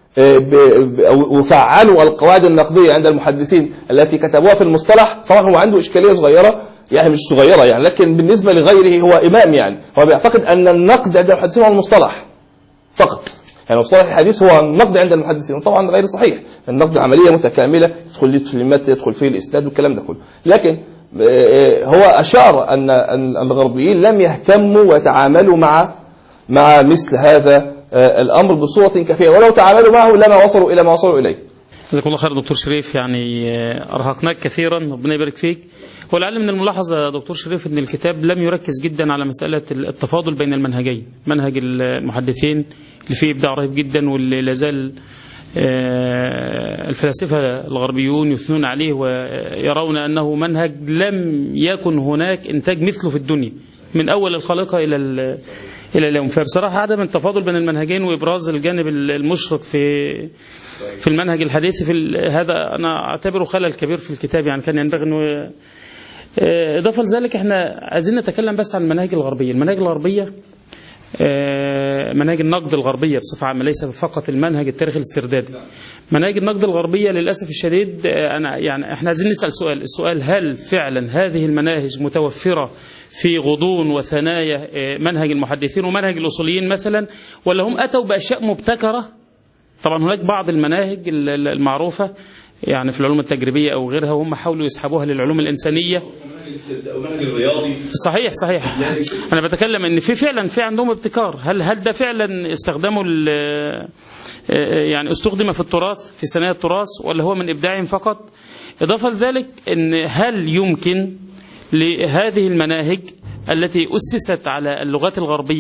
وفعلوا القواعد النقدية عند المحدثين التي كتبوها في المصطلح. طبعا هو عنده إشكالية صغيرة، يعني مش صغيرة يعني، لكن بالنسبة لغيره هو إمام، يعني هو بيعتقد أن النقد عند المحدثين هو المصطلح فقط، يعني مصطلح الحديث هو النقد عند المحدثين، وطبعا غير صحيح. النقد عملية متكاملة يدخل في المتن، يدخل فيه الإسناد والكلام ده كله. لكن هو أشار أن الغربيين لم يهتموا ويتعاملوا مع مثل هذا الأمر بصورة كافية، ولو تعاملوا معه لما وصلوا إلى ما وصلوا إليه. جزاك الله خير دكتور شريف، يعني أرهقناك كثيرا، ربنا يبارك فيك. ولعل من الملاحظة يا دكتور شريف أن الكتاب لم يركز جدا على مسألة التفاضل بين المنهجين، منهج المحدثين اللي فيه إبداع رهيب جدا واللي لازال الفلاسفة الغربيون يثنون عليه ويرون أنه منهج لم يكن هناك إنتاج مثله في الدنيا من أول الخليقة إلى اليوم. فبصراحة عدم التفاضل بين المنهجين وإبراز الجانب المشرق في المنهج الحديثي هذا أنا أعتبره خلل كبير في الكتاب، يعني كان ينبغي أنه إضافة لذلك احنا عايزين نتكلم بس عن المناهج الغربية. المناهج الغربية مناهج النقد الغربية بصفة عامة، ليس فقط المنهج التاريخي الاستردادي. مناهج النقد الغربية للأسف الشديد احنا عايزين نسأل السؤال هل فعلا هذه المناهج متوفرة في غضون وثنايا منهج المحدثين ومنهج الأصوليين مثلا، ولا هم أتوا بأشياء مبتكرة؟ طبعا هناك بعض المناهج المعروفة يعني في العلوم التجريبية أو غيرها، وهم حاولوا يسحبوها للعلوم الإنسانية أو منهج الرياضي. صحيح. أنا بتكلم إن فعلا في عندهم ابتكار. هل ده فعلا استخدموا يعني استخدم في التراث في ثنايا التراث، ولا هو من إبداعهم فقط؟ إضافة لذلك إن هل يمكن لهذه المناهج التي أسست على اللغات الغربية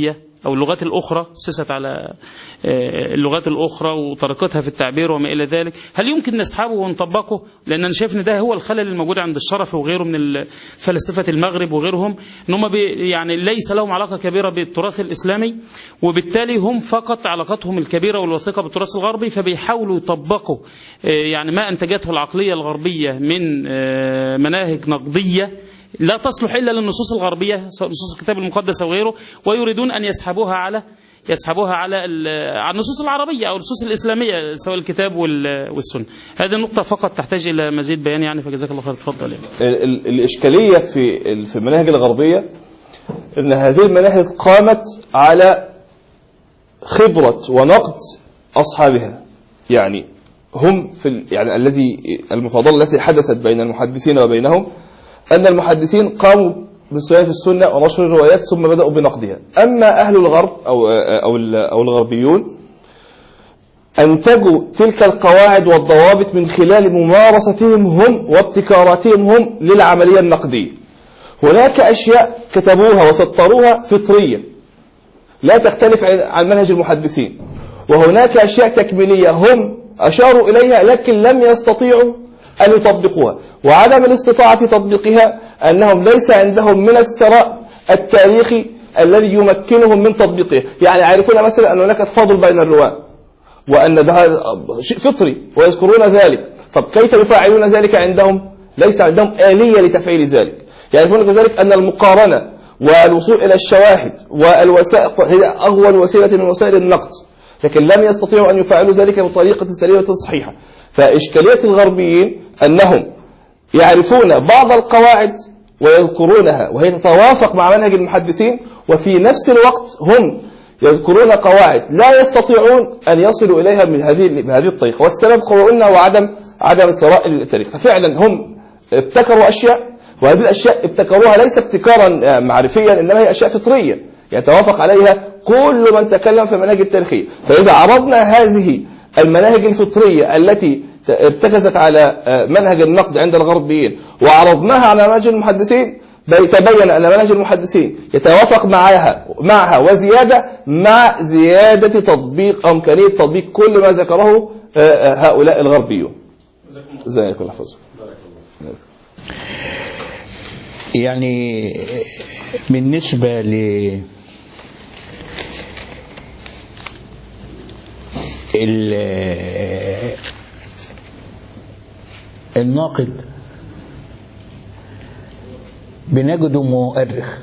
أو اللغات الأخرى أسست على اللغات الأخرى وطريقتها في التعبير وما إلى ذلك، هل يمكن نسحبه ونطبقه؟ لأن أنا شايف أن ده هو الخلل الموجود عند الشرف وغيره من فلسفة المغرب وغيرهم، أن هم يعني ليس لهم علاقة كبيرة بالتراث الإسلامي، وبالتالي هم فقط علاقتهم الكبيرة والوثيقة بالتراث الغربي، فبيحاولوا يطبقوا يعني ما أنتجته العقلية الغربية من مناهج نقدية لا تصلح إلا للنصوص الغربية سواء نصوص الكتاب المقدس أو غيره، ويريدون أن يسحبوها على النصوص العربية أو النصوص الإسلامية سواء الكتاب والسنة. هذه النقطة فقط تحتاج إلى مزيد بيان يعني، فجزاك الله خير. تفضل. الإشكالية في المناهج الغربية أن هذه المناهج قامت على خبرة ونقد أصحابها، يعني هم يعني المفاضلة التي حدثت بين المحدثين وبينهم أن المحدثين قاموا بصياغة السنة ونشر الروايات ثم بدأوا بنقدها. أما أهل الغرب أو الغربيون أنتجوا تلك القواعد والضوابط من خلال ممارستهم هم وابتكاراتهم هم للعملية النقدية. هناك أشياء كتبوها وسطروها فطرية لا تختلف عن منهج المحدثين، وهناك أشياء تكميلية هم أشاروا إليها لكن لم يستطيعوا أن يطبقوها، وعدم الاستطاعة في تطبيقها أنهم ليس عندهم من الثراء التاريخي الذي يمكنهم من تطبيقه. يعني يعرفون مثلا أن هناك تفاضل بين الرواة وأن ده شيء فطري ويذكرون ذلك. طب كيف يفعلون ذلك عندهم؟ ليس عندهم آلية لتفعيل ذلك. يعرفون كذلك أن المقارنة والوصول إلى الشواهد والوثائق هي أغول وسيلة من وسائل النقد، لكن لم يستطيعوا أن يفعلوا ذلك بطريقة سليمة صحيحة. فإشكالية الغربيين أنهم يعرفون بعض القواعد ويذكرونها وهي تتوافق مع منهج المحدثين، وفي نفس الوقت هم يذكرون قواعد لا يستطيعون أن يصلوا إليها بهذه الطريقة. والسبب قلنا هو عدم الثراء للتاريخ. ففعلا هم ابتكروا أشياء، وهذه الأشياء ابتكروها ليس ابتكارا معرفيا، إنما هي أشياء فطرية يتوافق عليها كل من تكلم في منهج التاريخية. فإذا عرضنا هذه المناهج الفطرية التي ارتكزت على منهج النقد عند الغربيين وعرضناها على منهج المحدثين، تبين أن منهج المحدثين يتوافق معها وزيادة، مع زيادة تطبيق أو إمكانية تطبيق كل ما ذكره هؤلاء الغربيون. جزاك الله خير. يعني بالنسبة الناقد بنجده مؤرخ،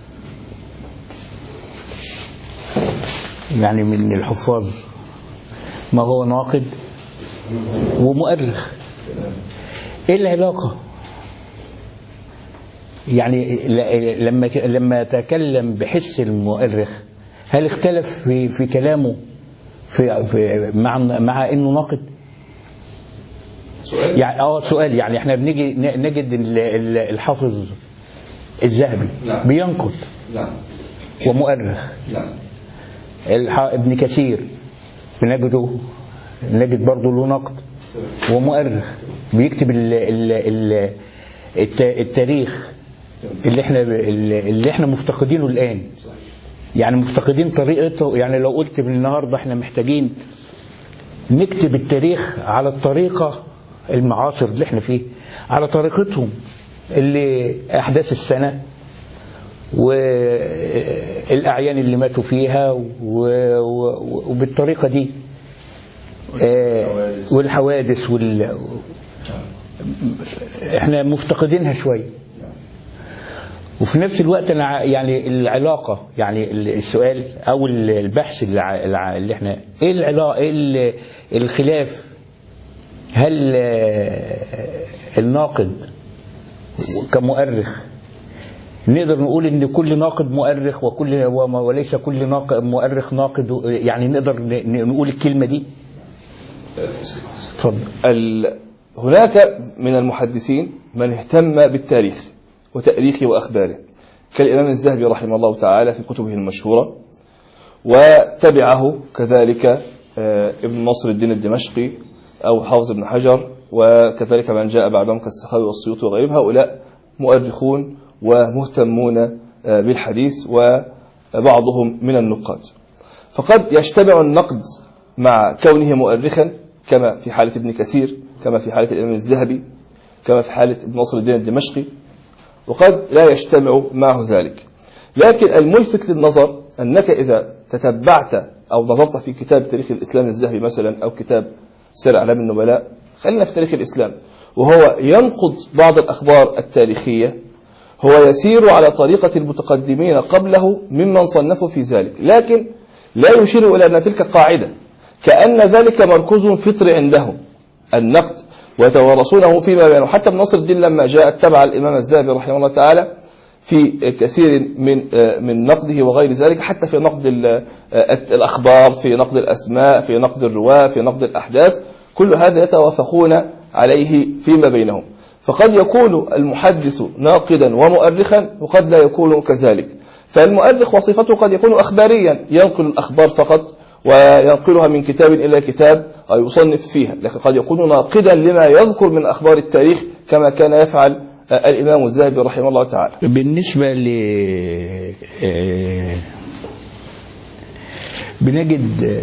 يعني من الحفاظ ما هو ناقد ومؤرخ. ايه العلاقة؟ يعني لما تكلم بحس المؤرخ هل اختلف في كلامه مع انه ناقد؟ سؤال يعني سؤال. يعني احنا بنيجي نجد الحافظ الذهبي بينقد ومؤرخ، ابن كثير نجد برضه له نقد ومؤرخ، بيكتب التاريخ اللي احنا مفتقدينه الآن، يعني مفتقدين طريقته. يعني لو قلت من النهارده احنا محتاجين نكتب التاريخ على الطريقة المعاصر اللي احنا فيه، على طريقتهم اللي أحداث السنة والأعيان اللي ماتوا فيها وبالطريقة دي والحوادث احنا مفتقدينها شوية. وفي نفس الوقت أنا يعني العلاقة، يعني السؤال أو البحث اللي احنا ايه العلاقة، ايه الخلاف؟ هل الناقد كمؤرخ نقدر نقول ان كل ناقد مؤرخ وليس كل مؤرخ ناقد؟ يعني نقدر نقول الكلمة دي؟ اتفضل. هناك من المحدثين من اهتم بالتاريخ وتأريخه وأخباره، كالإمام الذهبي رحمه الله تعالى في كتبه المشهورة، وتبعه كذلك ابن نصر الدين الدمشقي أو حافظ ابن حجر، وكذلك من جاء بعدهم كالسخاوي والسيوطي وغيرهم. هؤلاء مؤرخون ومهتمون بالحديث بعضهم من النقاد. فقد يجتمع النقد مع كونه مؤرخا كما في حالة ابن كثير، كما في حالة الإمام الذهبي، كما في حالة ابن نصر الدين الدمشقي، وقد لا يجتمع معه ذلك. لكن الملفت للنظر أنك إذا تتبعت أو نظرت في كتاب تاريخ الإسلام الذهبي مثلا أو كتاب سير أعلام النبلاء، خلينا في تاريخ الإسلام، وهو ينقض بعض الأخبار التاريخية، هو يسير على طريقة المتقدمين قبله ممن صنفوا في ذلك، لكن لا يشير إلى أن تلك قاعدة، كأن ذلك مركز فطري عندهم النقد ويتوارثونه فيما بينهم. حتى ابن نصر الدين لما جاء اتبع الإمام الذهبي رحمه الله تعالى في كثير من نقده وغير ذلك، حتى في نقد الأخبار، في نقد الأسماء، في نقد الرواة، في نقد الأحداث، كل هذا يتوافقون عليه فيما بينهم. فقد يكون المحدث ناقدا ومؤرخا وقد لا يكون كذلك. فالمؤرخ وصفته قد يكون أخباريا، ينقل الأخبار فقط وينقلها من كتاب إلى كتاب أو يصنف فيها، لكن قد يكون ناقدا لما يذكر من أخبار التاريخ كما كان يفعل الإمام الذهبي رحمه الله تعالى. بالنسبة بنجد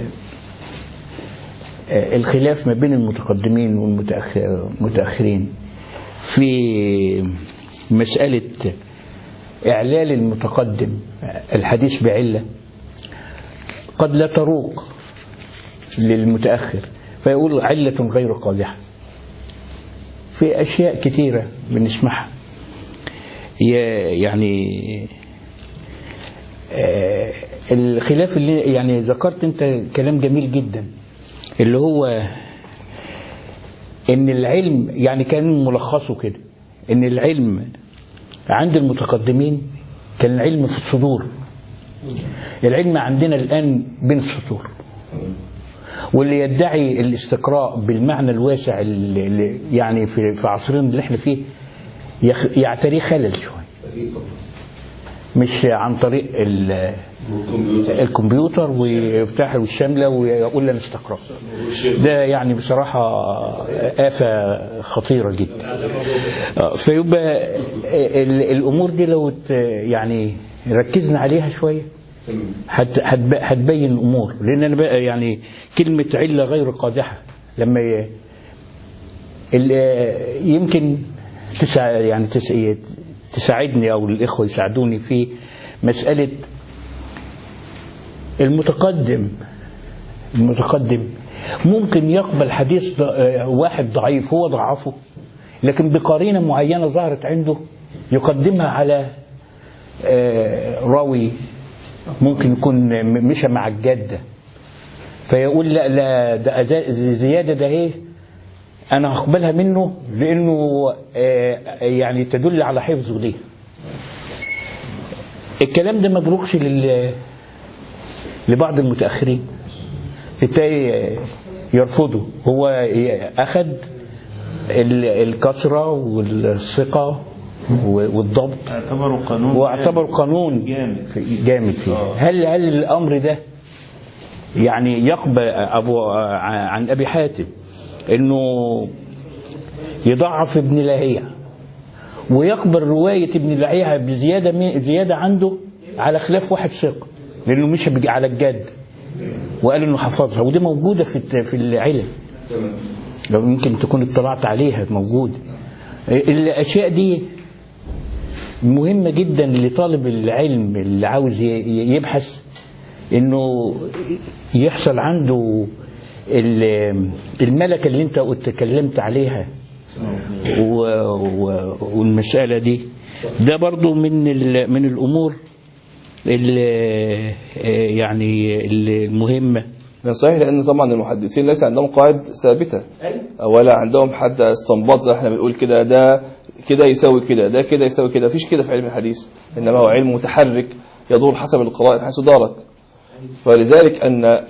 الخلاف ما بين المتقدمين والمتأخرين في مسألة إعلال المتقدم الحديث بعلة قد لا تروق للمتأخر فيقول علة غير قادحة. في أشياء كثيرة بنسمعها، يعني الخلاف اللي يعني ذكرت أنت كلام جميل جدا، اللي هو إن العلم يعني كان ملخصه كده، إن العلم عند المتقدمين كان العلم في الصدور، العلم عندنا الآن بين السطور. واللي يدعي الاستقراء بالمعنى الواسع اللي يعني في عصرنا اللي احنا فيه يعتريه خلل شوية، مش عن طريق الكمبيوتر ويفتح والشاملة ويقول لنا استقراء. ده يعني بصراحة آفة خطيرة جدا. فيبقى الأمور دي لو يعني ركزنا عليها شوية هتبين الأمور. لأن أنا بقى يعني كلمة علة غير قادحة لما يمكن يعني تساعدني أو الإخوة يساعدوني في مسألة المتقدم ممكن يقبل حديث واحد ضعيف هو ضعفه، لكن بقرينة معينة ظهرت عنده يقدمها على راوي ممكن يكون مشى مع الجادة، فيقول لا ده زيادة ده ايه انا هقبلها منه لانه يعني تدل على حفظه ليه. الكلام ده ما بيروحش لبعض المتأخرين، التاني يرفضه، هو أخذ الكثرة والثقة والضبط واعتبروا قانون جامد فيه. هل الأمر ده يعني يقبل عن أبي حاتم إنه يضعف ابن لهيعة ويقبل رواية ابن لهيعة بزيادة عنده على خلاف واحد ثقة لأنه مش على الجد وقال إنه حفظها، ودي موجودة في العلم لو ممكن تكون اطلعت عليها موجودة. الأشياء دي مهمة جدا لطالب العلم اللي عاوز يبحث إنه يحصل عنده الملكة اللي انت تكلمت عليها والمسألة دي. ده برضو من الأمور اللي يعني المهمة. صحيح، لأن طبعا المحدثين ليس عندهم قواعد ثابتة ولا عندهم حتى استنباط زي احنا بنقول كده ده كده يساوي كده ده كده يساوي كده، مفيش كده في علم الحديث، إنما هو علم متحرك يدور حسب القرائن حيث دارت. فلذلك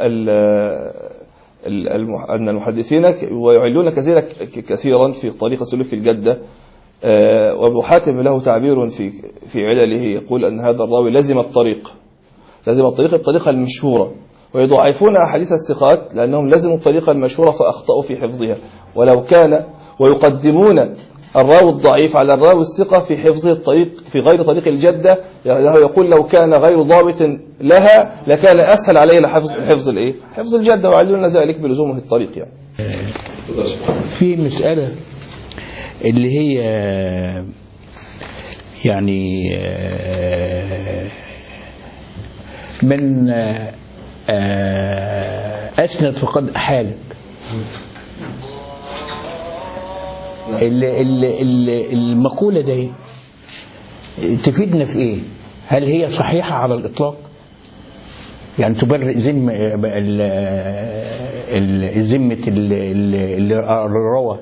أن المحدثين ويعلون كثيرا في طريقة سلوك الجدة. وابو حاتم له تعبير في علله يقول أن هذا الراوي لزم الطريقة المشهورة، ويضعفون أحاديث الثقات لأنهم لزموا الطريقة المشهورة فأخطأوا في حفظها، ولو كان ويقدمون الراوي الضعيف على الراوي الثقة في حفظه الطريق في غير طريق الجدة، يقول لو كان غير ضابط لها لكان أسهل عليه حفظ الإيه؟ حفظ الجدة، وعلمنا ذلك بلزومه الطريق يعني. في مسألة اللي هي يعني من أسند فقد أحالك، المقولة دي تفيدنا في إيه؟ هل هي صحيحة على الإطلاق؟ يعني تبرئ ذمة اللي روى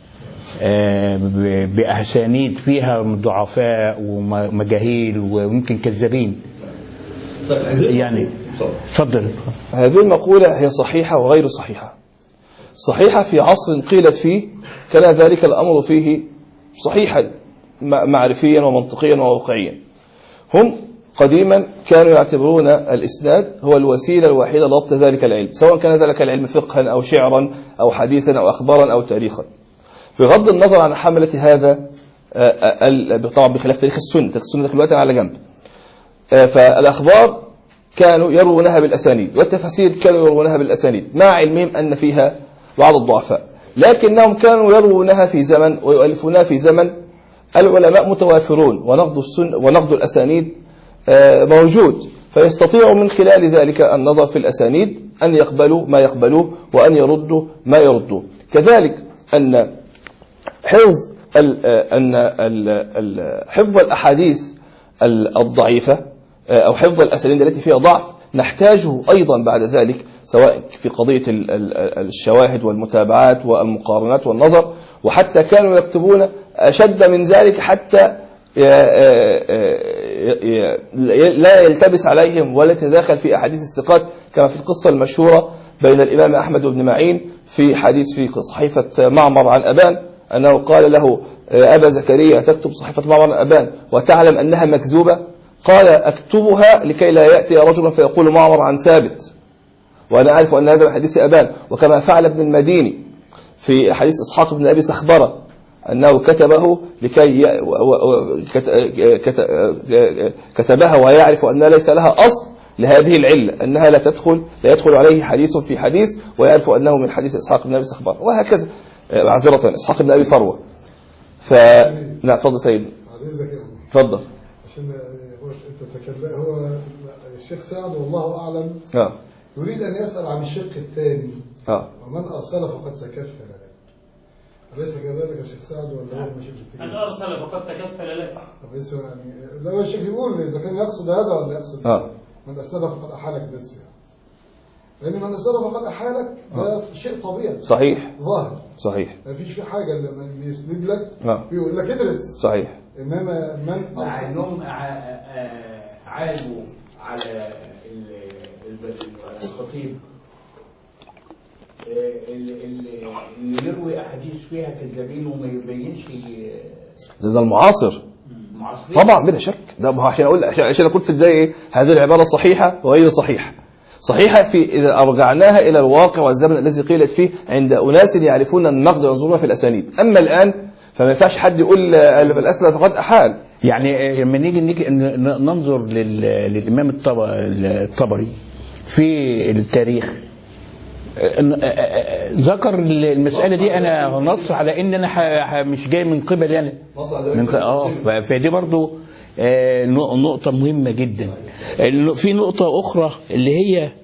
بأسانيد فيها ضعفاء ومجاهيل وممكن كذابين. يعني تفضل. هذه المقولة هي صحيحة وغير صحيحة. صحيحة في عصر قيلت فيه كان ذلك الأمر فيه صحيحا معرفيا ومنطقيا وواقعيا. هم قديما كانوا يعتبرون الإسناد هو الوسيلة الوحيدة لضبط ذلك العلم، سواء كان ذلك العلم فقها أو شعرا أو حديثا أو أخبارا أو تاريخا، بغض النظر عن حملة هذا طبعا بخلاف تاريخ السنة دلوقتي على جنب. فالأخبار كانوا يروونها بالأسانيد، والتفاسير كانوا يروونها بالأسانيد مع علمهم أن فيها بعض الضعفاء، لكنهم كانوا يروونها في زمن ويؤلفونها في زمن العلماء متوافرون ونقد الأسانيد موجود، فيستطيعوا من خلال ذلك النظر في الأسانيد أن يقبلوا ما يقبلوه وأن يردوا ما يردوه. كذلك أن حفظ الأحاديث الضعيفة أو حفظ الأسانيد التي فيها ضعف نحتاجه أيضا بعد ذلك، سواء في قضية الشواهد والمتابعات والمقارنات والنظر، وحتى كانوا يكتبون أشد من ذلك حتى لا يلتبس عليهم ولا يتداخل في أحاديث الثقات، كما في القصة المشهورة بين الإمام أحمد بن معين في حديث في صحيفة معمر عن أبان، أنه قال له أبا زكريا تكتب صحيفة معمر عن أبان وتعلم أنها مكذوبة؟ قال أكتبها لكي لا يأتي رجل فيقول معمر عن ثابت وأنا أعرف أن هذا من حديث أبان. وكما فعل ابن المديني في حديث إسحاق بن أبي سخبرة أنه كتبه لكي كتبها ويعرف أنها ليس لها أصل لهذه العلة، أنها لا يدخل عليه حديث في حديث، ويعرف أنه من حديث إسحاق بن أبي سخبرة، وهكذا معذرة إسحاق بن أبي فروة. نعم تفضل سيدي. تفضل. عشان هو الشيخ سعد والله أعلم يريد أن يسأل عن الشق الثاني ومن أرسل فقد تكفل له، أليس كذلك يا شيخ سعد ولا هو مش من أرسل فقد تكفل له؟ بس يعني لو الشيخ يقول إذا كان يقصد هذا ولا يقصد من أرسل فقد أحالك، بس يعني لأن من أرسل فقد أحالك ده شيء طبيعي صحيح ظاهر صحيح، ما فيش في حاجة لما يسند لك بيقول لك ادرس صحيح. إنما من مع أنهم عابوا على الخطيب اللي يروي أحاديث فيها كذابين وما يبينش ده المعاصر طبعا بلا شك. ده عشان أقول عشان أقول في البداية هذه العبارة صحيحة وغير صحيحة. صحيحة في إذا أرجعناها إلى الواقع والزمن الذي قيلت فيه عند أناس يعرفون النقد وينظرون في الأسانيد. أما الآن فما ينفعش حد يقول الأسناد فقد أحال. يعني لما نيجي ننظر للإمام الطبري في التاريخ ذكر المسألة دي، أنا نص على إن أنا مش جاي من قبل أنا فدي برضو نقطة مهمة جدا. في نقطة أخرى اللي هي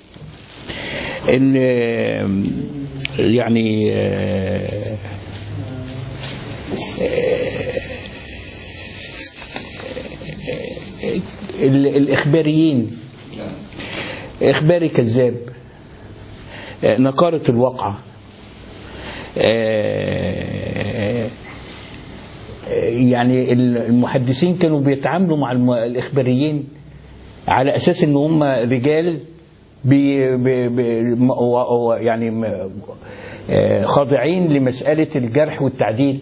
إن يعني الإخباريين إخباري كذاب، نقارة الواقعة، يعني المحدثين كانوا بيتعاملوا مع الإخباريين على أساس إن هم رجال يعني خاضعين لمسألة الجرح والتعديل،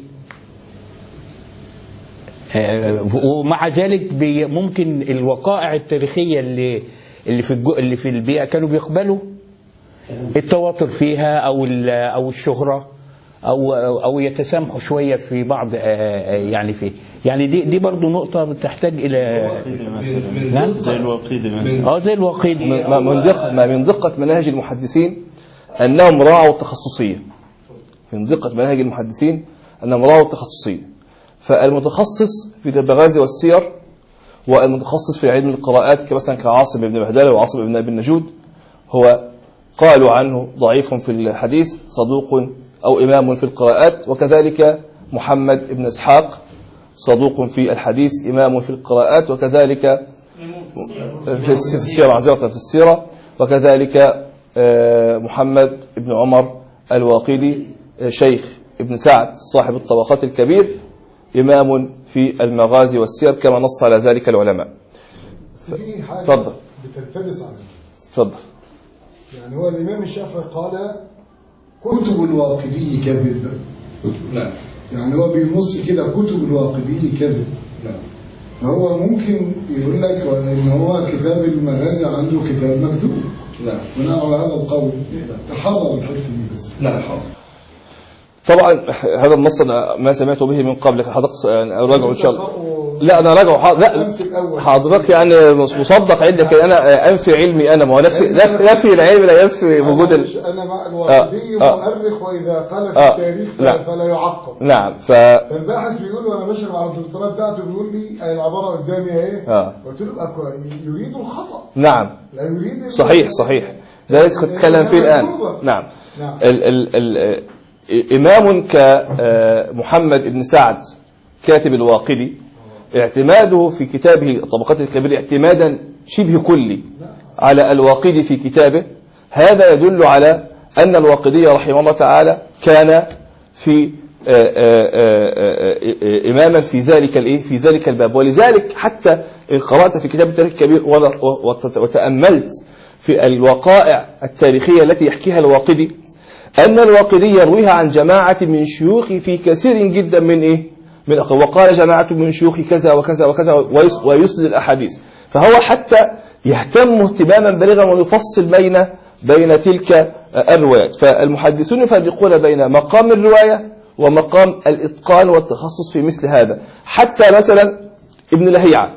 ومع ذلك ممكن الوقائع التاريخية اللي في البيئة كانوا بيقبلوا التواتر فيها أو الشهرة او يتسامحوا شويه في بعض يعني في يعني دي برضو نقطه بتحتاج الى نعم زي الوقيدي مثلا. زي الوقيدي. من دقة مناهج المحدثين أنهم راعوا التخصصية. من دقة مناهج المحدثين أنهم راعوا التخصصية. فالمتخصص في المغازي والسير والمتخصص في علم القراءات كمثلا كعاصم بن بهدلة وعاصم بن أبي النجود هو قالوا عنه ضعيف في الحديث صدوق أو إمام في القراءات، وكذلك محمد بن إسحاق صدوق في الحديث إمام في القراءات، وكذلك في السيرة معذرة في السيرة، وكذلك محمد بن عمر الواقدي شيخ ابن سعد صاحب الطبقات الكبير إمام في المغازي والسير كما نص على ذلك العلماء. في حاجة تفضل. بتلتبس عليه. تفضل. يعني هو الإمام الشافعي قال كتب الواقدي كذب. نعم. يعني هو بينص كده كتب الواقدي كذب. نعم. فهو ممكن يقول لك ان هو كتاب المغازي عنده كتاب مكذوب. نعم. بناء على هذا القول تحرر الحته دي بس. نعم حاضر. طبعا هذا النص ما سمعت به من قبل حضرتك راجعه ان شاء الله. لا انا راجعه لا حضرتك يعني مصدق عندك انا انفي علمي انا ما هو نفي العلم لا ينفي وجود انا مع الواقدي مؤرخ واذا قال في التاريخ فلا يعقب. نعم فالباحث بيقول وانا بشرح على الدكتوراه بتاعته بيقول لي العباره قدامي اهي قلت له يريد الخطا. نعم لا يريد صحيح ده لسه كنت اتكلم فيه الان. نعم إمام كمحمد بن سعد كاتب الواقدي اعتماده في كتابه الطبقات الكبيرة اعتمادا شبه كلي على الواقدي في كتابه، هذا يدل على أن الواقدي رحمه الله تعالى كان في إماما في ذلك الباب. ولذلك حتى إن قرأت في كتاب التاريخ الكبير وتأملت في الوقائع التاريخية التي يحكيها الواقدي أن الواقدي يرويها عن جماعة من شيوخه في كثير جدا من وقال جماعة من شيوخ كذا وكذا وكذا ويسند الأحاديث. فهو حتى يهتم اهتماما بالغا ويفصل بين تلك الروايات. فالمحدثون يفرقون بين مقام الرواية ومقام الإتقان والتخصص في مثل هذا. حتى مثلا ابن لهيعة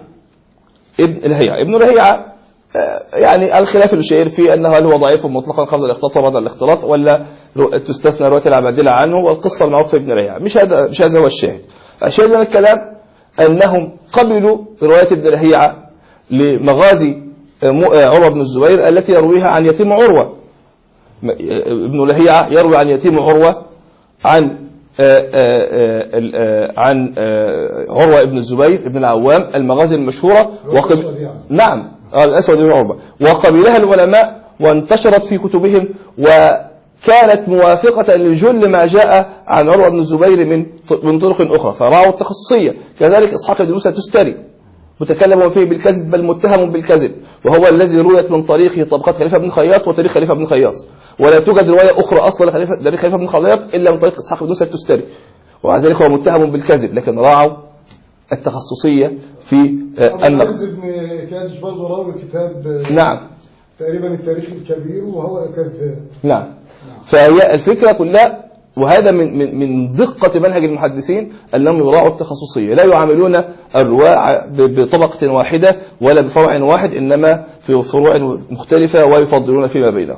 يعني الخلاف الشهير فيه أنه هل هو ضعيف مطلقا قبل الاختلاط وبعد الاختلاط ولا تستثنى رواية العبادلة عنه، والقصة المعروفة في ابن لهيعة. مش هذا هو الشاهد. الشاهد من الكلام أنهم قبلوا رواية ابن لهيعة لمغازي عروة بن الزبير التي يرويها عن يتيم عروة. ابن لهيعة يروي عن يتيم عروة عن عروة ابن الزبير ابن العوام المغازي المشهورة نعم الأسود بن عروة، وقبلها العلماء وانتشرت في كتبهم وكانت موافقة لجل ما جاء عن عروة بن الزبير من طرق أخرى، فرعوا التخصصية. كذلك إسحاق بن موسى التستري متكلم فيه بالكذب بل متهم بالكذب، وهو الذي رويت من طريقه طبقات خليفة بن خياط وتاريخ خليفة بن خياط، ولا توجد رواية أخرى أصلا لتاريخ خليفة بن خياط إلا من طريق إسحاق بن موسى التستري، ومع ذلك هو متهم بالكذب، لكن راعوا التخصصية في النقد. ابن كاج برضه راوي كتاب نعم تقريبا التاريخ الكبير وهو كذاب. نعم. فهي الفكرة كلها، وهذا من دقة منهج المحدثين أنهم يراعوا التخصصية، لا يعاملون الرواة بطبقة واحدة ولا بفرع واحد، إنما في فروع مختلفة ويفضلون فيما بينهم.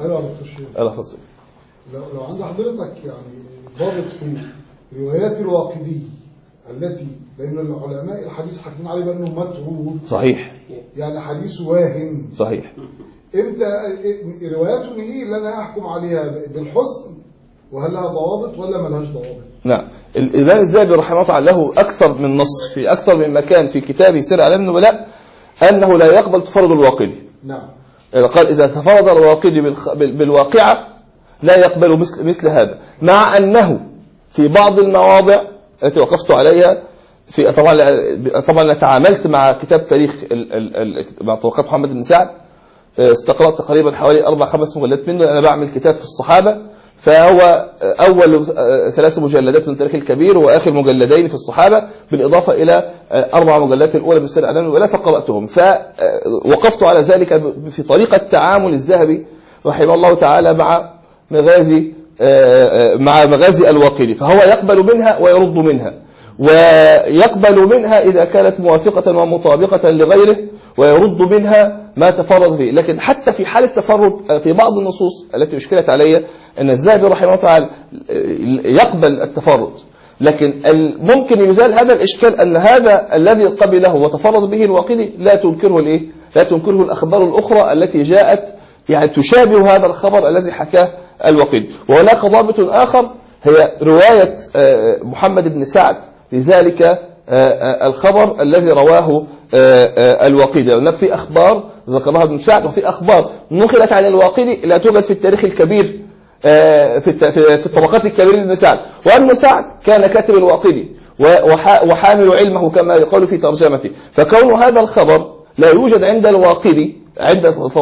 لو عند حضرتك يعني ضابط في روايات الواقدي التي بين العلماء الحديث حاكمين عليه بأنه متروك صحيح، يعني حديث واهم صحيح، امتى رواياته هي اللي انا احكم عليها بالحسن وهل لها ضوابط ولا ما لهاش ضوابط؟ نعم. الإمام الذهبي رحمه الله له أكثر من نص في أكثر من مكان في كتابه سير أعلام النبلاء أنه لا يقبل تفرد الواقدي. نعم. قال إذا تفرد الواقدي بالواقعة لا يقبل مثل هذا، مع أنه في بعض المواضع التي وقفت عليها في طبعا تعاملت مع كتاب تاريخ مع طبقات محمد بن سعد، استقرأت تقريبا حوالي 4-5 مجلدات منه. أنا بعمل كتاب في الصحابة، فهو أول 3 مجلدات من التاريخ الكبير وآخر مجلدين في الصحابة، بالإضافة إلى 4 مجلدات الأولى من سير أعلام النبلاء، فقرأتهم. فوقفت على ذلك في طريقة تعامل الذهبي رحمه الله تعالى مع مغازي مع مغازي الواقدي، فهو يقبل منها ويرد منها، ويقبل منها إذا كانت موافقة ومطابقة لغيره، ويرد منها ما تفرد فيه. لكن حتى في حالة تفرد في بعض النصوص التي أشكلت علي أن الذهبي رحمه الله تعالى يقبل التفرد، لكن ممكن يزال هذا الإشكال أن هذا الذي قبله وتفرد به الواقدي لا تنكره الأخبار الأخرى التي جاءت يعني تشابه هذا الخبر الذي حكاه الواقدي. وهناك ضابط آخر هي رواية محمد بن سعد لذلك الخبر الذي رواه الواقدي. هناك في أخبار ذكرها ابن سعد وفي أخبار نقلت عن الواقدي لا توجد في التاريخ الكبير في الطبقات الكبيرة لابن سعد، وابن سعد كان كاتب الواقدي وحامل علمه كما يقول في ترجمته، فكون هذا الخبر لا يوجد عند الواقدي عند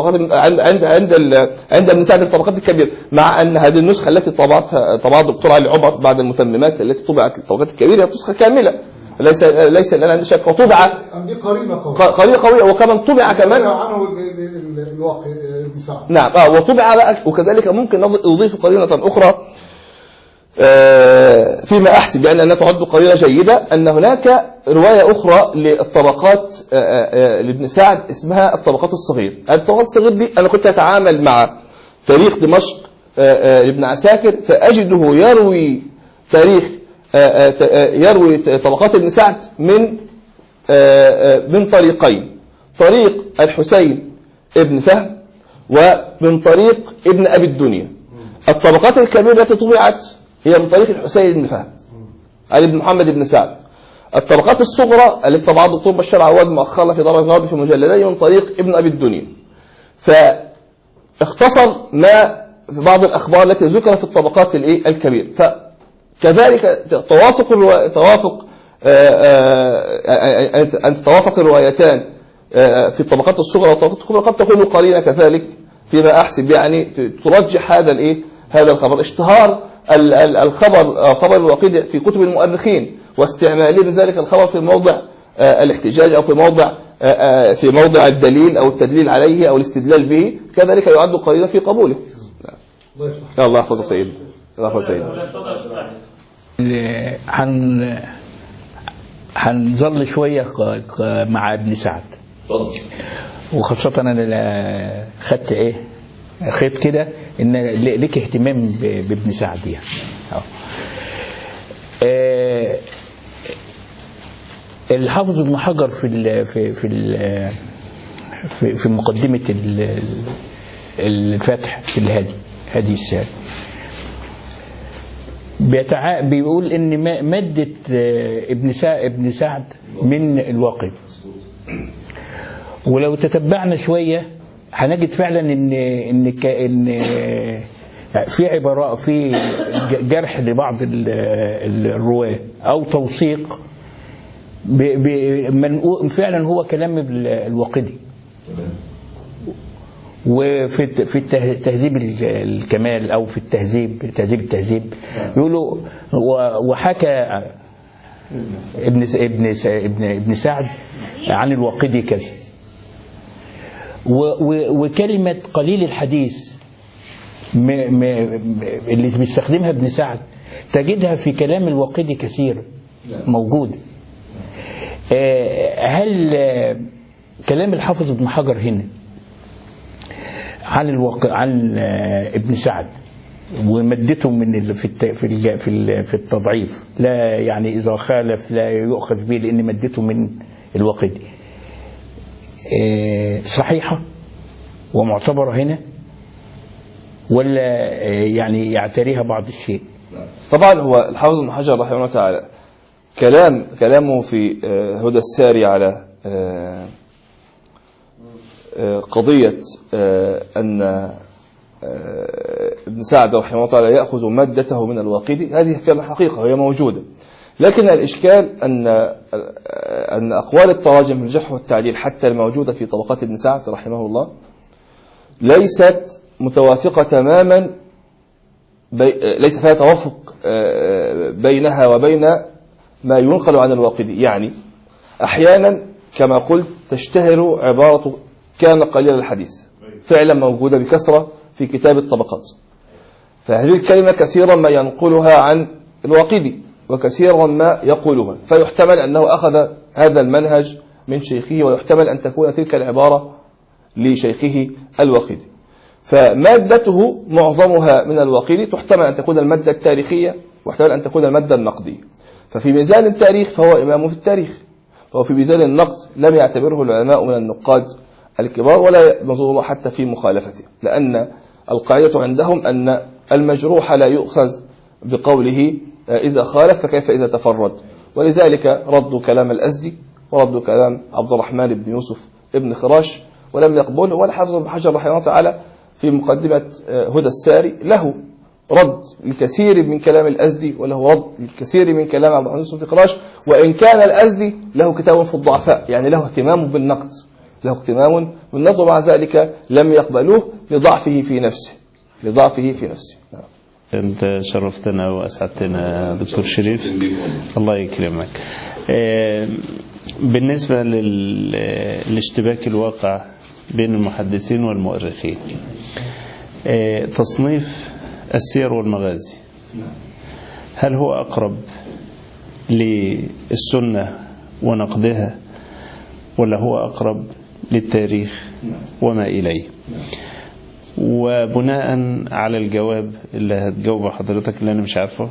ابن سعد في الطبقات الكبيرة، مع أن هذه النسخة التي طبعها الدكتور علي عمر بعد المتممات التي طبعت في الطبقات الكبيرة هي نسخة كاملة، ليس الآن عندي شك، وطبع قرينة قوية، وكمان طبع كمان عنه الواقع ابن سعد. نعم وطبع بقى، وكذلك ممكن نضيف قرينة أخرى فيما أحسب يعني أنها تعد قرينة جيدة، أن هناك رواية أخرى للطبقات لابن سعد اسمها الطبقات الصغير. الطبقات الصغير دي أنا كنت أتعامل مع تاريخ دمشق لابن عساكر، فأجده يروي طبقات ابن سعد من طريقين، طريق الحسين ابن فهم ومن طريق ابن أبي الدنيا. الطبقات الكبيرة التي طبعت هي من طريق الحسين بن فهم علي بن محمد بن سعد. الطبقات الصغرى التي طبعها الدكتور بشار عواد مؤخرا في دار الغرب في مجلدين من طريق ابن أبي الدنيا. فاختصر ما في بعض الأخبار التي ذكر في الطبقات الكبيرة، فكذلك توافق أن تتوافق الروايتان في الطبقات الصغرى والطبقات الكبرى قد تكون قليلة كذلك فيما أحسب يعني ترجح هذا الخبر. اشتهار خبر الواقدي في كتب المؤرخين واستعمالهم ذلك الخبر في موضع الاحتجاج أو في موضع الدليل أو التدليل عليه أو الاستدلال به، كذلك يعد قليلا في قبوله. الله يحفظك سيدي. الله يحفظك سيدي. هنظل شوية مع ابن سعد، وخاصة أنا خدت خيط كده إن لك اهتمام بابن سعد يعني. الحافظ ابن حجر في مقدمة الفتح في الهادي السابق بيقول ان مادة ابن سعد من الواقدي، ولو تتبعنا شوية هنجد فعلا ان في عبارة في جرح لبعض الرواة او توثيق فعلا هو كلام الواقدي. وفي تهذيب الكمال او في تهذيب يقولوا وحكى ابن سعد عن الواقدي كذا. وكلمة قليل الحديث اللي بيستخدمها ابن سعد تجدها في كلام الواقدي كثير موجود. هل كلام الحافظ ابن حجر هنا عن ابن سعد ومدته من في التضعيف لا يعني إذا خالف لا يؤخذ به لأن مدته من الواقدي صحيحة ومعتبرة هنا، ولا يعني يعتريها بعض الشيء؟ طبعا هو الحافظ ابن حجر رحمه الله تعالى كلامه في هدى الساري على قضية أن ابن سعد رحمه الله تعالى يأخذ مادته من الواقدي، هذه فعلا حقيقة وهي موجودة، لكن الإشكال أن أقوال التراجم في الجرح والتعديل حتى الموجودة في طبقات ابن سعد رحمه الله ليست متوافقة تماما، ليس فيها توافق بينها وبين ما ينقل عن الواقدي. يعني أحيانا كما قلت تشتهر عبارة كان قليل الحديث، فعلا موجودة بكثرة في كتاب الطبقات، فهذه الكلمة كثيرا ما ينقلها عن الواقدي وكثيرا ما يقولها، فيحتمل أنه أخذ هذا المنهج من شيخه، ويحتمل أن تكون تلك العبارة لشيخه الواقدي. فمادته معظمها من الواقدي، تحتمل أن تكون المادة التاريخية، واحتمل أن تكون المادة النقدية. ففي ميزان التاريخ فهو إمام في التاريخ، وهو في ميزان النقد لم يعتبره العلماء من النقاد الكبار، ولا ينظروا حتى في مخالفته، لأن القاعدة عندهم أن المجروح لا يؤخذ بقوله إذا خالف فكيف إذا تفرد. ولذلك ردوا كلام الأزدي وردوا كلام عبد الرحمن بن يوسف ابن خراش ولم يقبله. والحافظ ابن حجر رحمه الله تعالى في مقدمة هدى الساري له رد الكثير من كلام الأزدي، وله رد الكثير من كلام عبد الرحمن بن يوسف ابن خراش، وإن كان الأزدي له كتاب في الضعفاء، يعني له اهتمام بالنقد، ومع ذلك لم يقبلوه لضعفه في نفسه. أنت شرفتنا وأسعدتنا دكتور شريف، الله يكرمك. بالنسبة للاشتباك الواقع بين المحدثين والمؤرخين، تصنيف السير والمغازي هل هو أقرب للسنة ونقدها، ولا هو أقرب للتاريخ وما إليه؟ وبناء على الجواب اللي هتجاوبه حضرتك اللي أنا مش عارفه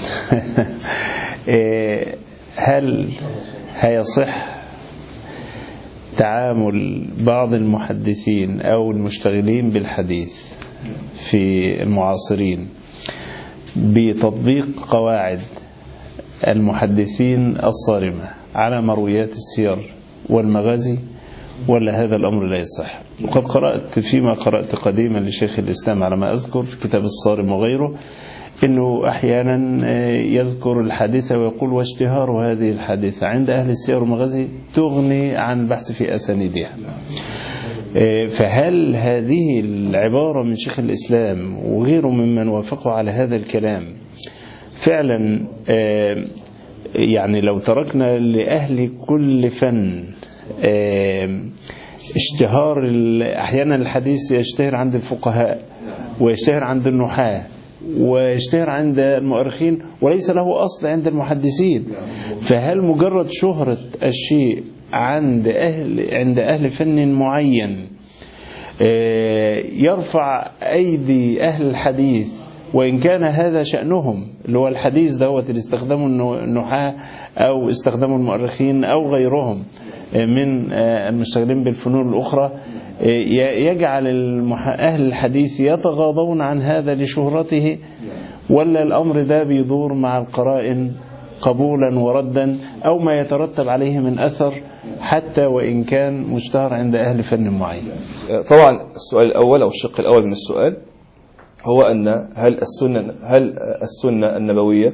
هل هيصح تعامل بعض المحدثين أو المشتغلين بالحديث في المعاصرين بتطبيق قواعد المحدثين الصارمة على مرويات السير والمغازي، ولا هذا الأمر لا يصح؟ وقد قرأت فيما قرأت قديما لشيخ الإسلام على ما أذكر في كتاب الصارم وغيره إنه أحيانا يذكر الحادثة ويقول واشتهار هذه الحادثة عند أهل السير والمغازي تغني عن بحث في أسانيدها. فهل هذه العبارة من شيخ الإسلام وغيره ممن وافقوا على هذا الكلام فعلا يعني لو تركنا لأهل كل فن اشتهار، أحيانا الحديث يشتهر عند الفقهاء ويشتهر عند النحاة ويشتهر عند المؤرخين وليس له أصل عند المحدثين، فهل مجرد شهرة الشيء عند أهل فن معين يرفع أيدي أهل الحديث، وإن كان هذا شأنهم اللي هو الحديث دوت اللي استخدموا النحاة أو استخدموا المؤرخين أو غيرهم من المشتغلين بالفنون الأخرى، يجعل أهل الحديث يتغاضون عن هذا لشهرته، ولا الأمر ده بيدور مع القرائن قبولا وردا أو ما يترتب عليه من أثر حتى وإن كان مشتهر عند أهل فن معين؟ طبعا السؤال الأول أو الشق الأول من السؤال هو أن هل السنة النبوية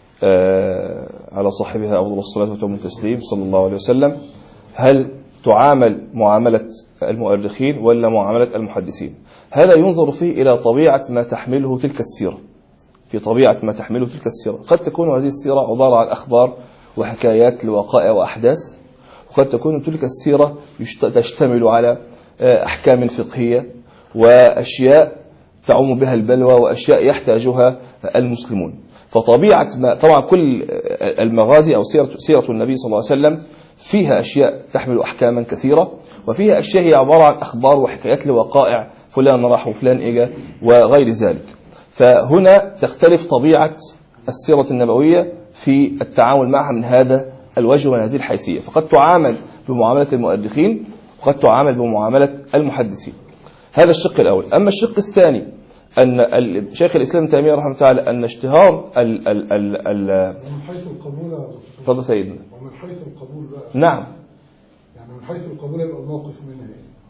على صاحبها أفضل الصلاة وتم التسليم صلى الله عليه وسلم هل تعامل معاملة المؤرخين ولا معاملة المحدثين؟ هذا ينظر فيه إلى طبيعة ما تحمله تلك السيرة. في طبيعة ما تحمله تلك السيرة قد تكون هذه السيرة عبارة عن أخبار وحكايات لوقائع وأحداث، وقد تكون تلك السيرة تشتمل على أحكام فقهية وأشياء تعم بها البلوى وأشياء يحتاجها المسلمون. فطبيعة ما طبعا كل المغازي أو سيرة النبي صلى الله عليه وسلم فيها أشياء تحمل أحكاما كثيرة، وفيها أشياء هي عبارة عن أخبار وحكايات لوقائع فلان راح وفلان إجا وغير ذلك. فهنا تختلف طبيعة السيرة النبوية في التعامل معها من هذا الوجه ومن هذه الحيثية، فقد تعامل بمعاملة المؤرخين وقد تعامل بمعاملة المحدثين. هذا الشق الأول. أما الشق الثاني أن شيخ الإسلام تيمية رحمه الله تعالى أن اشتهار من حيث القبول يا تفضل سيدنا. ومن حيث القبول بقى نعم، يعني من حيث القبول يبقى الموقف منها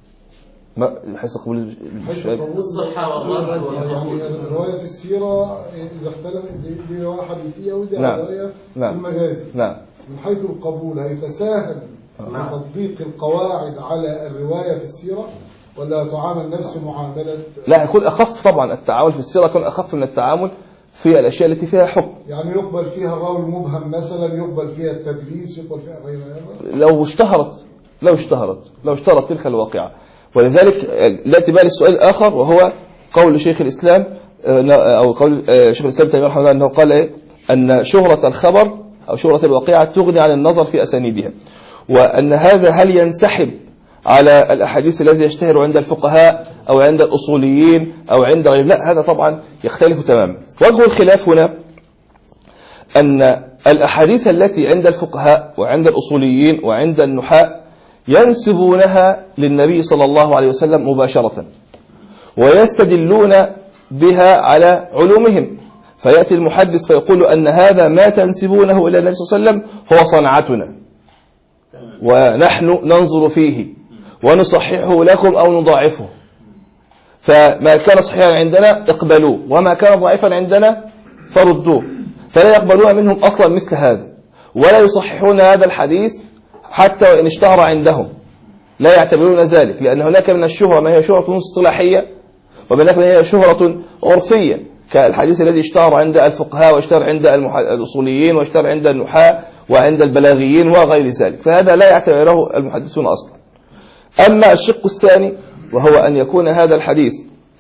من حيث القبول الصحة والرد يعني الرواية في السيرة إذا اختلف دي رواية حديثية ودي رواية في المغازي. نعم. من حيث القبول هيتساهل تطبيق القواعد على الرواية في السيرة ولا تعامل نفس معاملة؟ لا، يكون أخف طبعا. التعامل في السيرة يكون أخف من التعامل في الأشياء التي فيها حكم. يعني يقبل فيها الراوي المبهم مثلا، يقبل فيها التدليس، يقبل فيها غير هذا لو اشتهرت تلك الواقعة. ولذلك لا تبالي السؤال الآخر وهو قول شيخ الإسلام أو قول شيخ الإسلام تيمية رحمه الله أنه قال إيه؟ أن شهرة الخبر أو شهرة الواقعة تغني عن النظر في أسانيدها، وأن هذا هل ينسحب على الأحاديث الذي يشتهر عند الفقهاء أو عند الأصوليين أو عند غير، لا، هذا طبعا يختلف تماما. وجه الخلاف هنا أن الأحاديث التي عند الفقهاء وعند الأصوليين وعند النحاة ينسبونها للنبي صلى الله عليه وسلم مباشرة ويستدلون بها على علومهم، فيأتي المحدث فيقول أن هذا ما تنسبونه إلى النبي صلى الله عليه وسلم هو صنعتنا ونحن ننظر فيه ونصححه لكم أو نضاعفه، فما كان صحيحا عندنا اقبلوه وما كان ضعيفا عندنا فردوه، فلا يقبلون منهم أصلا مثل هذا ولا يصححون هذا الحديث حتى وإن اشتهر عندهم، لا يعتبرون ذلك، لأن هناك من الشهرة ما هي شهرة اصطلاحية وهناك ما هي شهرة عرفية، كالحديث الذي اشتهر عند الفقهاء واشتهر عند الأصوليين واشتهر عند النحاة وعند البلاغيين وغير ذلك، فهذا لا يعتبره المحدثون أصلا. أما الشق الثاني وهو أن يكون هذا الحديث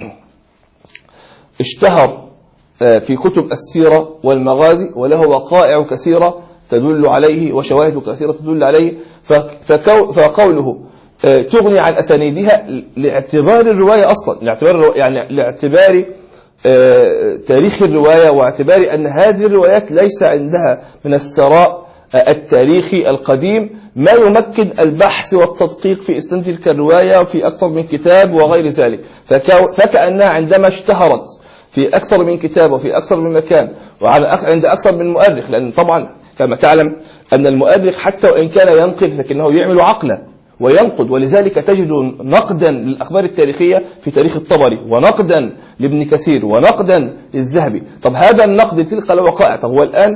اشتهر في كتب السيرة والمغازي وله وقائع كثيرة تدل عليه وشواهد كثيرة تدل عليه، فقوله تغني عن أسانيدها لاعتبار الرواية أصلا، لاعتبار تاريخ الرواية، واعتبار أن هذه الروايات ليس عندها من الثراء التاريخي القديم ما يمكن البحث والتدقيق في إسناد تلك الرواية في أكثر من كتاب وغير ذلك، فكأنها عندما اشتهرت في أكثر من كتاب وفي أكثر من مكان وعند أكثر من مؤرخ، لأن طبعا كما تعلم أن المؤرخ حتى وإن كان ينقل لكنه يعمل عقلا وينقد، ولذلك تجد نقدا للأخبار التاريخية في تاريخ الطبري ونقدا لابن كثير ونقدا للذهبي. طب هذا النقد تلك الوقائع، طب هو الآن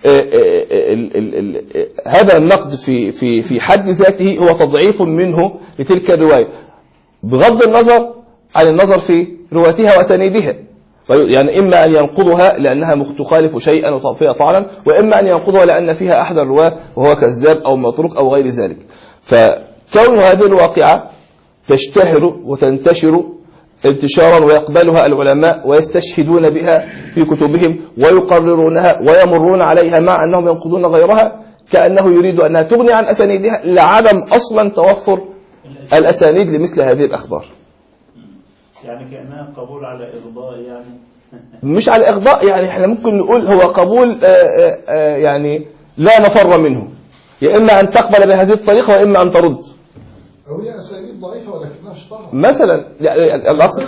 هذا النقد في حد ذاته هو تضعيف منه لتلك الرواية بغض النظر عن النظر في رواتها وأسانيدها، يعني إما أن ينقضها لأنها تخالف شيئا وفيها طعنا، وإما أن ينقضها لأن فيها أحد الرواة وهو كذاب أو متروك أو غير ذلك. فكون هذه الواقعة تشتهر وتنتشر انتشارا ويقبلها العلماء ويستشهدون بها في كتبهم ويقررونها ويمرون عليها مع أنهم ينقضون غيرها، كأنه يريد أنها تغني عن أسانيدها لعدم أصلا توفر الأسانيد لمثل هذه الأخبار. يعني كأنها قبول على إغضاء، يعني مش على إغضاء، يعني احنا ممكن نقول هو قبول يعني لا مفر منه، يا إما أن تقبل بهذه الطريقة وإما أن ترد. أو هي أسانيد ضعيفة ولكنها اشتهرت مثلا، يعني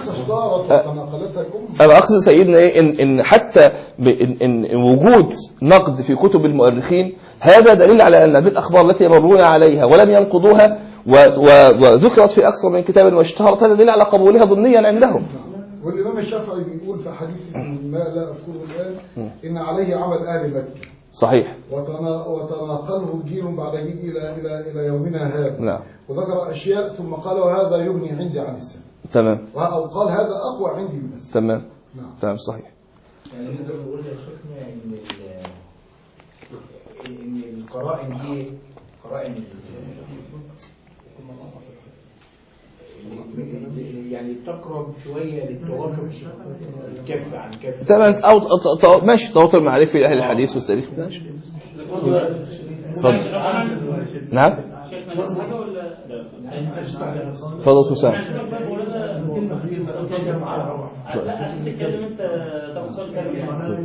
الأقصد سيدنا إيه إن حتى إن وجود نقد في كتب المؤرخين هذا دليل على أن هذه الأخبار التي يمرون عليها ولم ينقضوها وذكرت في أكثر من كتاب واشتهرت، هذا دليل على قبولها ضمنيا عندهم. والإمام الشافعي بيقول في حديث ما لا أذكره الآن إن عليه عمل أهل مكة. صحيح. وتناقله جيل بعد جيل إلى يومنا هذا. نعم. وذكر أشياء ثم قال وهذا يغني عندي عن السنة. تمام. أو قال هذا أقوى عندي من السنة. تمام. نعم. تمام صحيح. يعني نقدر نقول يا شيخنا إن القرائن دي قرائن يعني تقرب شوية للتواتر الكف عن كف. تمام. أو ماشي، تواتر معرفي لأهل الحديث والتاريخ. ماشي. اتفضل. نعم. تفضل حسام. عشان تتكلم انت تاخد سؤال كامل.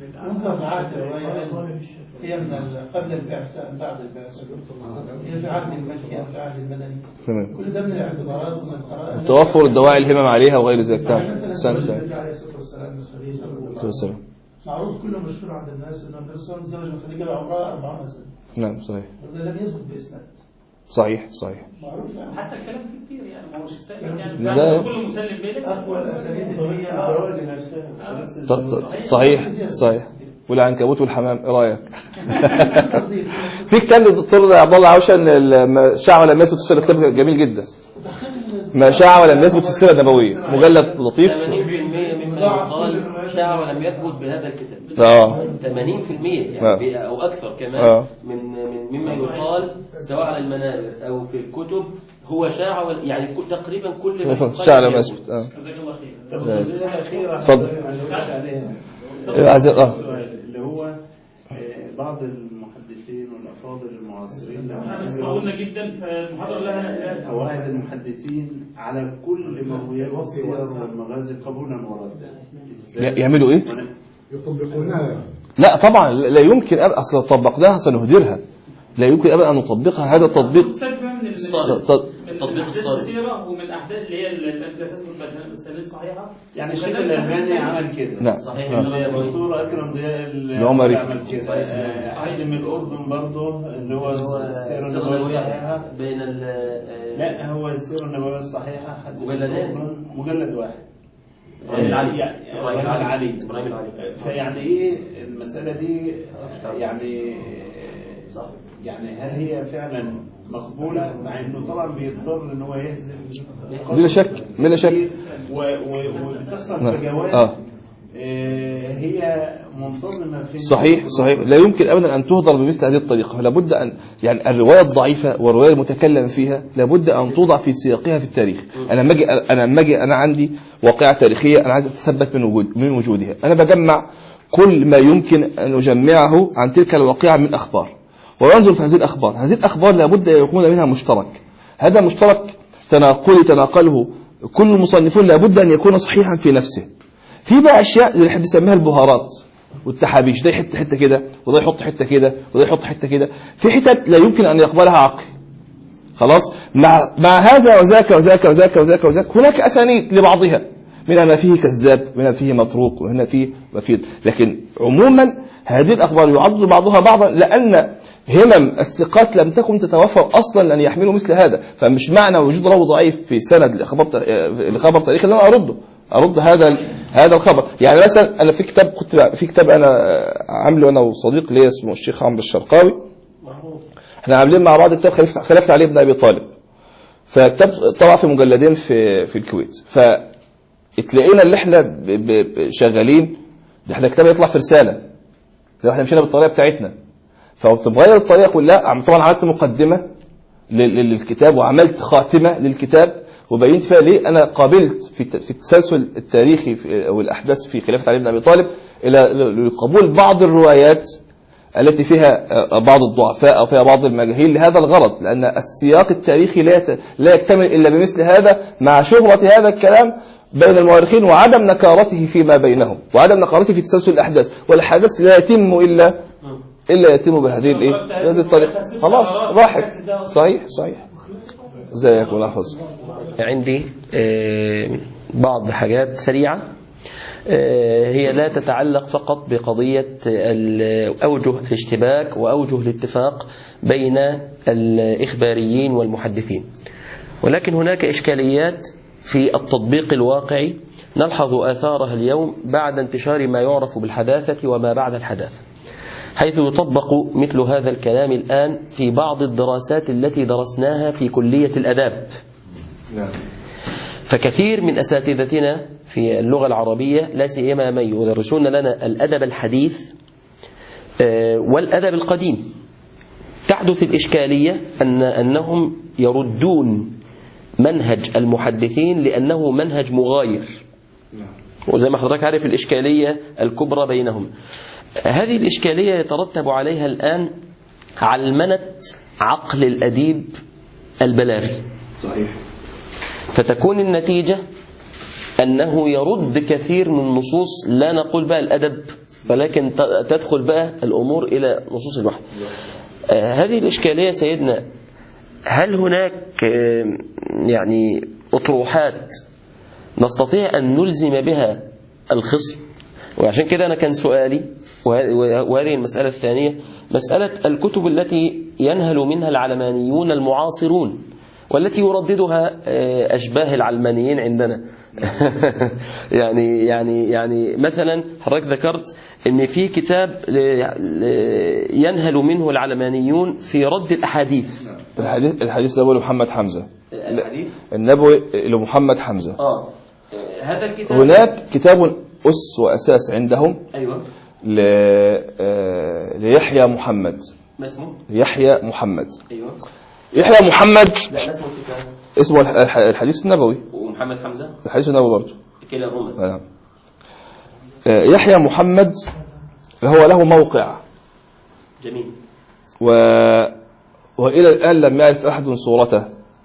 هي من قبل البعثة بعد البعثة، هي في عهد المكي أو في عهد المدني. تمام. كل ده من الاعتبارات ومن القرائن. توفر الدواعي الهمم عليها وغير ذلك. تمام. معروف كله مشهور عند الناس ان النبي صلى الله عليه وسلم تزوج من خديجة بعمرها 40 سنة. نعم صحيح. وده لم يثبت بإسناد. صحيح. معروف يعني. حتى الكلام فيه كتير يعني ما هوش سهل يعني. لا. كله مسلم بيه. أقوى الأسانيد اللي هي الزواج نفسها. صحيح. والعنكبوت والحمام، ايه رايك؟ في كتاب للدكتور عبد الله عوشة ما شاع ولم يثبت في السيره، كتاب جميل جدا. ما شاع ولم يثبت في السيره النبويه، مجلد لطيف. 80% من مما يقال شاع ولم يثبت بهذا الكتاب 80% يعني أو أكثر كمان مما يقال سواء على المنابر أو في الكتب هو شاع يعني تقريبا كل ما شاع لم يثبت. جزاك الله خير. اتفضل. اللي هو بعض المحدثين والأفاضل المعاصرين قلنا جدا في المحاضرة لها قواعد المحدثين على كل مرويات السير والمغازي قبولا وردا. يعملوا ايه؟ يطبقونها. لا طبعا لا يمكن ابدا، اصل لو طبقناها سنهدرها. لا يمكن ابدا ان نطبقها. هذا التطبيق تطبيق السيرة ومن الاحداث اللي هي التي لا تثبت بسند صحيحه. يعني الشيخ الألباني عمل كده. نعم. صحيح. الدكتور أكرم ضياء العمري عمل كده. حد من الأردن برضه اللي هو السيرة النبوية الصحيحة بين لا هو السيرة النبوية الصحيحة حد مجلد واحد. إبراهيم العلي. فيعني إيه المسألة دي يعني هل هي فعلا مقبولة مع إنه طبعا بيضطر إن هو يهزم بلا شك بلا شك وبتحصل فجوات هي منتظمة في صحيح لا يمكن ابدا ان تهدر بمثل هذه الطريقه. لابد ان يعني الروايه الضعيفه والروايه المتكلم فيها لابد ان توضع في سياقها في التاريخ. انا عندي واقعه تاريخيه انا عايز اتثبت من وجودها. انا بجمع كل ما يمكن ان اجمعه عن تلك الواقعه من اخبار وينظر في هذه الاخبار. هذه الاخبار لابد ان يكون منها مشترك. هذا المشترك تناقله كل المصنفون لابد ان يكون صحيحا في نفسه. في بقى اشياء اللي احنا بنسميها البهارات والتحابيش، ده يحط حته كده وده يحط حته كده وده يحط حته كده، في حتت لا يمكن ان يقبلها عقل. خلاص مع هذا وذاك وذاك وذاك وذاك وذاك هناك اسانيد لبعضها، منها ما فيه كذاب، منها فيه متروك، وهنا فيه مفيد. لكن عموما هذه الاخبار يعضد بعضها بعضا لان همم الثقات لم تكن تتوفر اصلا لان يحملوا مثل هذا. فمش معنى وجود راوي ضعيف في سند لخبر تاريخي لما ارد هذا الخبر. يعني مثلا انا في كتاب انا عامله انا وصديق لي اسمه الشيخ عمرو الشرقاوي، احنا عاملين مع بعض كتاب خلافة علي بن ابي طالب. فكتاب طبع في مجلدين في الكويت. فتلاقينا اللي احنا شغالين ده احنا كتاب يطلع في رساله لو احنا مشينا بالطريقه بتاعتنا. فبتغير الطريقه كلها. طبعا عملت مقدمه للكتاب وعملت خاتمه للكتاب وبينت فيها ليه انا قابلت في التسلسل التاريخي والاحداث في خلافه علي بن ابي طالب الى قبول بعض الروايات التي فيها بعض الضعفاء او فيها بعض المجاهيل لهذا الغرض، لان السياق التاريخي لا يكتمل الا بمثل هذا مع شهرة هذا الكلام بين المؤرخين وعدم نكارته فيما بينهم وعدم نكارته في تسلسل الاحداث. والاحداث لا يتم الا يتم بهذه بهذه الطريقه. خلاص راحت. صحيح ازيك ولا حفظ. عندي بعض حاجات سريعة هي لا تتعلق فقط بقضية أوجه الاشتباك وأوجه الاتفاق بين الإخباريين والمحدثين، ولكن هناك إشكاليات في التطبيق الواقعي نلحظ آثارها اليوم بعد انتشار ما يعرف بالحداثة وما بعد الحداثة، حيث يطبق مثل هذا الكلام الآن في بعض الدراسات التي درسناها في كلية الأداب. فكثير من أساتذتنا في اللغة العربية لا سيما من يدرسون لنا الأدب الحديث والأدب القديم تحدث الإشكالية أنهم يردون منهج المحدثين لأنه منهج مغاير، وزي ما حضرتك عارف الإشكالية الكبرى بينهم. هذه الإشكالية يترتب عليها الآن علمنة عقل الأديب البلاغي. صحيح. فتكون النتيجة أنه يرد كثير من نصوص لا نقول بقى الأدب، ولكن تدخل بقى الأمور إلى نصوص الوحي. هذه الإشكالية سيدنا، هل هناك يعني أطروحات نستطيع أن نلزم بها الخصم؟ وعشان كده أنا كان سؤالي وهذه المسألة الثانية مسألة الكتب التي ينهل منها العلمانيون المعاصرون والتي يرددها أشباه العلمانيين عندنا. يعني مثلا حضرتك ذكرت أن في كتاب ينهل منه العلمانيون في رد الأحاديث. الحديث النبوي لمحمد حمزة. الحديث النبوي لمحمد حمزة. هذا الكتاب هناك كتاب أس وأساس عندهم أيوة. ليحيى محمد. ما اسمه؟ يحيى محمد. أيوة. يحيى محمد لا اسمه الكتاب. اسمه الحديث النبوي. ومحمد حمزة. الحديث النبوي برضه. كلاهما. نعم. يحيى محمد هو له موقع. جميل. وإلى الآن لم يعرف أحد صورته.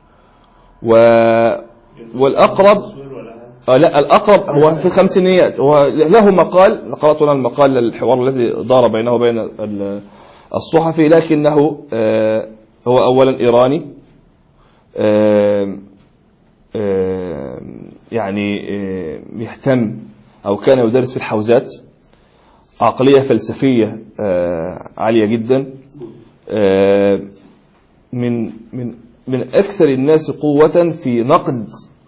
والأقرب لا الأقرب هو في الخمسينيات. هو له مقال، قرأت لنا المقال للحوار الذي دار بينه وبين الصحفي، لكنه هو أولا إيراني، يعني يهتم أو كان يدرس في الحوزات، عقلية فلسفية عالية جدا، من أكثر الناس قوة في نقد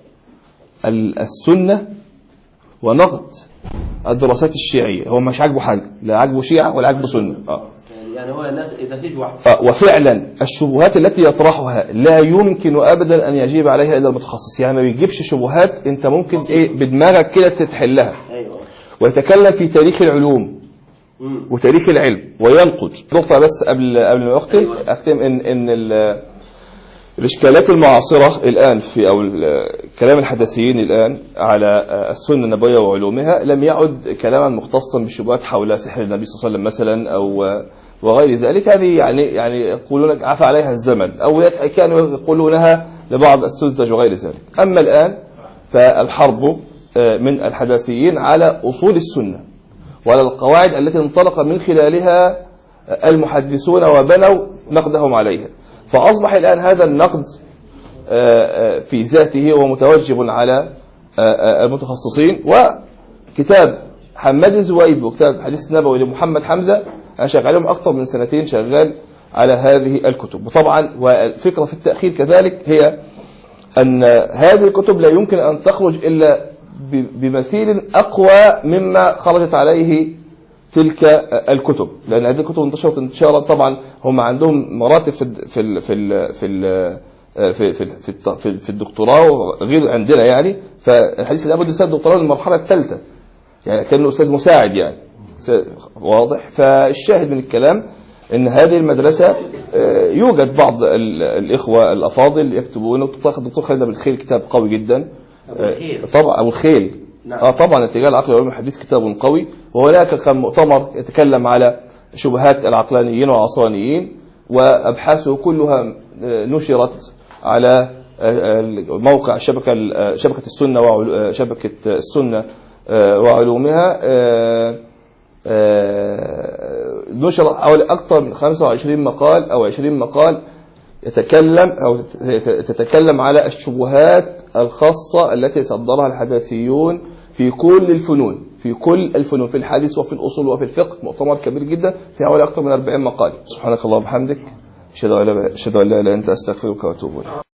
السنة ونقد الدراسات الشيعية. هو مش عاجبه حاجة، لا عاجبه شيعة ولا عاجبه سنة. يعني هو الناس نسيج واحد. وفعلا الشبهات التي يطرحها لا يمكن أبدا أن يجيب عليها إلا المتخصص. يعني ما بيجيبش شبهات أنت ممكن بدماغك كده تتحلها. أيوة. ويتكلم في تاريخ العلوم وتاريخ العلم وينقد. نقطة بس قبل ما أختم إن الإشكالات المعاصرة الآن في أو كلام الحدثيين الآن على السنة النبوية وعلومها لم يعد كلاما مختصا بالشبهات حول سحر النبي صلى الله عليه وسلم مثلا أو وغير ذلك. هذه يعني يقولون عفى عليها الزمن، أو كانوا يقولونها لبعض السذج وغير ذلك. أما الآن فالحرب من الحدثيين على أصول السنة وعلى القواعد التي انطلق من خلالها المحدثون وبنوا نقدهم عليها. فأصبح الآن هذا النقد في ذاته هو متوجب على المتخصصين. وكتاب حماد الزويب وكتاب حديث النبوي لمحمد حمزة أنا شغالهم أكثر من سنتين شغال على هذه الكتب. وطبعا والفكرة في التأخير كذلك هي أن هذه الكتب لا يمكن أن تخرج إلا بمثيل أقوى مما خرجت عليه تلك الكتب، لأن هذه الكتب انتشرت انتشارا. طبعا هم عندهم مراتب في الدكتوراه غير عندنا يعني. فالحديث لابد يسد الدكتوراه للمرحلة الثالثة، يعني كأنه أستاذ مساعد يعني واضح. فالشاهد من الكلام أن هذه المدرسة يوجد بعض الإخوة الأفاضل يكتبون. الدكتور خالد بالخيل كتاب قوي جدا طبعا. أبو الخيل طبعا اتجاه العقل والعلوم الحديث كتاب قوي. وهناك كان مؤتمر يتكلم على شبهات العقلانيين والعصرانيين، وأبحاثه كلها نشرت على موقع شبكة السنة وعلومها. نشر حوالي أكثر من 25 مقال أو 20 مقال تتكلم على الشبهات الخاصة التي صدرها الحداثيون في كل الفنون، في الحديث وفي الأصول وفي الفقه. مؤتمر كبير جدا في حوالي أكثر من 40 مقال. سبحانك اللهم وبحمدك، أشهد أن لا إله إلا أنت، أستغفرك وأتوب إليك.